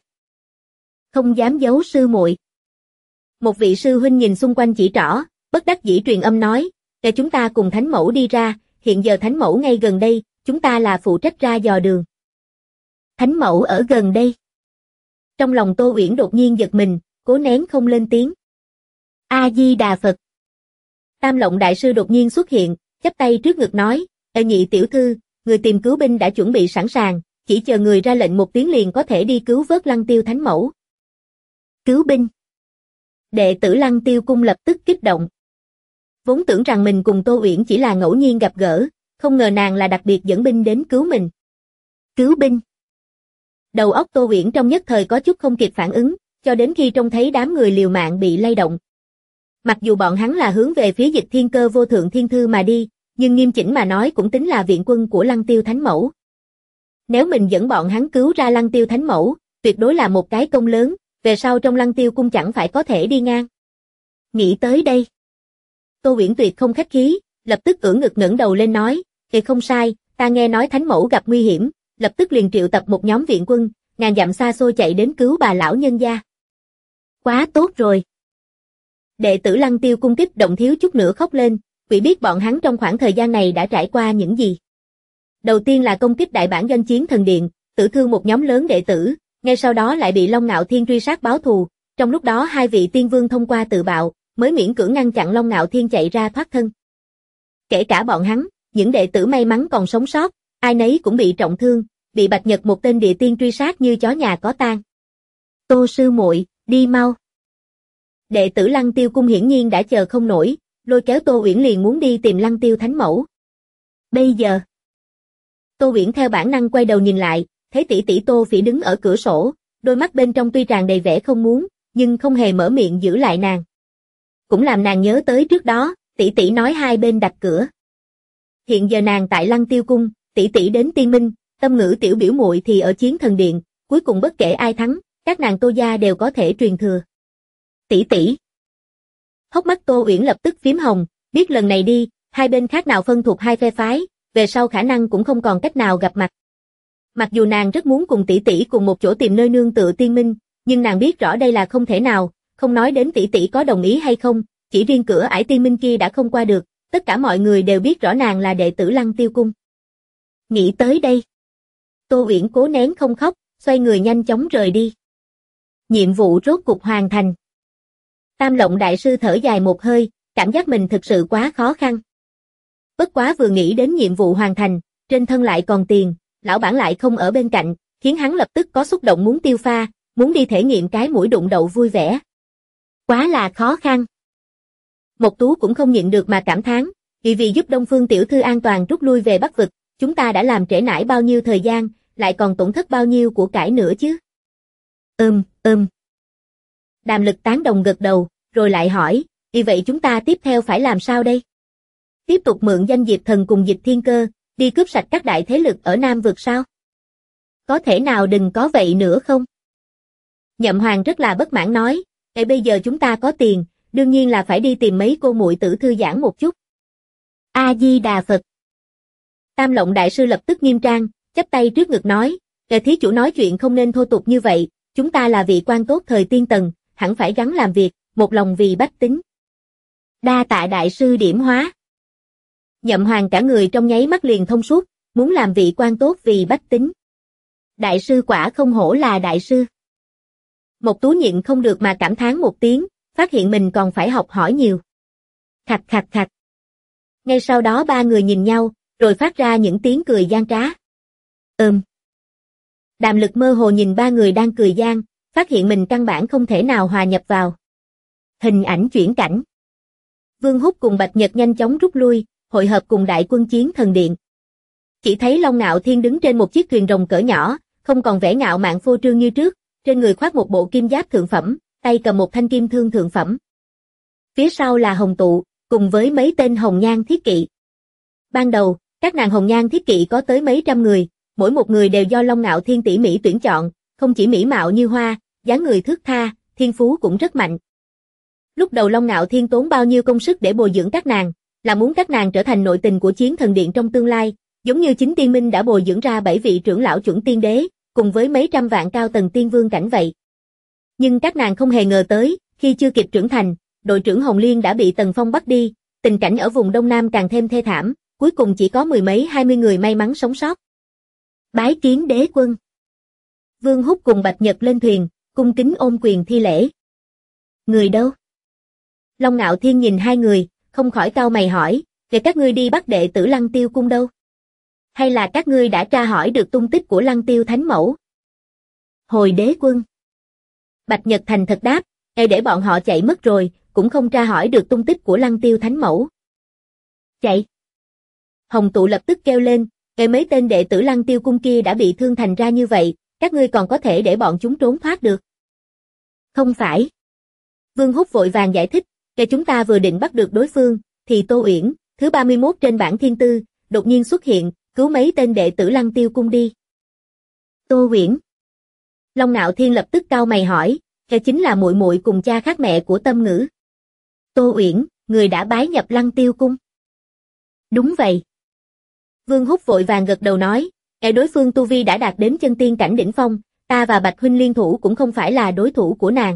Không dám giấu sư muội. Một vị sư huynh nhìn xung quanh chỉ trỏ, bất đắc dĩ truyền âm nói, để chúng ta cùng Thánh Mẫu đi ra, hiện giờ Thánh Mẫu ngay gần đây, chúng ta là phụ trách ra dò đường. Thánh Mẫu ở gần đây. Trong lòng Tô Uyển đột nhiên giật mình, cố nén không lên tiếng. A-di-đà Phật. Tam Lộng đại sư đột nhiên xuất hiện, chắp tay trước ngực nói, Nhị tiểu thư, người tìm cứu binh đã chuẩn bị sẵn sàng, chỉ chờ người ra lệnh một tiếng liền có thể đi cứu vớt Lăng Tiêu Thánh Mẫu. Cứu binh. Đệ tử Lăng Tiêu cung lập tức kích động. Vốn tưởng rằng mình cùng Tô Uyển chỉ là ngẫu nhiên gặp gỡ, không ngờ nàng là đặc biệt dẫn binh đến cứu mình. Cứu binh. Đầu óc Tô Uyển trong nhất thời có chút không kịp phản ứng, cho đến khi trông thấy đám người liều mạng bị lay động. Mặc dù bọn hắn là hướng về phía Dịch Thiên Cơ vô thượng thiên thư mà đi, nhưng nghiêm chỉnh mà nói cũng tính là viện quân của Lăng Tiêu Thánh Mẫu. Nếu mình dẫn bọn hắn cứu ra Lăng Tiêu Thánh Mẫu, tuyệt đối là một cái công lớn, về sau trong Lăng Tiêu cung chẳng phải có thể đi ngang. Nghĩ tới đây, Tô Uyển tuyệt không khách khí, lập tức ưỡn ngực ngẩng đầu lên nói, không sai, ta nghe nói Thánh Mẫu gặp nguy hiểm, lập tức liền triệu tập một nhóm viện quân, ngàn dặm xa xôi chạy đến cứu bà lão nhân gia. Quá tốt rồi. Đệ tử Lăng Tiêu cung kích động thiếu chút nữa khóc lên, quỷ biết bọn hắn trong khoảng thời gian này đã trải qua những gì. Đầu tiên là công kích đại bản doanh Chiến Thần Điện, tử thương một nhóm lớn đệ tử, ngay sau đó lại bị Long Ngạo Thiên truy sát báo thù, trong lúc đó 2 vị tiên vương thông qua tự bạo, mới miễn cưỡng ngăn chặn Long Ngạo Thiên chạy ra thoát thân. Kể cả bọn hắn, những đệ tử may mắn còn sống sót, ai nấy cũng bị trọng thương, bị Bạch Nhật một tên địa tiên truy sát như chó nhà có tang. Tô sư muội, đi mau. Đệ tử Lăng Tiêu cung hiển nhiên đã chờ không nổi, lôi kéo Tô Uyển liền muốn đi tìm Lăng Tiêu Thánh Mẫu. Bây giờ, Tô Uyển theo bản năng quay đầu nhìn lại, thấy tỷ tỷ Tô Phỉ đứng ở cửa sổ, đôi mắt bên trong tuy tràn đầy vẻ không muốn, nhưng không hề mở miệng giữ lại nàng. Cũng làm nàng nhớ tới trước đó, tỷ tỷ nói hai bên đặt cửa. Hiện giờ nàng tại Lăng Tiêu cung, tỷ tỷ đến Tiên Minh, Tâm Ngữ tiểu biểu muội thì ở Chiến Thần Điện, cuối cùng bất kể ai thắng, các nàng Tô gia đều có thể truyền thừa. Tỷ tỷ. Hốc mắt Tô Uyển lập tức phím hồng, biết lần này đi, hai bên khác nào phân thuộc hai phe phái, về sau khả năng cũng không còn cách nào gặp mặt. Mặc dù nàng rất muốn cùng tỷ tỷ cùng một chỗ tìm nơi nương tựa Tiên Minh, nhưng nàng biết rõ đây là không thể nào, không nói đến tỷ tỷ có đồng ý hay không, chỉ riêng cửa ải Tiên Minh kia đã không qua được, tất cả mọi người đều biết rõ nàng là đệ tử Lăng Tiêu cung. Nghĩ tới đây, Tô Uyển cố nén không khóc, xoay người nhanh chóng rời đi. Nhiệm vụ rốt cục hoàn thành. Tam Lộng đại sư thở dài một hơi, cảm giác mình thực sự quá khó khăn. Bất quá vừa nghĩ đến nhiệm vụ hoàn thành, trên thân lại còn tiền, lão bản lại không ở bên cạnh, khiến hắn lập tức có xúc động muốn tiêu pha, muốn đi thể nghiệm cái mũi đụng đậu vui vẻ. Quá là khó khăn. Mộc Tú cũng không nhịn được mà cảm thán, vì giúp Đông Phương tiểu thư an toàn rút lui về Bắc vực, chúng ta đã làm trễ nải bao nhiêu thời gian, lại còn tổn thất bao nhiêu của cải nữa chứ? Đàm Lực tán đồng gật đầu, rồi lại hỏi, vậy chúng ta tiếp theo phải làm sao đây? Tiếp tục mượn danh Diệp Thần cùng Dịch Thiên Cơ, đi cướp sạch các đại thế lực ở Nam vực sao? Có thể nào đừng có vậy nữa không? Nhậm Hoàng rất là bất mãn nói, bây giờ chúng ta có tiền, đương nhiên là phải đi tìm mấy cô muội tử thư giãn một chút. A-di-đà Phật. Tam Lộng đại sư lập tức nghiêm trang, chắp tay trước ngực nói, thí chủ nói chuyện không nên thô tục như vậy, chúng ta là vị quan tốt thời tiên tần, hẳn phải gắng làm việc, một lòng vì bách tính. Đa tạ đại sư điểm hóa. Nhậm Hoàng cả người trong nháy mắt liền thông suốt, muốn làm vị quan tốt vì bách tính. Đại sư quả không hổ là đại sư. Một Tú nhịn không được mà cảm thán một tiếng, phát hiện mình còn phải học hỏi nhiều. Khạch khạch khạch. Ngay sau đó ba người nhìn nhau, rồi phát ra những tiếng cười gian trá. Đàm Lực mơ hồ nhìn ba người đang cười gian, phát hiện mình căn bản không thể nào hòa nhập vào. Hình ảnh chuyển cảnh. Vương Húc cùng Bạch Nhật nhanh chóng rút lui, hội hợp cùng đại quân Chiến Thần Điện. Chỉ thấy Long Ngạo Thiên đứng trên một chiếc thuyền rồng cỡ nhỏ, không còn vẻ ngạo mạn phô trương như trước, trên người khoác một bộ kim giáp thượng phẩm, tay cầm một thanh kim thương thượng phẩm. Phía sau là Hồng Tụ, cùng với mấy tên hồng nhan thiết kỵ. Ban đầu, các nàng hồng nhan thiết kỵ có tới mấy trăm người, mỗi một người đều do Long Ngạo Thiên tỉ mỉ tuyển chọn, không chỉ mỹ mạo như hoa, dáng người thướt tha, thiên phú cũng rất mạnh. Lúc đầu Long Ngạo Thiên tốn bao nhiêu công sức để bồi dưỡng các nàng, là muốn các nàng trở thành nội tình của Chiến Thần Điện trong tương lai, giống như chính Tiên Minh đã bồi dưỡng ra 7 vị trưởng lão chuẩn tiên đế, cùng với mấy trăm vạn cao tầng tiên vương cảnh vậy. Nhưng các nàng không hề ngờ tới, khi chưa kịp trưởng thành, đội trưởng Hồng Liên đã bị Tần Phong bắt đi, tình cảnh ở vùng Đông Nam càng thêm thê thảm, cuối cùng chỉ có 10 mấy 20 người may mắn sống sót. Bái kiến đế quân. Vương Húc cùng Bạch Nhật lên thuyền, cung kính ôm quyền thi lễ. Người đâu? Long Ngạo Thiên nhìn hai người, không khỏi cau mày hỏi, vậy các ngươi đi bắt đệ tử Lăng Tiêu cung đâu? Hay là các ngươi đã tra hỏi được tung tích của Lăng Tiêu Thánh Mẫu? Hồi đế quân. Bạch Nhật thành thật đáp, để bọn họ chạy mất rồi, cũng không tra hỏi được tung tích của Lăng Tiêu Thánh Mẫu. Chạy. Hồng Tụ lập tức kêu lên, mấy tên đệ tử Lăng Tiêu cung kia đã bị thương thành ra như vậy, các ngươi còn có thể để bọn chúng trốn thoát được. Không phải. Vương Húc vội vàng giải thích, chúng ta vừa định bắt được đối phương, thì Tô Uyển, thứ 31 trên bảng thiên tư, đột nhiên xuất hiện, cứu mấy tên đệ tử Lăng Tiêu cung đi. Tô Uyển. Long Ngạo Thiên lập tức cau mày hỏi, chính là muội muội cùng cha khác mẹ của Tâm Ngữ. Tô Uyển, người đã bái nhập Lăng Tiêu cung. Đúng vậy. Vương Húc vội vàng gật đầu nói, đối phương tu vi đã đạt đến chân tiên cảnh đỉnh phong, ta và Bạch huynh liên thủ cũng không phải là đối thủ của nàng.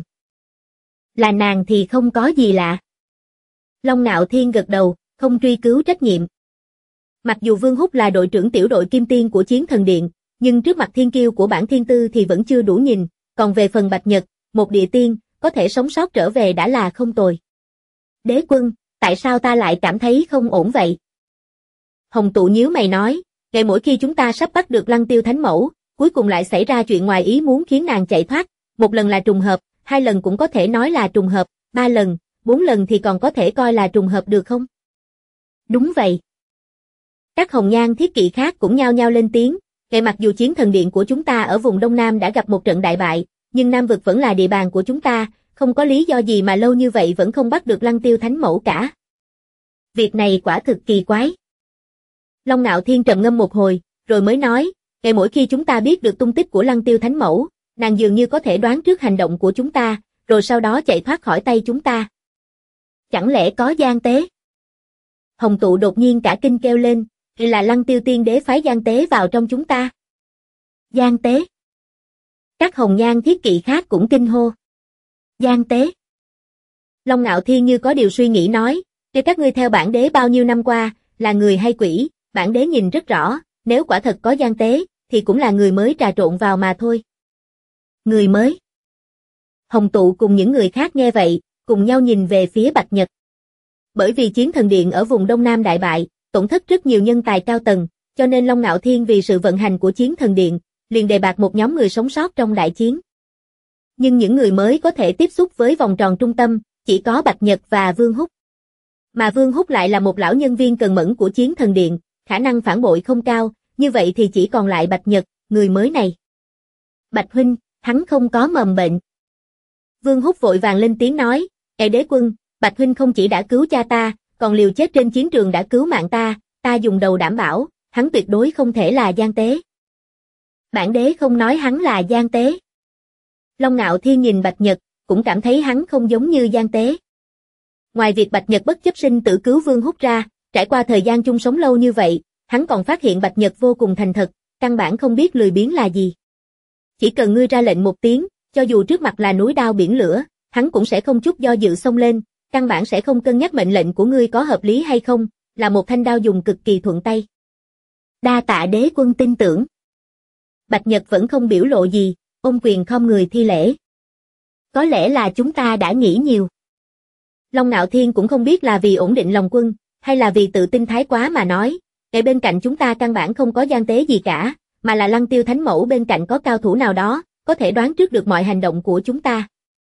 Là nàng thì không có gì lạ. Long Ngạo Thiên gật đầu, không truy cứu trách nhiệm. Mặc dù Vương Húc là đội trưởng tiểu đội Kim Tiên của Chiến Thần Điện, nhưng trước mặt thiên kiêu của bản thiên tư thì vẫn chưa đủ nhìn, còn về phần Bạch Nhật, một địa tiên, có thể sống sót trở về đã là không tồi. Đế quân, tại sao ta lại cảm thấy không ổn vậy? Hồng Tụ nhíu mày nói, ngày mỗi khi chúng ta sắp bắt được Lăng Tiêu Thánh Mẫu, cuối cùng lại xảy ra chuyện ngoài ý muốn khiến nàng chạy thoát, một lần là trùng hợp, 2 lần cũng có thể nói là trùng hợp, 3 lần, 4 lần thì còn có thể coi là trùng hợp được không? Đúng vậy. Các hồng nhan thiết kỵ khác cũng nhao nhao lên tiếng, mặc dù Chiến Thần Điện của chúng ta ở vùng Đông Nam đã gặp một trận đại bại, nhưng Nam vực vẫn là địa bàn của chúng ta, không có lý do gì mà lâu như vậy vẫn không bắt được Lăng Tiêu Thánh Mẫu cả. Việc này quả thực kỳ quái. Long Ngạo Thiên trầm ngâm một hồi, rồi mới nói, mỗi khi chúng ta biết được tung tích của Lăng Tiêu Thánh Mẫu, nàng dường như có thể đoán trước hành động của chúng ta, rồi sau đó chạy thoát khỏi tay chúng ta. Chẳng lẽ có gian tế? Hồng Tụ đột nhiên cả kinh kêu lên, là Lăng Tiêu Tiên Đế phái gian tế vào trong chúng ta. Gian tế? Các hồng nhan thiết kỵ khác cũng kinh hô. Gian tế? Long Ngạo Thiên như có điều suy nghĩ nói, các ngươi theo bản đế bao nhiêu năm qua, là người hay quỷ, bản đế nhìn rất rõ, nếu quả thật có gian tế, thì cũng là người mới trà trộn vào mà thôi. Người mới? Hồng Tụ cùng những người khác nghe vậy, cùng nhau nhìn về phía Bạch Nhật. Bởi vì Chiến Thần Điện ở vùng Đông Nam đại bại, tổn thất rất nhiều nhân tài cao tầng, cho nên Long Ngạo Thiên vì sự vận hành của Chiến Thần Điện, liền đề bạt một nhóm người sống sót trong đại chiến. Nhưng những người mới có thể tiếp xúc với vòng tròn trung tâm, chỉ có Bạch Nhật và Vương Húc. Mà Vương Húc lại là một lão nhân viên cần mẫn của Chiến Thần Điện, khả năng phản bội không cao, như vậy thì chỉ còn lại Bạch Nhật, người mới này. Bạch huynh, hắn không có mầm bệnh. Vương Húc vội vàng lên tiếng nói, Đế quân, Bạch huynh không chỉ đã cứu cha ta, còn liều chết trên chiến trường đã cứu mạng ta dùng đầu đảm bảo, hắn tuyệt đối không thể là gian tế. Bản đế không nói hắn là gian tế. Long Ngạo Thiên nhìn Bạch Nhật, cũng cảm thấy hắn không giống như gian tế. Ngoài việc Bạch Nhật bất chấp sinh tử cứu Vương Húc ra, trải qua thời gian chung sống lâu như vậy, hắn còn phát hiện Bạch Nhật vô cùng thành thật, căn bản không biết lười biếng là gì. Chỉ cần ngươi ra lệnh một tiếng, cho dù trước mặt là núi đao biển lửa, hắn cũng sẽ không chút do dự xông lên, căn bản sẽ không cân nhắc mệnh lệnh của ngươi có hợp lý hay không, là một thanh đao dùng cực kỳ thuận tay. Đa tạ đế quân tin tưởng. Bạch Nhật vẫn không biểu lộ gì, ôm quyền khom người thi lễ. Có lẽ là chúng ta đã nghĩ nhiều. Long Ngạo Thiên cũng không biết là vì ổn định lòng quân, hay là vì tự tin thái quá mà nói, ở bên cạnh chúng ta căn bản không có gian tế gì cả, mà là Lăng Tiêu Thánh Mẫu bên cạnh có cao thủ nào đó, có thể đoán trước được mọi hành động của chúng ta.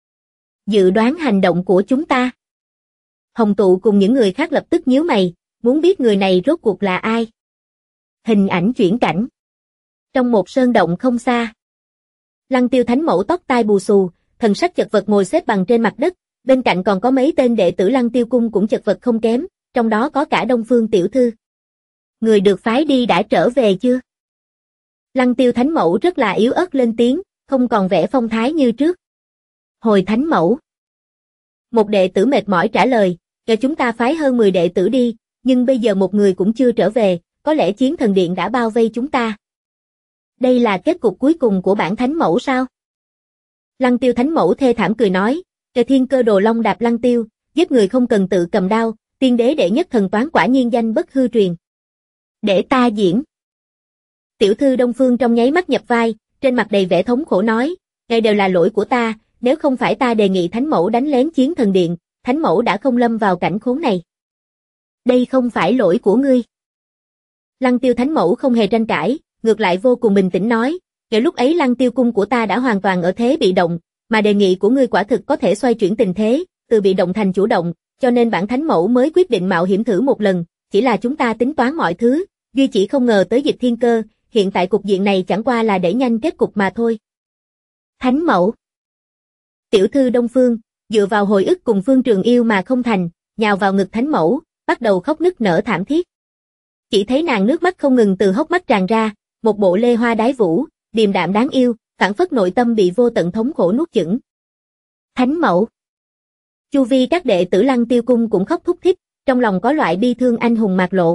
Dự đoán hành động của chúng ta. Hồng Tụ cùng những người khác lập tức nhíu mày, muốn biết người này rốt cuộc là ai. Hình ảnh chuyển cảnh. Trong một sơn động không xa. Lăng Tiêu Thánh Mẫu tóc tai bù xù, thần sắc chật vật ngồi xếp bằng trên mặt đất, bên cạnh còn có mấy tên đệ tử Lăng Tiêu Cung cũng chật vật không kém, trong đó có cả Đông Phương tiểu thư. Người được phái đi đã trở về chưa? Lăng Tiêu Thánh Mẫu rất là yếu ớt lên tiếng, không còn vẻ phong thái như trước. Hồi Thánh Mẫu. Một đệ tử mệt mỏi trả lời, cho chúng ta phái hơn 10 đệ tử đi, nhưng bây giờ một người cũng chưa trở về, có lẽ Chiến Thần Điện đã bao vây chúng ta. Đây là kết cục cuối cùng của bản Thánh Mẫu sao? Lăng Tiêu Thánh Mẫu thê thảm cười nói, Trời Thiên Cơ Đồ Long đạp Lăng Tiêu, giết người không cần tự cầm đao, tiên đế đệ nhất thần toán quả nhiên danh bất hư truyền. Để ta diễn. Tiểu thư Đông Phương trong nháy mắt nhập vai, trên mặt đầy vẻ thống khổ nói, đây đều là lỗi của ta, nếu không phải ta đề nghị Thánh Mẫu đánh lén Chiến Thần Điện, Thánh Mẫu đã không lâm vào cảnh khốn này. Đây không phải lỗi của ngươi. Lăng Tiêu Thánh Mẫu không hề tranh cãi, ngược lại vô cùng bình tĩnh nói, kể lúc ấy Lăng Tiêu Cung của ta đã hoàn toàn ở thế bị động, mà đề nghị của ngươi quả thực có thể xoay chuyển tình thế, từ bị động thành chủ động, cho nên bản Thánh Mẫu mới quyết định mạo hiểm thử một lần, chỉ là chúng ta tính toán mọi thứ, duy chỉ không ngờ tới Dịch Thiên Cơ, hiện tại cục diện này chẳng qua là để nhanh kết cục mà thôi. Thánh Mẫu. Tiểu thư Đông Phương, dựa vào hồi ức cùng Phương Trường Yêu mà không thành, nhào vào ngực Thánh Mẫu, bắt đầu khóc nức nở thảm thiết. Chỉ thấy nàng nước mắt không ngừng từ hốc mắt tràn ra, một bộ lê hoa đái vũ, điềm đạm đáng yêu, phảng phất nội tâm bị vô tận thống khổ nuốt chửng. Thánh Mẫu. Chu vi các đệ tử Lăng Tiêu Cung cũng khóc thúc thích, trong lòng có loại bi thương anh hùng mạc lộ.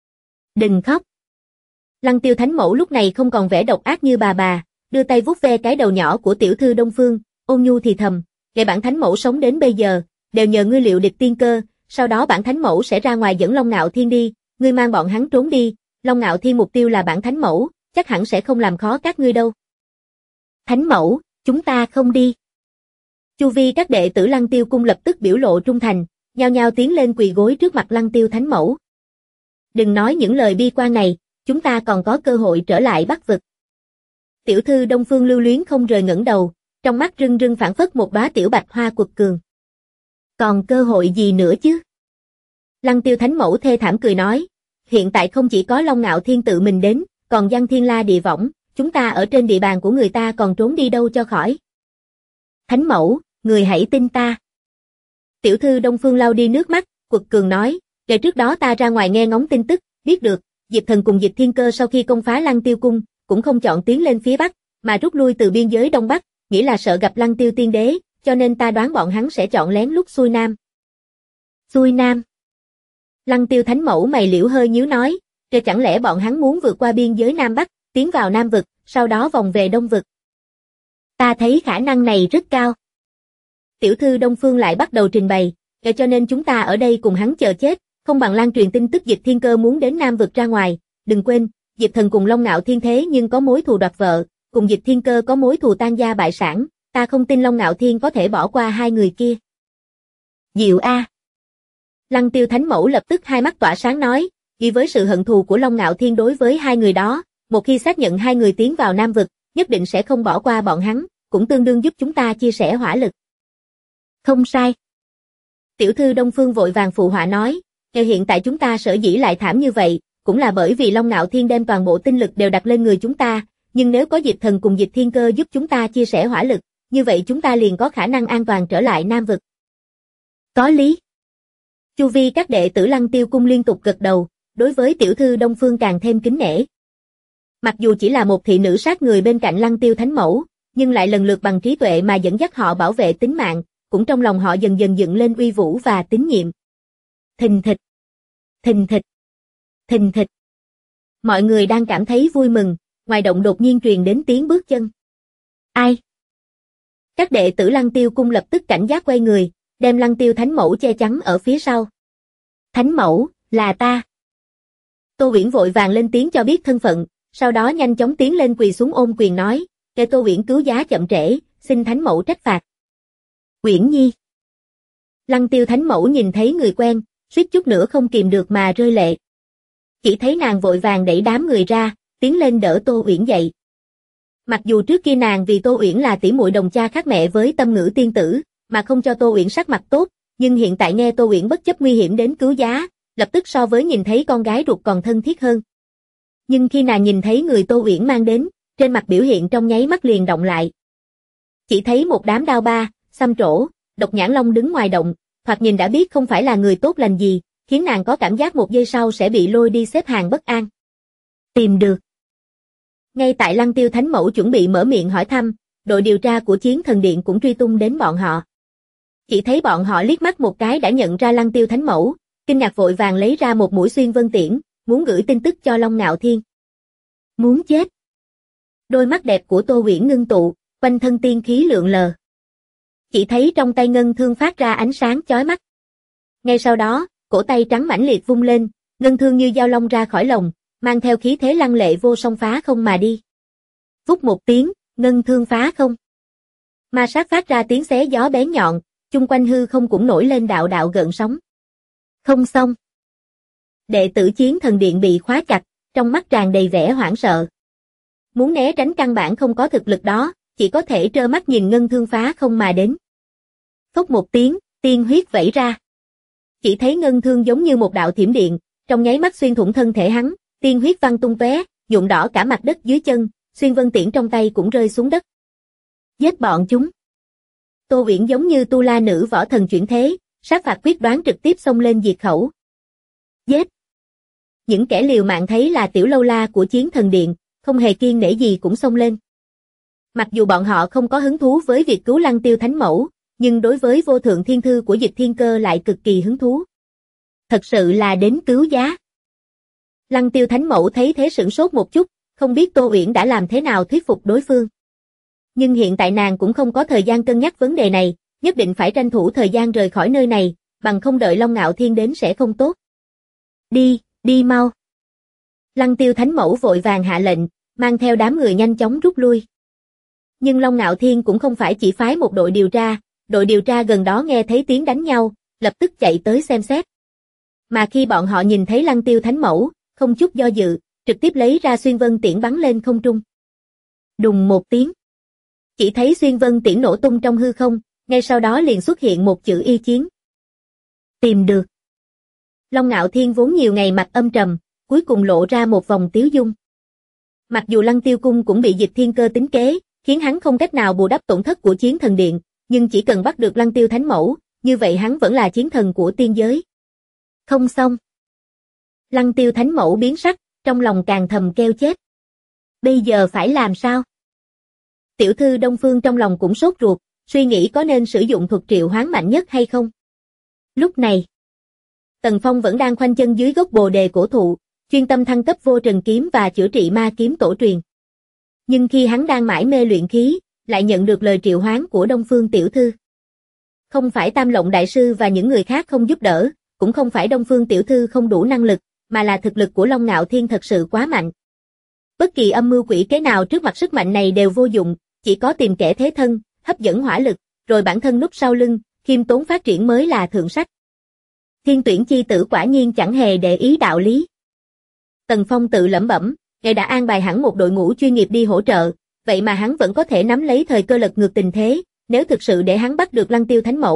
Đừng khóc. Lăng Tiêu Thánh Mẫu lúc này không còn vẻ độc ác như bà, đưa tay vuốt ve cái đầu nhỏ của tiểu thư Đông Phương, ôn nhu thì thầm, "Kể bản Thánh Mẫu sống đến bây giờ, đều nhờ ngươi liệu địch tiên cơ, sau đó bản Thánh Mẫu sẽ ra ngoài dẫn Long Ngạo Thiên đi, ngươi mang bọn hắn trốn đi, Long Ngạo Thiên mục tiêu là bản Thánh Mẫu, chắc hẳn sẽ không làm khó các ngươi đâu." Thánh Mẫu, chúng ta không đi. Chu vi các đệ tử Lăng Tiêu Cung lập tức biểu lộ trung thành, nhao nhao tiến lên quỳ gối trước mặt Lăng Tiêu Thánh Mẫu. Đừng nói những lời bi quan này, chúng ta còn có cơ hội trở lại Bắc vực. Tiểu thư Đông Phương lưu luyến không rời ngẩng đầu, trong mắt rưng rưng phảng phất một đóa tiểu bạch hoa quật cường. Còn cơ hội gì nữa chứ? Lăng Tiêu Thánh Mẫu thê thảm cười nói, hiện tại không chỉ có Long Ngạo Thiên tự mình đến, còn Giang Thiên La địa võng, chúng ta ở trên địa bàn của người ta còn trốn đi đâu cho khỏi. Thánh Mẫu, người hãy tin ta. Tiểu thư Đông Phương lau đi nước mắt, quật cường nói, ngày trước đó ta ra ngoài nghe ngóng tin tức, biết được, Diệp Thần cùng Dịch Thiên Cơ sau khi công phá Lăng Tiêu Cung, cũng không chọn tiến lên phía Bắc, mà rút lui từ biên giới Đông Bắc, nghĩ là sợ gặp Lăng Tiêu Tiên Đế, cho nên ta đoán bọn hắn sẽ chọn lén lút xuôi Nam. Xuôi Nam. Lăng Tiêu Thánh Mẫu mày liễu hơi nhíu nói, chẳng lẽ bọn hắn muốn vượt qua biên giới Nam Bắc, tiến vào Nam vực, sau đó vòng về Đông vực. Ta thấy khả năng này rất cao. Tiểu thư Đông Phương lại bắt đầu trình bày, cho nên chúng ta ở đây cùng hắn chờ chết, không bằng lan truyền tin tức Dịch Thiên Cơ muốn đến Nam vực ra ngoài, đừng quên, Diệp Thần cùng Long Ngạo Thiên thế nhưng có mối thù đoạt vợ, cùng Dịch Thiên Cơ có mối thù tan gia bại sản, ta không tin Long Ngạo Thiên có thể bỏ qua hai người kia. Diệu a. Lăng Tiêu Thánh Mẫu lập tức hai mắt tỏa sáng nói, vì với sự hận thù của Long Ngạo Thiên đối với hai người đó, một khi xác nhận hai người tiến vào Nam vực, nhất định sẽ không bỏ qua bọn hắn, cũng tương đương giúp chúng ta chia sẻ hỏa lực. Không sai. Tiểu thư Đông Phương vội vàng phụ họa nói, hiện tại chúng ta sở dĩ lại thảm như vậy, cũng là bởi vì Long Ngạo Thiên đem toàn bộ tinh lực đều đặt lên người chúng ta, nhưng nếu có Dịch Thần cùng Dịch Thiên Cơ giúp chúng ta chia sẻ hỏa lực, như vậy chúng ta liền có khả năng an toàn trở lại Nam vực. Có lý. Chu vi các đệ tử Lăng Tiêu cung liên tục gật đầu, đối với tiểu thư Đông Phương càng thêm kính nể. Mặc dù chỉ là một thị nữ sát người bên cạnh Lăng Tiêu Thánh Mẫu, nhưng lại lần lượt bằng trí tuệ mà dẫn dắt họ bảo vệ tính mạng, cũng trong lòng họ dần dần dựng lên uy vũ và tín nhiệm. Thình thịch, thình thịch, thình thịch. Mọi người đang cảm thấy vui mừng, ngoài động đột nhiên truyền đến tiếng bước chân. Ai? Các đệ tử Lăng Tiêu cung lập tức cảnh giác quay người, đem Lăng Tiêu Thánh Mẫu che chắn ở phía sau. Thánh Mẫu, là ta. Tô Uyển vội vàng lên tiếng cho biết thân phận, sau đó nhanh chóng tiến lên quỳ xuống ôm quyền nói, kẻ Tô Uyển cứu giá chậm trễ, xin Thánh Mẫu trách phạt. Uyển Nhi. Lăng Tiêu Thánh Mẫu nhìn thấy người quen, suýt chút nữa không kìm được mà rơi lệ. Chỉ thấy nàng vội vàng đẩy đám người ra, tiến lên đỡ Tô Uyển dậy. Mặc dù trước kia nàng vì Tô Uyển là tỷ muội đồng cha khác mẹ với Tâm Ngữ tiên tử, mà không cho Tô Uyển sắc mặt tốt, nhưng hiện tại nghe Tô Uyển bất chấp nguy hiểm đến cứu giá, lập tức so với nhìn thấy con gái ruột còn thân thiết hơn. Nhưng khi nàng nhìn thấy người Tô Uyển mang đến, trên mặt biểu hiện trong nháy mắt liền động lại. Chỉ thấy một đám đao ba, xăm trổ, Độc Nhãn Long đứng ngoài động, thoạt nhìn đã biết không phải là người tốt lành gì, khiến nàng có cảm giác một giây sau sẽ bị lôi đi xếp hàng bất an. Tìm được. Ngay tại Lăng Tiêu Thánh Mẫu chuẩn bị mở miệng hỏi thăm, đội điều tra của Chiến Thần Điện cũng truy tung đến bọn họ. Chỉ thấy bọn họ liếc mắt một cái đã nhận ra Lăng Tiêu Thánh Mẫu, kinh ngạc vội vàng lấy ra một mũi xuyên vân tiễn, muốn gửi tin tức cho Long Ngạo Thiên. Muốn chết. Đôi mắt đẹp của Tô Uyển ngưng tụ, quanh thân tiên khí lượn lờ. Chỉ thấy trong tay ngân thương phát ra ánh sáng chói mắt. Ngay sau đó, cổ tay trắng mãnh liệt vung lên, ngân thương như dao long ra khỏi lồng, mang theo khí thế lăng lệ vô song phá không mà đi. Vút một tiếng, ngân thương phá không. Ma sát phát ra tiếng xé gió bén nhọn, chung quanh hư không cũng nổi lên đạo đạo gợn sóng. Không xong. Đệ tử Chiến Thần Điện bị khóa chặt, trong mắt tràn đầy vẻ hoảng sợ. Muốn né tránh căn bản không có thực lực đó, chỉ có thể trơ mắt nhìn ngân thương phá không mà đến. Phốc một tiếng, tiên huyết vẩy ra. Chỉ thấy ngân thương giống như một đạo thiểm điện, trong nháy mắt xuyên thủng thân thể hắn, tiên huyết văng tung tóe, nhuộm đỏ cả mặt đất dưới chân, xuyên vân tiễn trong tay cũng rơi xuống đất. Giết bọn chúng. Tô Uyển giống như tu la nữ võ thần chuyển thế, sát phạt quyết đoán trực tiếp xông lên diệt khẩu. Giết. Những kẻ liều mạng thấy là tiểu lâu la của Chiến Thần Điện, không hề kiêng nể gì cũng xông lên. Mặc dù bọn họ không có hứng thú với việc cứu Lăng Tiêu Thánh Mẫu, nhưng đối với vô thượng thiên thư của Dịch Thiên Cơ lại cực kỳ hứng thú. Thật sự là đến cứu giá. Lăng Tiêu Thánh Mẫu thấy thế sửng sốt một chút, không biết Tô Uyển đã làm thế nào thuyết phục đối phương. Nhưng hiện tại nàng cũng không có thời gian cân nhắc vấn đề này, nhất định phải tranh thủ thời gian rời khỏi nơi này, bằng không đợi Long Ngạo Thiên đến sẽ không tốt. Đi, đi mau. Lăng Tiêu Thánh Mẫu vội vàng hạ lệnh, mang theo đám người nhanh chóng rút lui. Nhưng Long Ngạo Thiên cũng không phải chỉ phái một đội điều tra gần đó nghe thấy tiếng đánh nhau, lập tức chạy tới xem xét. Mà khi bọn họ nhìn thấy Lăng Tiêu Thánh Mẫu, không chút do dự, trực tiếp lấy ra xuyên vân tiễn bắn lên không trung. Đùng một tiếng. Chỉ thấy xuyên vân tiễn nổ tung trong hư không, ngay sau đó liền xuất hiện một chữ Y Chiến. Tìm được. Long Ngạo Thiên vốn nhiều ngày mặt âm trầm, cuối cùng lộ ra một vòng tiếu dung. Mặc dù Lăng Tiêu Cung cũng bị Dịch Thiên Cơ tính kế, khiến hắn không cách nào bù đắp tổn thất của Chiến Thần Điện, nhưng chỉ cần bắt được Lăng Tiêu Thánh Mẫu, như vậy hắn vẫn là chiến thần của tiên giới. Không xong. Lăng Tiêu Thánh Mẫu biến sắc, trong lòng càng thầm kêu chết. Bây giờ phải làm sao? Tiểu thư Đông Phương trong lòng cũng sốt ruột, suy nghĩ có nên sử dụng thuật triệu hoán mạnh nhất hay không. Lúc này, Tần Phong vẫn đang khoanh chân dưới gốc bồ đề cổ thụ, chuyên tâm thăng cấp vô trần kiếm và chữa trị ma kiếm tổ truyền. Nhưng khi hắn đang mải mê luyện khí, lại nhận được lời triệu hoán của Đông Phương tiểu thư. Không phải Tam Lộng đại sư và những người khác không giúp đỡ, cũng không phải Đông Phương tiểu thư không đủ năng lực, mà là thực lực của Long Ngạo Thiên thật sự quá mạnh. Bất kỳ âm mưu quỷ kế nào trước mặt sức mạnh này đều vô dụng, chỉ có tìm kẻ thế thân, hấp dẫn hỏa lực, rồi bản thân núp sau lưng, khiêm tốn phát triển mới là thượng sách. Thiên Tuyển chi tử quả nhiên chẳng hề để ý đạo lý. Tần Phong tự lẩm bẩm, ngài đã an bài hẳn một đội ngũ chuyên nghiệp đi hỗ trợ, vậy mà hắn vẫn có thể nắm lấy thời cơ lật ngược tình thế, nếu thực sự để hắn bắt được Lăng Tiêu Thánh Mẫu,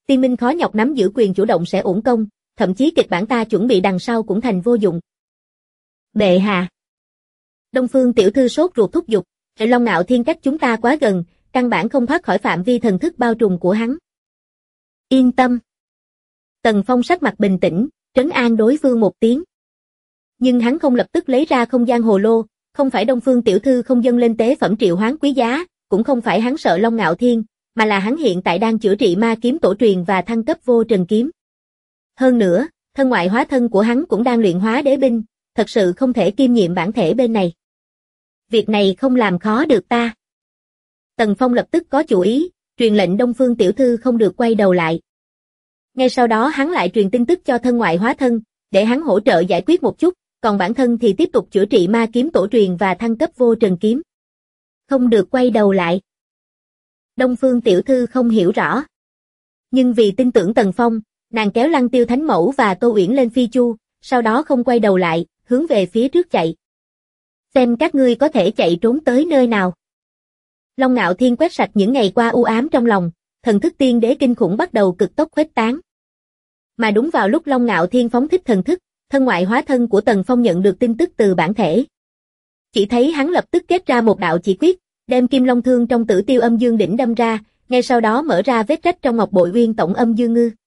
Tiên Minh khó nhọc nắm giữ quyền chủ động sẽ uổng công, thậm chí kịch bản ta chuẩn bị đằng sau cũng thành vô dụng. Bệ hạ. Đông Phương tiểu thư sốt ruột thúc giục, Long Ngạo Thiên cách chúng ta quá gần, căn bản không thoát khỏi phạm vi thần thức bao trùm của hắn. Yên tâm. Tần Phong sắc mặt bình tĩnh, trấn an đối phương một tiếng. Nhưng hắn không lập tức lấy ra không gian hồ lô, không phải Đông Phương tiểu thư không dâng lên tế phẩm triệu hoán quý giá, cũng không phải hắn sợ Long Ngạo Thiên, mà là hắn hiện tại đang chữa trị ma kiếm tổ truyền và thăng cấp vô trần kiếm. Hơn nữa, thân ngoại hóa thân của hắn cũng đang luyện hóa đế binh, thật sự không thể kiêm nhiệm bản thể bên này. Việc này không làm khó được ta. Tần Phong lập tức có chủ ý, truyền lệnh Đông Phương tiểu thư không được quay đầu lại. Ngay sau đó hắn lại truyền tin tức cho thân ngoại hóa thân, để hắn hỗ trợ giải quyết một chút, còn bản thân thì tiếp tục chữa trị ma kiếm tổ truyền và thăng cấp vô trần kiếm. Không được quay đầu lại. Đông Phương tiểu thư không hiểu rõ. Nhưng vì tin tưởng Tần Phong, nàng kéo Lăng Tiêu Thánh Mẫu và Tô Uyển lên phi chu, sau đó không quay đầu lại, hướng về phía trước chạy. Xem các ngươi có thể chạy trốn tới nơi nào. Long Ngạo Thiên quét sạch những ngày qua u ám trong lòng, thần thức tiên đế kinh khủng bắt đầu cực tốc khuếch tán. Mà đúng vào lúc Long Ngạo Thiên phóng thích thần thức, thân ngoại hóa thân của Tần Phong nhận được tin tức từ bản thể. Chỉ thấy hắn lập tức kết ra một đạo chỉ quyết, đem kim long thương trong Tử Tiêu Âm Dương đỉnh đâm ra, ngay sau đó mở ra vết rách trong ngọc bội Uyên Tổng Âm Dương Ngư.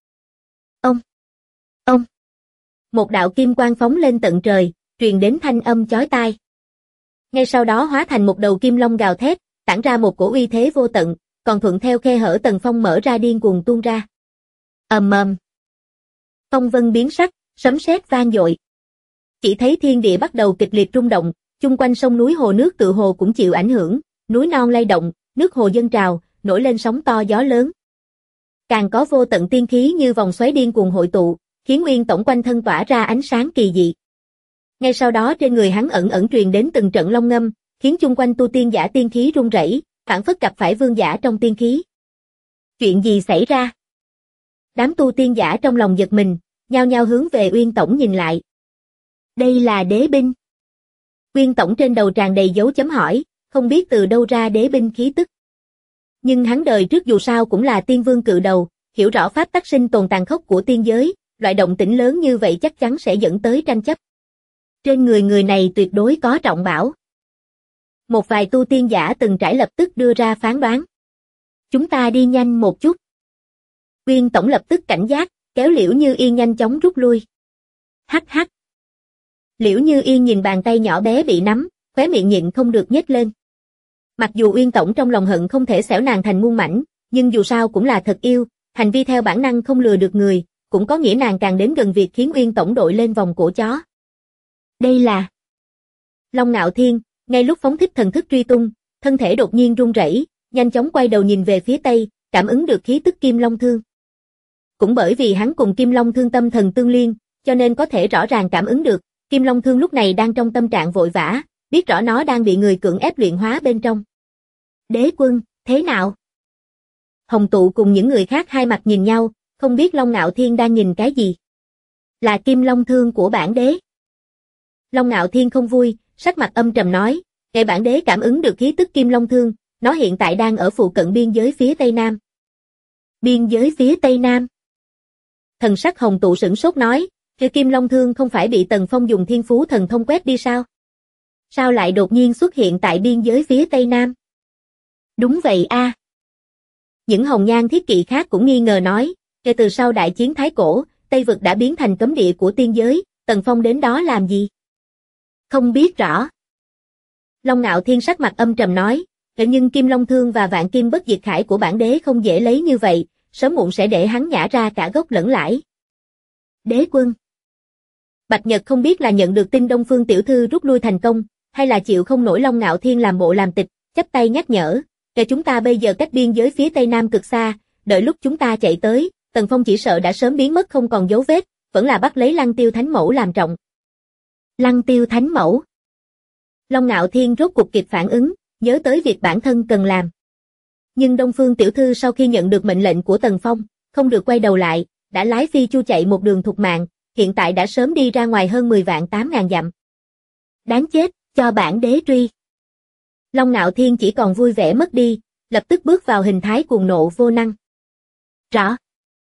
Ông. Một đạo kim quang phóng lên tận trời, truyền đến thanh âm chói tai. Ngay sau đó hóa thành một đầu kim long gào thét, tản ra một cổ uy thế vô tận, còn thuận theo khe hở Tần Phong mở ra điên cuồng tuôn ra. Ầm ầm. Phong vân biến sắc, sấm sét vang dội. Chỉ thấy thiên địa bắt đầu kịch liệt rung động, chung quanh sông núi hồ nước tự hồ cũng chịu ảnh hưởng, núi non lay động, nước hồ dâng trào, nổi lên sóng to gió lớn. Càng có vô tận tiên khí như vòng xoáy điên cuồng hội tụ, khiến Uyên Tổng quanh thân tỏa ra ánh sáng kỳ dị. Ngay sau đó trên người hắn ẩn ẩn truyền đến từng trận long ngâm, khiến chung quanh tu tiên giả tiên khí rung rẩy, phảng phất gặp phải vương giả trong tiên khí. Chuyện gì xảy ra? Đám tu tiên giả trong lòng giật mình, nhao nhao hướng về Uyên Tổng nhìn lại. Đây là đế binh. Uyên Tổng trên đầu tràn đầy dấu chấm hỏi, không biết từ đâu ra đế binh khí tức. Nhưng hắn đời trước dù sao cũng là tiên vương cự đầu, hiểu rõ pháp tắc sinh tồn tàn khốc của tiên giới, loại động tĩnh lớn như vậy chắc chắn sẽ dẫn tới tranh chấp. Trên người người này tuyệt đối có trọng bảo. Một vài tu tiên giả từng trải lập tức đưa ra phán đoán. Chúng ta đi nhanh một chút. Uyên Tổng lập tức cảnh giác, kéo Liễu Như Yên nhanh chóng rút lui. Hắc hắc. Liễu Như Yên nhìn bàn tay nhỏ bé bị nắm, khóe miệng nhịn không được nhếch lên. Mặc dù Uyên Tổng trong lòng hận không thể xẻo nàng thành muôn mảnh, nhưng dù sao cũng là thật yêu, hành vi theo bản năng không lừa được người, cũng có nghĩa nàng càng đến gần việc khiến Uyên Tổng đội lên vòng cổ chó. Đây là Long Ngạo Thiên, ngay lúc phóng thích thần thức truy tung, thân thể đột nhiên run rẩy, nhanh chóng quay đầu nhìn về phía tây, cảm ứng được khí tức Kim Long Thương. Cũng bởi vì hắn cùng Kim Long Thương tâm thần tương liên, cho nên có thể rõ ràng cảm ứng được, Kim Long Thương lúc này đang trong tâm trạng vội vã, biết rõ nó đang bị người cưỡng ép luyện hóa bên trong. Đế quân, thế nào? Hồng Tụ cùng những người khác hai mặt nhìn nhau, không biết Long Ngạo Thiên đang nhìn cái gì. Là Kim Long Thương của bản đế. Long Ngạo Thiên không vui, sắc mặt âm trầm nói, để bản đế cảm ứng được khí tức Kim Long Thương, nó hiện tại đang ở phụ cận biên giới phía Tây Nam. Biên giới phía Tây Nam? Thần sắc Hồng Tụ sửng sốt nói, cái Kim Long Thương không phải bị Tần Phong dùng thiên phú thần thông quét đi sao? Sao lại đột nhiên xuất hiện tại biên giới phía Tây Nam? Đúng vậy a. Những hồng nhan thiết kỵ khác cũng nghi ngờ nói, kể từ sau đại chiến Thái Cổ, Tây Vực đã biến thành cấm địa của tiên giới, Tần Phong đến đó làm gì? Không biết rõ. Long Ngạo Thiên sắc mặt âm trầm nói, nhưng Kim Long Thương và Vạn Kim Bất Diệt Khải của bản đế không dễ lấy như vậy, sớm muộn sẽ để hắn nhả ra cả gốc lẫn lãi. Đế quân. Bạch Nhật không biết là nhận được tin Đông Phương tiểu thư rút lui thành công, hay là chịu không nổi Long Ngạo Thiên làm bộ làm tịch, chắp tay nhắc nhở, để chúng ta bây giờ cách biên giới phía Tây Nam cực xa, đợi lúc chúng ta chạy tới, Tần Phong chỉ sợ đã sớm biến mất không còn dấu vết, vẫn là bắt lấy Lăng Tiêu Thánh Mẫu làm trọng. Lăng Tiêu Thánh Mẫu. Long Ngạo Thiên rốt cuộc kịp phản ứng, nhớ tới việc bản thân cần làm. Nhưng Đông Phương tiểu thư sau khi nhận được mệnh lệnh của Tần Phong, không được quay đầu lại, đã lái phi chu chạy một đường thục mạng, hiện tại đã sớm đi ra ngoài hơn 10 vạn 8.000 dặm. Đáng chết, cho bản đế truy. Long Ngạo Thiên chỉ còn vui vẻ mất đi, lập tức bước vào hình thái cuồng nộ vô năng. Rõ.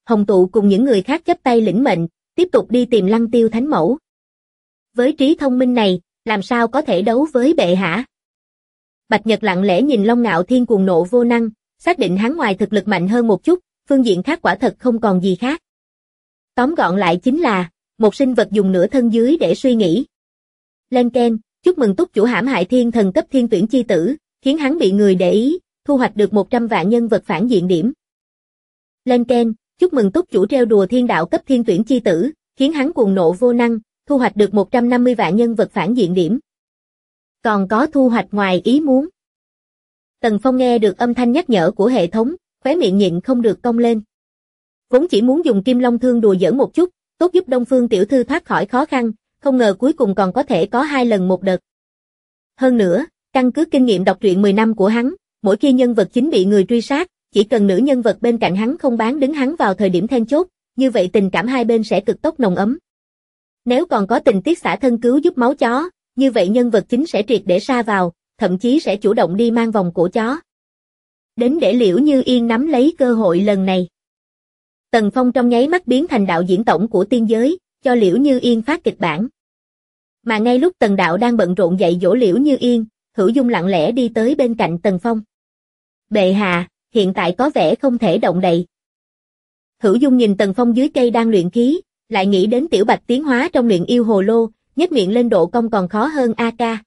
Hồng Tụ cùng những người khác chắp tay lĩnh mệnh, tiếp tục đi tìm Lăng Tiêu Thánh Mẫu. Với trí thông minh này, làm sao có thể đấu với bệ hạ? Bạch Nhật lặng lẽ nhìn Long Ngạo Thiên cuồng nộ vô năng, xác định hắn ngoài thực lực mạnh hơn một chút, phương diện khác quả thật không còn gì khác. Tóm gọn lại chính là, một sinh vật dùng nửa thân dưới để suy nghĩ. Lên Ken, chúc mừng túc chủ hãm hại thiên thần cấp thiên tuyển chi tử, khiến hắn bị người để ý, thu hoạch được 100 vạn nhân vật phản diện điểm. Lên Ken, chúc mừng túc chủ trêu đùa thiên đạo cấp thiên tuyển chi tử, khiến hắn cuồng nộ vô năng, thu hoạch được 150 vạn nhân vật phản diện điểm. Còn có thu hoạch ngoài ý muốn. Tần Phong nghe được âm thanh nhắc nhở của hệ thống, khóe miệng nhịn không được cong lên. Vốn chỉ muốn dùng Kim Long Thương đùa giỡn một chút, tốt giúp Đông Phương tiểu thư thoát khỏi khó khăn, không ngờ cuối cùng còn có thể có 2 lần một đợt. Hơn nữa, căn cứ kinh nghiệm đọc truyện 10 năm của hắn, mỗi khi nhân vật chính bị người truy sát, chỉ cần nữ nhân vật bên cạnh hắn không bán đứng hắn vào thời điểm then chốt, như vậy tình cảm hai bên sẽ cực tốc nồng ấm. Nếu còn có tình tiết xả thân cứu giúp máu chó, như vậy nhân vật chính sẽ triệt để sa vào, thậm chí sẽ chủ động đi mang vòng cổ chó. Đến để Liễu Như Yên nắm lấy cơ hội lần này. Tần Phong trong nháy mắt biến thành đạo diễn tổng của tiên giới, cho Liễu Như Yên phát kịch bản. Mà ngay lúc Tần Đạo đang bận rộn dạy dỗ Liễu Như Yên, Hữu Dung lặng lẽ đi tới bên cạnh Tần Phong. Bệ hạ, hiện tại có vẻ không thể động đậy. Hữu Dung nhìn Tần Phong dưới cây đang luyện khí, lại nghĩ đến Tiểu Bạch tiến hóa trong luyện yêu hồ lô, nhếch miệng lên độ cong còn khó hơn a ca.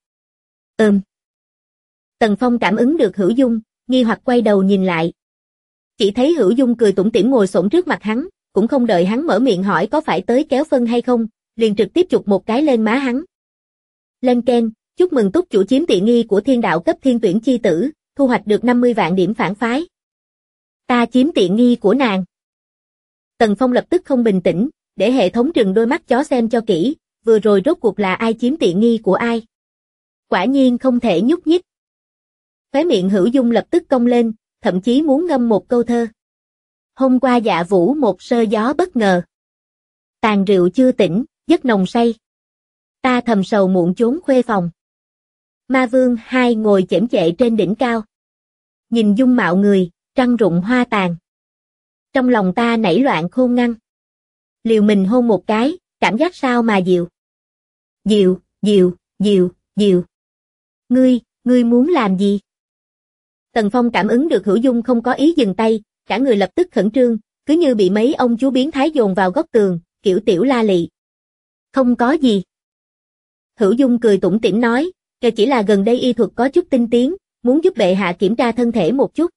Tần Phong cảm ứng được Hữu Dung, nghi hoặc quay đầu nhìn lại. Chỉ thấy Hữu Dung cười tủm tỉm ngồi xổm trước mặt hắn, cũng không đợi hắn mở miệng hỏi có phải tới kéo phân hay không, liền trực tiếp chụp một cái lên má hắn. Lên Ken, chúc mừng túc chủ chiếm tiện nghi của thiên đạo cấp thiên tuyển chi tử, thu hoạch được 50 vạn điểm phản phái. Ta chiếm tiện nghi của nàng. Tần Phong lập tức không bình tĩnh, để hệ thống trừng đôi mắt chó xem cho kỹ, vừa rồi rốt cuộc là ai chiếm tiện nghi của ai. Quả nhiên không thể nhúc nhích. Khóe miệng Hữu Dung lập tức cong lên, thậm chí muốn ngâm một câu thơ. Hôm qua dạ vũ một sơ gió bất ngờ. Tàn rượu chưa tỉnh, giấc nồng say. Ta thầm sầu muộn trốn khuê phòng. Ma Vương hai ngồi chễm chệ trên đỉnh cao. Nhìn dung mạo người, trăng rụng hoa tàn. Trong lòng ta nảy loạn khôn ngăn. Liều mình hôn một cái, cảm giác sao mà dịu. Dịu, dịu, dịu, dịu. Ngươi muốn làm gì? Tần Phong cảm ứng được Hữu Dung không có ý dừng tay, cả người lập tức khẩn trương, cứ như bị mấy ông chú biến thái dồn vào góc tường, kiểu tiểu la lị. Không có gì. Hữu Dung cười tủm tỉm nói, kể chỉ là gần đây y thuật có chút tinh tiến, muốn giúp bệ hạ kiểm tra thân thể một chút.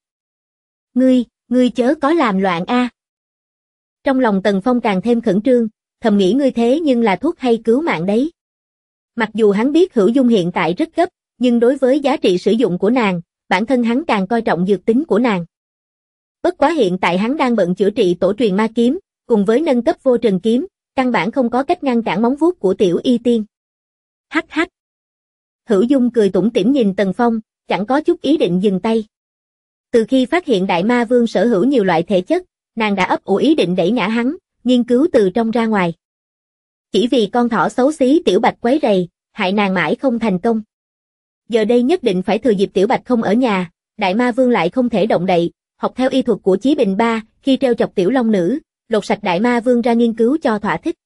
Ngươi chớ có làm loạn a. Trong lòng Tần Phong càng thêm khẩn trương, thầm nghĩ ngươi thế nhưng là thuốc hay cứu mạng đấy. Mặc dù hắn biết Hữu Dung hiện tại rất gấp, nhưng đối với giá trị sử dụng của nàng, bản thân hắn càng coi trọng dược tính của nàng. Bất quá hiện tại hắn đang bận chữa trị tổ truyền ma kiếm, cùng với nâng cấp vô trần kiếm, căn bản không có cách ngăn cản móng vuốt của tiểu y tiên. Hắc hắc. Hữu Dung cười tủm tỉm nhìn Tần Phong, chẳng có chút ý định dừng tay. Từ khi phát hiện Đại Ma Vương sở hữu nhiều loại thể chất, nàng đã ấp ủ ý định đẩy ngã hắn, nghiên cứu từ trong ra ngoài. Chỉ vì con thỏ xấu xí Tiểu Bạch quấy rầy, hại nàng mãi không thành công. Giờ đây nhất định phải thừa dịp Tiểu Bạch không ở nhà, Đại Ma Vương lại không thể động đậy, học theo y thuật của Chí Bình Ba, khi treo chọc Tiểu Long Nữ, lột sạch Đại Ma Vương ra nghiên cứu cho thỏa thích.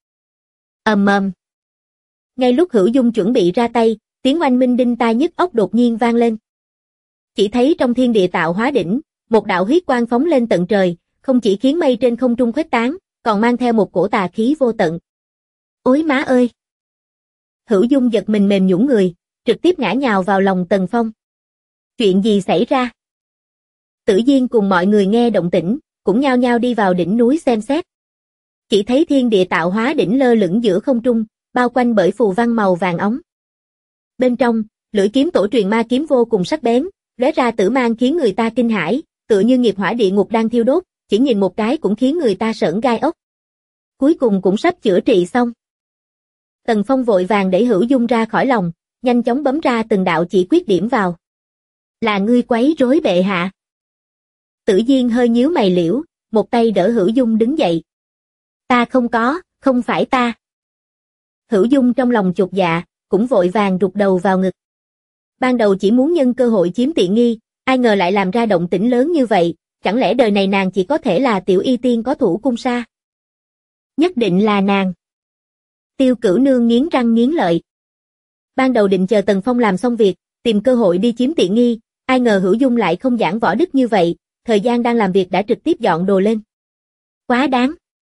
Ngay lúc Hữu Dung chuẩn bị ra tay, tiếng oanh minh đinh tai nhức óc đột nhiên vang lên. Chỉ thấy trong thiên địa tạo hóa đỉnh, một đạo huyết quang phóng lên tận trời, không chỉ khiến mây trên không trung khuếch tán, còn mang theo một cổ tà khí vô tận. Ôi má ơi! Hữu Dung giật mình mềm nhũn người, trực tiếp ngã nhào vào lòng Tần Phong. Chuyện gì xảy ra? Tử Diên cùng mọi người nghe động tĩnh, cũng nhao nhao đi vào đỉnh núi xem xét. Chỉ thấy thiên địa tạo hóa đỉnh lơ lửng giữa không trung, bao quanh bởi phù văn màu vàng óng. Bên trong, lưỡi kiếm tổ truyền ma kiếm vô cùng sắc bén, lóe ra tử mang khiến người ta kinh hãi, tựa như nghiệp hỏa địa ngục đang thiêu đốt, chỉ nhìn một cái cũng khiến người ta sởn gai ốc. Cuối cùng cũng sắp chữa trị xong. Tần Phong vội vàng đẩy Hữu Dung ra khỏi lòng, nhanh chóng bấm ra từng đạo chỉ quyết điểm vào. Là ngươi quấy rối bệ hạ. Tử Diên hơi nhíu mày liễu, một tay đỡ Hữu Dung đứng dậy. Ta không có, không phải ta. Hữu Dung trong lòng chột dạ, cũng vội vàng rụt đầu vào ngực. Ban đầu chỉ muốn nhân cơ hội chiếm tiện nghi, ai ngờ lại làm ra động tĩnh lớn như vậy, chẳng lẽ đời này nàng chỉ có thể là tiểu y tiên có thủ cung sa? Nhất định là nàng. Tiêu Cửu Nương nghiến răng nghiến lợi. Ban đầu định chờ Tần Phong làm xong việc, tìm cơ hội đi chiếm tiện nghi, ai ngờ Hữu Dung lại không giảng võ đức như vậy, thời gian đang làm việc đã trực tiếp dọn đồ lên. Quá đáng.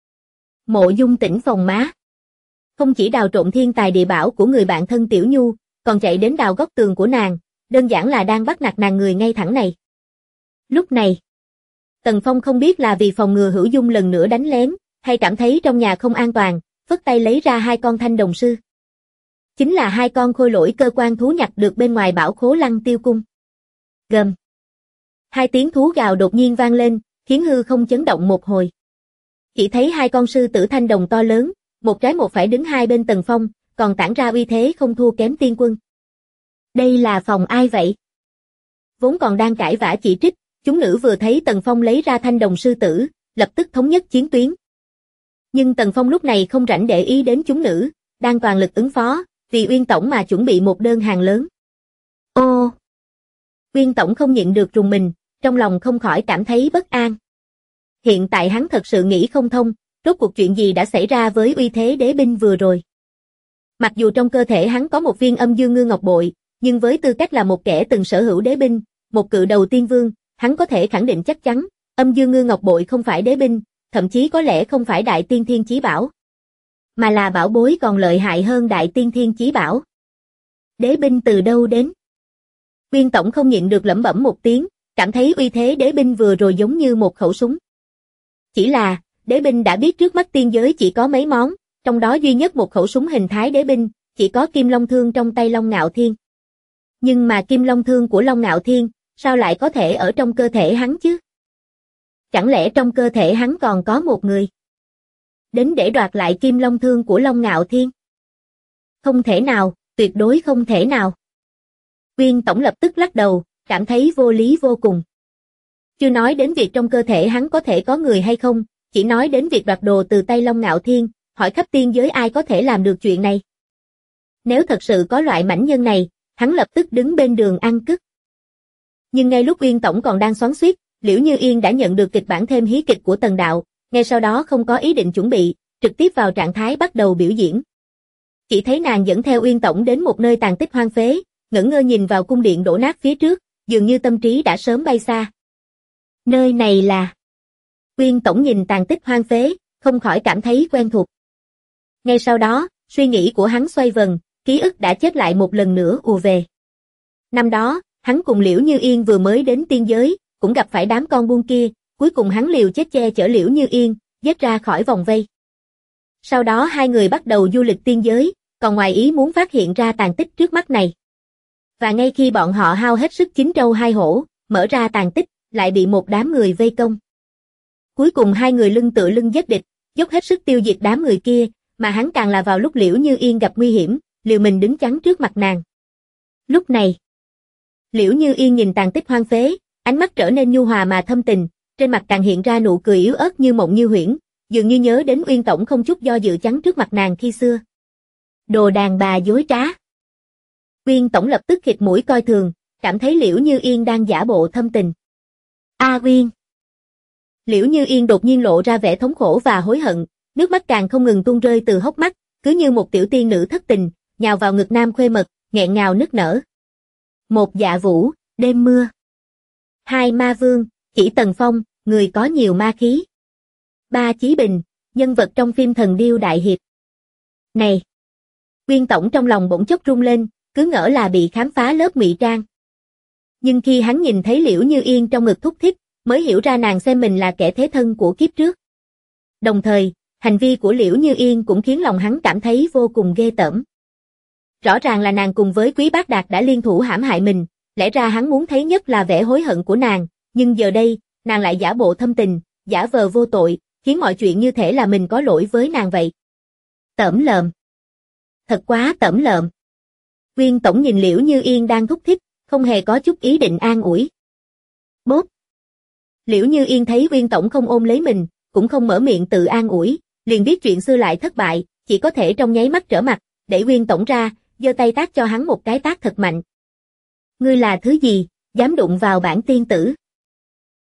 Mộ Dung Tỉnh phồng má. Không chỉ đào trộm thiên tài địa bảo của người bạn thân Tiểu Nhu, còn chạy đến đào góc tường của nàng, đơn giản là đang bắt nạt nàng người ngay thẳng này. Lúc này, Tần Phong không biết là vì phòng ngừa Hữu Dung lần nữa đánh lén, hay cảm thấy trong nhà không an toàn, phất tay lấy ra 2 con thanh đồng sư. Chính là 2 con khôi lỗi cơ quan thú nhặt được bên ngoài bảo khố Lăng Tiêu Cung. Gầm. 2 tiếng thú gào đột nhiên vang lên, khiến hư không chấn động một hồi. Chỉ thấy 2 con sư tử thanh đồng to lớn, một trái một phải đứng hai bên Tần Phong, còn tản ra uy thế không thua kém tiên quân. Đây là phòng ai vậy? Vốn còn đang cãi vã chỉ trích, chúng nữ vừa thấy Tần Phong lấy ra thanh đồng sư tử, lập tức thống nhất chiến tuyến. Nhưng Tần Phong lúc này không rảnh để ý đến chúng nữ, đang toàn lực ứng phó, vì Uyên Tổng mà chuẩn bị một đơn hàng lớn. Ô! Uyên Tổng không nhịn được rùng mình, trong lòng không khỏi cảm thấy bất an. Hiện tại hắn thật sự nghĩ không thông, rốt cuộc chuyện gì đã xảy ra với uy thế đế binh vừa rồi. Mặc dù trong cơ thể hắn có một viên âm dương ngư ngọc bội, nhưng với tư cách là một kẻ từng sở hữu đế binh, một cự đầu tiên vương, hắn có thể khẳng định chắc chắn, âm dương ngư ngọc bội không phải đế binh, thậm chí có lẽ không phải đại tiên thiên chí bảo, mà là bảo bối còn lợi hại hơn đại tiên thiên chí bảo. Đế binh từ đâu đến? Uyên Tổng không nhịn được lẩm bẩm một tiếng, cảm thấy uy thế đế binh vừa rồi giống như một khẩu súng. Chỉ là, đế binh đã biết trước mắt tiên giới chỉ có mấy món, trong đó duy nhất một khẩu súng hình thái đế binh, chỉ có Kim Long Thương trong tay Long Ngạo Thiên. Nhưng mà Kim Long Thương của Long Ngạo Thiên, sao lại có thể ở trong cơ thể hắn chứ? Chẳng lẽ trong cơ thể hắn còn có một người? Đến để đoạt lại Kim Long Thương của Long Ngạo Thiên? Không thể nào, tuyệt đối không thể nào. Uyên Tổng lập tức lắc đầu, cảm thấy vô lý vô cùng. Chưa nói đến việc trong cơ thể hắn có thể có người hay không, chỉ nói đến việc đoạt đồ từ tay Long Ngạo Thiên, hỏi khắp tiên giới ai có thể làm được chuyện này. Nếu thật sự có loại mãnh nhân này, hắn lập tức đứng bên đường ăn cứt. Nhưng ngay lúc Uyên Tổng còn đang xoắn xuýt, Liễu Như Yên đã nhận được kịch bản thêm hí kịch của Tần Đạo, ngay sau đó không có ý định chuẩn bị, trực tiếp vào trạng thái bắt đầu biểu diễn. Chỉ thấy nàng dẫn theo Uyên Tổng đến một nơi tàn tích hoang phế, ngẩn ngơ nhìn vào cung điện đổ nát phía trước, dường như tâm trí đã sớm bay xa. Nơi này là... Uyên Tổng nhìn tàn tích hoang phế, không khỏi cảm thấy quen thuộc. Ngay sau đó, suy nghĩ của hắn xoay vần, ký ức đã chết lại một lần nữa ùa về. Năm đó, hắn cùng Liễu Như Yên vừa mới đến tiên giới, cũng gặp phải đám con buôn kia, cuối cùng hắn liều chết che chở Liễu Như Yên, giết ra khỏi vòng vây. Sau đó hai người bắt đầu du lịch tiên giới, còn ngoài ý muốn phát hiện ra tàn tích trước mắt này. Và ngay khi bọn họ hao hết sức chín trâu hai hổ, mở ra tàn tích, lại bị một đám người vây công. Cuối cùng hai người lưng tựa lưng giết địch, dốc hết sức tiêu diệt đám người kia, mà hắn càng là vào lúc Liễu Như Yên gặp nguy hiểm, liều mình đứng chắn trước mặt nàng. Lúc này, Liễu Như Yên nhìn tàn tích hoang phế, ánh mắt trở nên nhu hòa mà thâm tình, trên mặt càng hiện ra nụ cười yếu ớt như mộng như huyễn, dường như nhớ đến Uyên Tổng không chút do dự chắn trước mặt nàng khi xưa. Đồ đàn bà dối trá. Uyên Tổng lập tức khịt mũi coi thường, cảm thấy Liễu Như Yên đang giả bộ thâm tình. A Uyên. Liễu Như Yên đột nhiên lộ ra vẻ thống khổ và hối hận, nước mắt càng không ngừng tuôn rơi từ hốc mắt, cứ như một tiểu tiên nữ thất tình, nhào vào ngực nam khuê mật, nghẹn ngào nức nở. Một Dạ Vũ, đêm mưa. Hai Ma Vương, chỉ Tần Phong, người có nhiều ma khí. Ba Chí Bình, nhân vật trong phim Thần Điêu Đại Hiệp. Này! Uyên Tổng trong lòng bỗng chốc rung lên, cứ ngỡ là bị khám phá lớp ngụy trang. Nhưng khi hắn nhìn thấy Liễu Như Yên trong ngực thúc thích, mới hiểu ra nàng xem mình là kẻ thế thân của kiếp trước. Đồng thời, hành vi của Liễu Như Yên cũng khiến lòng hắn cảm thấy vô cùng ghê tởm. Rõ ràng là nàng cùng với Quý Bác Đạt đã liên thủ hãm hại mình, lẽ ra hắn muốn thấy nhất là vẻ hối hận của nàng, nhưng giờ đây, nàng lại giả bộ thâm tình, giả vờ vô tội, khiến mọi chuyện như thể là mình có lỗi với nàng vậy. Tởm lợm. Thật quá tởm lợm. Uyên Tổng nhìn Liễu Như Yên đang thúc thích, không hề có chút ý định an ủi. Bốp. Liễu Như Yên thấy Uyên Tổng không ôm lấy mình, cũng không mở miệng tự an ủi, liền biết chuyện xưa lại thất bại, chỉ có thể trong nháy mắt trở mặt, đẩy Uyên Tổng ra, giơ tay tát cho hắn một cái tát thật mạnh. Ngươi là thứ gì, dám đụng vào bản tiên tử?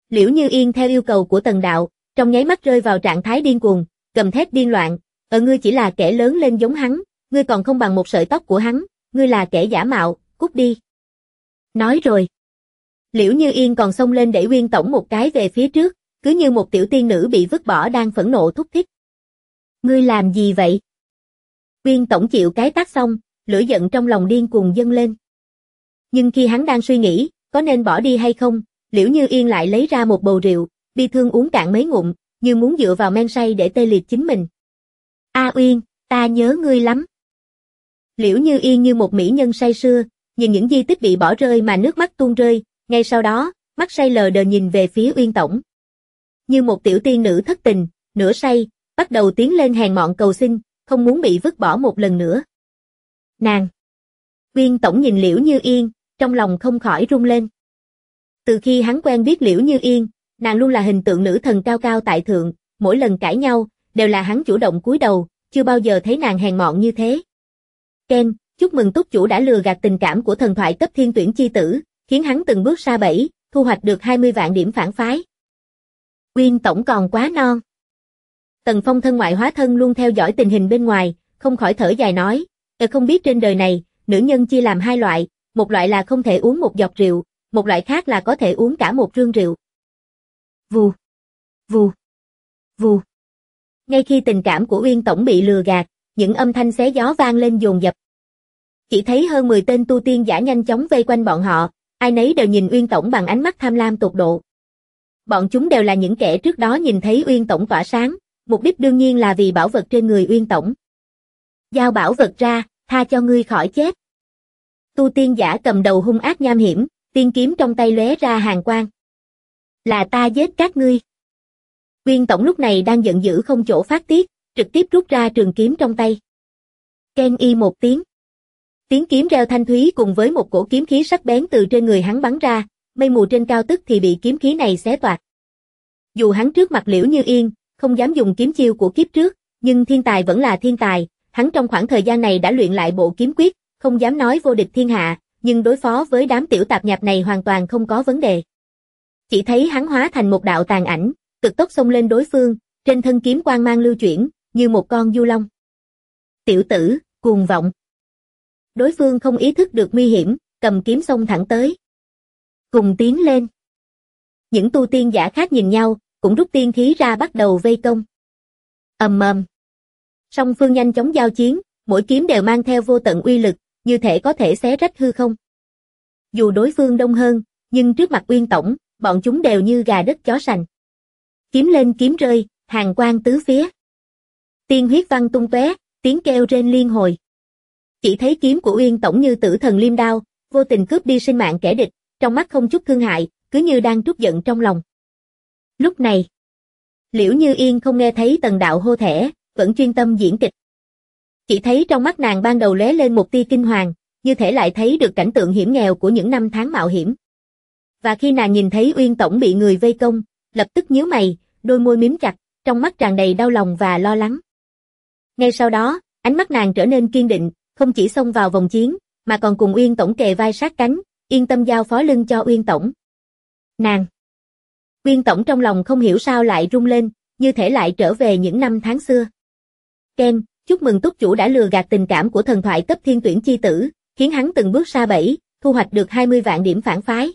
Liễu Như Yên theo yêu cầu của Tần đạo, trong nháy mắt rơi vào trạng thái điên cuồng, gầm thét điên loạn, ngươi chỉ là kẻ lớn lên giống hắn, ngươi còn không bằng một sợi tóc của hắn, ngươi là kẻ giả mạo, cút đi. Nói rồi. Liễu Như Yên còn xông lên đẩy Uyên Tổng một cái về phía trước, cứ như một tiểu tiên nữ bị vứt bỏ đang phẫn nộ thúc thích. Ngươi làm gì vậy? Uyên Tổng chịu cái tát xong, lửa giận trong lòng điên cuồng dâng lên. Nhưng khi hắn đang suy nghĩ, có nên bỏ đi hay không, Liễu Như Yên lại lấy ra một bầu rượu, bi thương uống cạn mấy ngụm, như muốn dựa vào men say để tê liệt chính mình. A Uyên, ta nhớ ngươi lắm. Liễu Như Yên như một mỹ nhân say sưa, nhìn những di tích bị bỏ rơi mà nước mắt tuôn rơi, ngay sau đó, mắt say lờ đờ nhìn về phía Uyên Tổng. Như một tiểu tiên nữ thất tình, nửa say, bắt đầu tiến lên hèn mọn cầu xin, không muốn bị vứt bỏ một lần nữa. Nàng! Uyên Tổng nhìn Liễu Như Yên, trong lòng không khỏi rung lên. Từ khi hắn quen biết Liễu Như Yên, nàng luôn là hình tượng nữ thần cao cao tại thượng, mỗi lần cãi nhau, đều là hắn chủ động cúi đầu, chưa bao giờ thấy nàng hèn mọn như thế. Ken, chúc mừng túc chủ đã lừa gạt tình cảm của thần thoại cấp thiên tuyển chi tử, khiến hắn từng bước sa bẫy, thu hoạch được 20 vạn điểm phản phái. Uyên Tổng còn quá non. Tần Phong thân ngoại hóa thân luôn theo dõi tình hình bên ngoài, không khỏi thở dài nói, không biết trên đời này, nữ nhân chia làm hai loại, một loại là không thể uống một giọt rượu, một loại khác là có thể uống cả một rương rượu. Vù, vù, vù. Ngay khi tình cảm của Uyên Tổng bị lừa gạt, những âm thanh xé gió vang lên dồn dập. Chỉ thấy hơn 10 tên tu tiên giả nhanh chóng vây quanh bọn họ, ai nấy đều nhìn Uyên Tổng bằng ánh mắt tham lam tột độ. Bọn chúng đều là những kẻ trước đó nhìn thấy Uyên Tổng tỏa sáng, mục đích đương nhiên là vì bảo vật trên người Uyên Tổng. Giao bảo vật ra, tha cho ngươi khỏi chết. Tu tiên giả cầm đầu hung ác nham hiểm, tiên kiếm trong tay lóe ra hàn quang. Là ta giết các ngươi. Uyên Tổng lúc này đang giận dữ không chỗ phát tiết, trực tiếp rút ra trường kiếm trong tay. Ken y một tiếng. Tiếng kiếm reo thanh thúy cùng với một cổ kiếm khí sắc bén từ trên người hắn bắn ra, mây mù trên cao tức thì bị kiếm khí này xé toạc. Dù hắn trước mặt Liễu Như Yên, không dám dùng kiếm chiêu của kiếp trước, nhưng thiên tài vẫn là thiên tài, hắn trong khoảng thời gian này đã luyện lại bộ kiếm quyết, không dám nói vô địch thiên hạ, nhưng đối phó với đám tiểu tạp nhạp này hoàn toàn không có vấn đề. Chỉ thấy hắn hóa thành một đạo tàn ảnh, cực tốc xông lên đối phương, trên thân kiếm quang mang lưu chuyển, như một con du long. Tiểu tử, cuồng vọng. Đối phương không ý thức được nguy hiểm, cầm kiếm xông thẳng tới. Cùng tiến lên. Những tu tiên giả khác nhìn nhau, cũng rút tiên khí ra bắt đầu vây công. Ầm ầm. Song phương nhanh chóng giao chiến, mỗi kiếm đều mang theo vô tận uy lực, như thể có thể xé rách hư không. Dù đối phương đông hơn, nhưng trước mặt Uyên Tổng, bọn chúng đều như gà đất chó sành. Kiếm lên kiếm rơi, hàn quang tứ phía. Tiên huyết văng tung tóe, tiếng kêu rên liên hồi. Chỉ thấy kiếm của Uyên Tổng như tử thần liêm đao, vô tình cướp đi sinh mạng kẻ địch, trong mắt không chút thương hại, cứ như đang trút giận trong lòng. Lúc này, Liễu Như Yên không nghe thấy Tần đạo hô thẻ, vẫn chuyên tâm diễn kịch. Chỉ thấy trong mắt nàng ban đầu lóe lên một tia kinh hoàng, như thể lại thấy được cảnh tượng hiểm nghèo của những năm tháng mạo hiểm. Và khi nàng nhìn thấy Uyên Tổng bị người vây công, lập tức nhíu mày, đôi môi mím chặt, trong mắt tràn đầy đau lòng và lo lắng. Ngay sau đó, ánh mắt nàng trở nên kiên định, không chỉ xông vào vòng chiến, mà còn cùng Uyên Tổng kề vai sát cánh, yên tâm giao phó lưng cho Uyên Tổng. Nàng! Uyên Tổng trong lòng không hiểu sao lại rung lên, như thể lại trở về những năm tháng xưa. Ken, chúc mừng túc chủ đã lừa gạt tình cảm của thần thoại cấp thiên tuyển chi tử, khiến hắn từng bước sa bẫy, thu hoạch được 20 vạn điểm phản phái.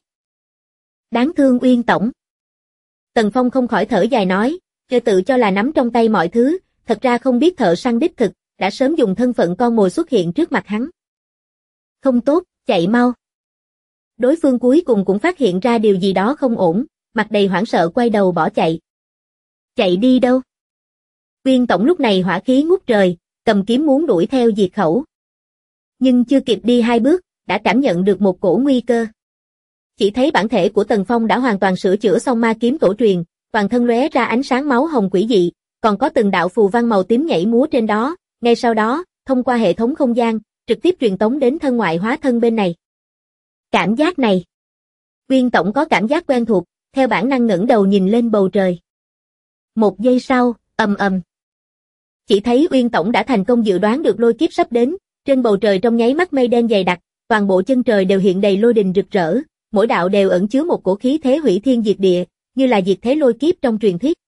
Đáng thương Uyên Tổng. Tần Phong không khỏi thở dài nói, chờ tự cho là nắm trong tay mọi thứ, thật ra không biết thợ săn đích thực, đã sớm dùng thân phận con mồi xuất hiện trước mặt hắn. Không tốt, chạy mau. Đối phương cuối cùng cũng phát hiện ra điều gì đó không ổn, mặt đầy hoảng sợ quay đầu bỏ chạy. Chạy đi đâu? Uyên Tổng lúc này hỏa khí ngút trời, cầm kiếm muốn đuổi theo diệt khẩu. Nhưng chưa kịp đi 2 bước, đã cảm nhận được một cổ nguy cơ. Chỉ thấy bản thể của Tần Phong đã hoàn toàn sửa chữa xong ma kiếm tổ truyền, toàn thân lóe ra ánh sáng máu hồng quỷ dị, còn có từng đạo phù văn màu tím nhảy múa trên đó, ngay sau đó, thông qua hệ thống không gian, trực tiếp truyền tống đến thân ngoại hóa thân bên này. Cảm giác này. Uyên Tổng có cảm giác quen thuộc, theo bản năng ngẩng đầu nhìn lên bầu trời. Một giây sau, ầm ầm. Chỉ thấy Uyên Tổng đã thành công dự đoán được lôi kiếp sắp đến, trên bầu trời trong nháy mắt mây đen dày đặc, toàn bộ chân trời đều hiện đầy lôi đình rực rỡ, mỗi đạo đều ẩn chứa một cổ khí thế hủy thiên diệt địa, như là diệt thế lôi kiếp trong truyền thuyết.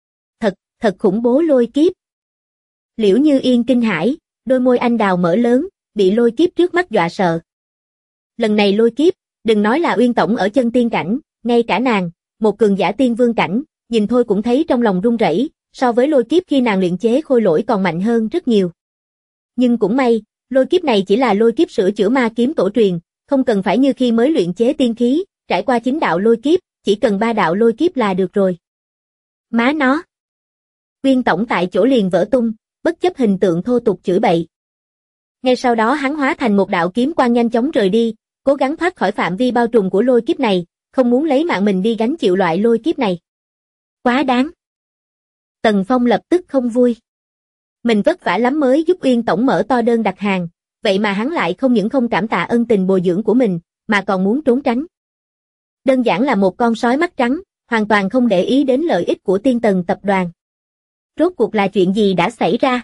Thật khủng bố lôi kiếp. Liễu Như Yên kinh hãi, đôi môi anh đào mở lớn, bị lôi kiếp trước mắt dọa sợ. Lần này lôi kiếp, đừng nói là Uyên tổng ở chân tiên cảnh, ngay cả nàng, một cường giả tiên vương cảnh, nhìn thôi cũng thấy trong lòng run rẩy, so với lôi kiếp khi nàng luyện chế khôi lỗi còn mạnh hơn rất nhiều. Nhưng cũng may, lôi kiếp này chỉ là lôi kiếp sửa chữa ma kiếm tổ truyền, không cần phải như khi mới luyện chế tiên khí, trải qua 9 đạo lôi kiếp, chỉ cần 3 đạo lôi kiếp là được rồi. Má nó. Uyên tổng tại chỗ liền vỡ tung, bất chấp hình tượng thô tục chửi bậy. Ngay sau đó hắn hóa thành một đạo kiếm quang nhanh chóng rời đi, cố gắng thoát khỏi phạm vi bao trùm của lôi kiếp này, không muốn lấy mạng mình đi gánh chịu loại lôi kiếp này. Quá đáng. Tần Phong lập tức không vui. Mình vất vả lắm mới giúp Uyên tổng mở to đơn đặt hàng, vậy mà hắn lại không những không cảm tạ ân tình bồi dưỡng của mình, mà còn muốn trốn tránh. Đơn giản là một con sói mắt trắng, hoàn toàn không để ý đến lợi ích của Tiên Tần tập đoàn. Rốt cuộc là chuyện gì đã xảy ra?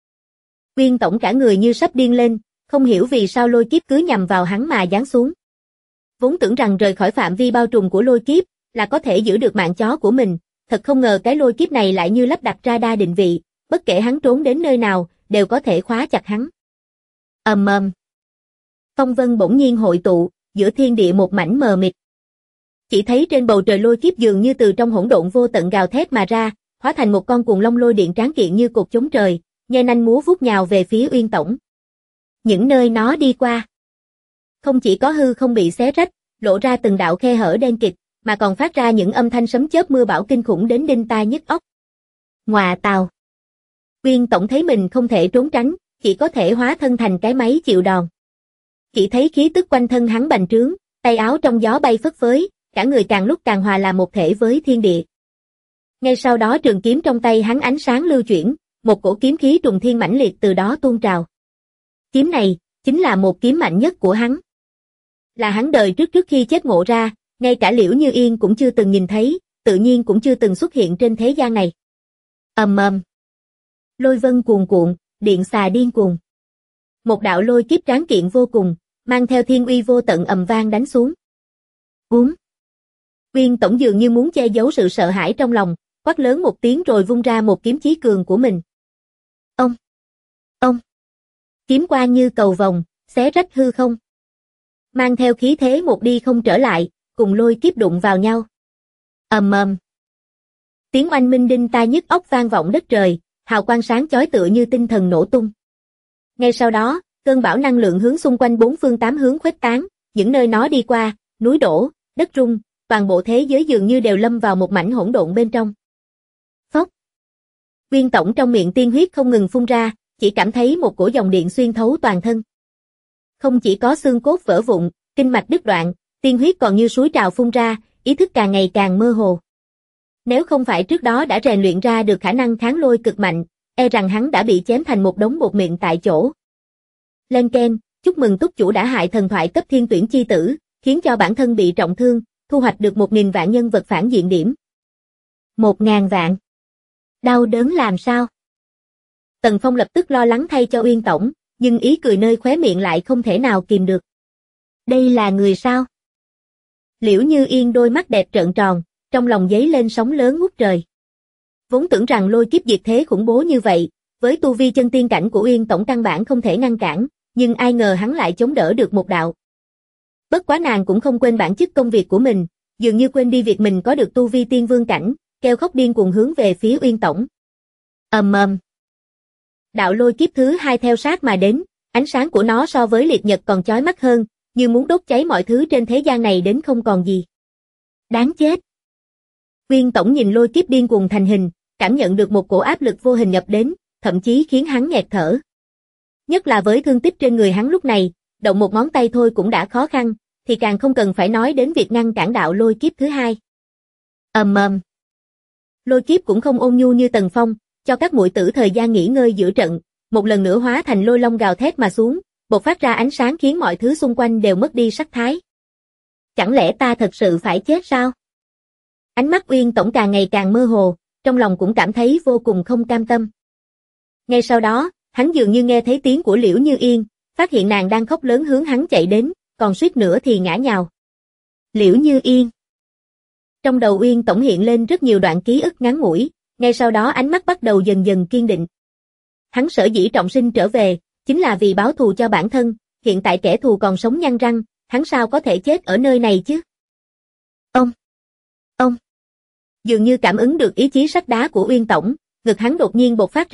Uyên tổng cả người như sắp điên lên, không hiểu vì sao lôi kiếp cứ nhằm vào hắn mà giáng xuống. Vốn tưởng rằng rời khỏi phạm vi bao trùm của lôi kiếp là có thể giữ được mạng chó của mình, thật không ngờ cái lôi kiếp này lại như lắp đặt radar định vị, bất kể hắn trốn đến nơi nào, đều có thể khóa chặt hắn. Ầm ầm. Phong vân bỗng nhiên hội tụ, giữa thiên địa một mảnh mờ mịt. Chỉ thấy trên bầu trời lôi kiếp dường như từ trong hỗn độn vô tận gào thét mà ra, hóa thành một con cuồng long lôi điện tráng kiện như cột chống trời, nhe nanh múa vuốt nhào về phía Uyên tổng. Những nơi nó đi qua, không chỉ có hư không bị xé rách, lộ ra từng đạo khe hở đen kịt, mà còn phát ra những âm thanh sấm chớp mưa bão kinh khủng đến đinh tai nhức óc. Ngọa tào. Uyên tổng thấy mình không thể trốn tránh, chỉ có thể hóa thân thành cái máy chịu đòn. Chỉ thấy khí tức quanh thân hắn bành trướng, tay áo trong gió bay phất phới, cả người càng lúc càng hòa làm một thể với thiên địa. Ngay sau đó trường kiếm trong tay hắn ánh sáng lưu chuyển, một cổ kiếm khí trùng thiên mãnh liệt từ đó tuôn trào. Kiếm này, chính là một kiếm mạnh nhất của hắn. Là hắn đời trước khi chết ngộ ra, ngay cả Liễu Như Yên cũng chưa từng nhìn thấy, tự nhiên cũng chưa từng xuất hiện trên thế gian này. Ầm ầm. Lôi vân cuồn cuộn, điện xà điên cuồng. Một đạo lôi kiếp tráng kiện vô cùng, mang theo thiên uy vô tận ầm vang đánh xuống. Búm. Uyên tổng dường như muốn che giấu sự sợ hãi trong lòng, quát lớn một tiếng rồi vung ra một kiếm chí cường của mình. Ông. Kiếm quang như cầu vồng, xé rách hư không. Mang theo khí thế một đi không trở lại, cùng lôi kiếp đụng vào nhau. Ầm ầm. Tiếng oanh minh đinh tai nhức óc vang vọng đất trời, hào quang sáng chói tựa như tinh thần nổ tung. Ngay sau đó, cơn bão năng lượng hướng xung quanh 4 phương 8 hướng khuếch tán, những nơi nó đi qua, núi đổ, đất rung, toàn bộ thế giới dường như đều lâm vào một mảnh hỗn độn bên trong. Phốc. Uyên tổng trong miệng tiên huyết không ngừng phun ra, chỉ cảm thấy một cổ dòng điện xuyên thấu toàn thân. Không chỉ có xương cốt vỡ vụn, kinh mạch đứt đoạn, tiên huyết còn như suối trào phun ra, ý thức càng ngày càng mơ hồ. Nếu không phải trước đó đã rèn luyện ra được khả năng kháng lôi cực mạnh, e rằng hắn đã bị chém thành một đống bột miệng tại chỗ. Lên keng, chúc mừng túc chủ đã hại thần thoại cấp thiên tuyển chi tử, khiến cho bản thân bị trọng thương, thu hoạch được 1000 vạn nhân vật phản diện điểm. 1000 vạn. Đau đớn làm sao? Tần Phong lập tức lo lắng thay cho Uyên tổng, nhưng ý cười nơi khóe miệng lại không thể nào kìm được. Đây là người sao? Liễu Như Yên đôi mắt đẹp trợn tròn, trong lòng dấy lên sóng lớn ngút trời. Vốn tưởng rằng lôi kiếp diệt thế khủng bố như vậy, với tu vi chân tiên cảnh của Uyên tổng căn bản không thể ngăn cản, nhưng ai ngờ hắn lại chống đỡ được một đạo. Bất quá nàng cũng không quên bản chất công việc của mình, dường như quên đi việc mình có được tu vi tiên vương cảnh, kêu khóc điên cuồng hướng về phía Uyên tổng. Ầm ầm. Đạo lôi kiếp thứ 2 theo sát mà đến, ánh sáng của nó so với liệt nhật còn chói mắt hơn, như muốn đốt cháy mọi thứ trên thế gian này đến không còn gì. Đáng chết. Uyên tổng nhìn lôi kiếp điên cuồng thành hình, cảm nhận được một cổ áp lực vô hình nhập đến, thậm chí khiến hắn nghẹt thở. Nhất là với thương tích trên người hắn lúc này, động một ngón tay thôi cũng đã khó khăn, thì càng không cần phải nói đến việc ngăn cản đạo lôi kiếp thứ 2. Ầm ầm. Lôi kiếp cũng không ôn nhu như Tần Phong, cho các muội tử thời gian nghỉ ngơi giữa trận, một lần nữa hóa thành lôi long gào thét mà xuống, bộc phát ra ánh sáng khiến mọi thứ xung quanh đều mất đi sắc thái. Chẳng lẽ ta thật sự phải chết sao? Ánh mắt Uyên tổng càng ngày càng mơ hồ, trong lòng cũng cảm thấy vô cùng không cam tâm. Ngay sau đó, hắn dường như nghe thấy tiếng của Liễu Như Yên, phát hiện nàng đang khóc lớn hướng hắn chạy đến, còn suýt nữa thì ngã nhào. Liễu Như Yên. Trong đầu Uyên Tổng hiện lên rất nhiều đoạn ký ức ngắn ngủi, ngay sau đó ánh mắt bắt đầu dần dần kiên định. Hắn sở dĩ trọng sinh trở về, chính là vì báo thù cho bản thân, hiện tại kẻ thù còn sống nhăn răng, hắn sao có thể chết ở nơi này chứ? Ông! Dường như cảm ứng được ý chí sắt đá của Uyên Tổng, ngực hắn đột nhiên bộc phát ra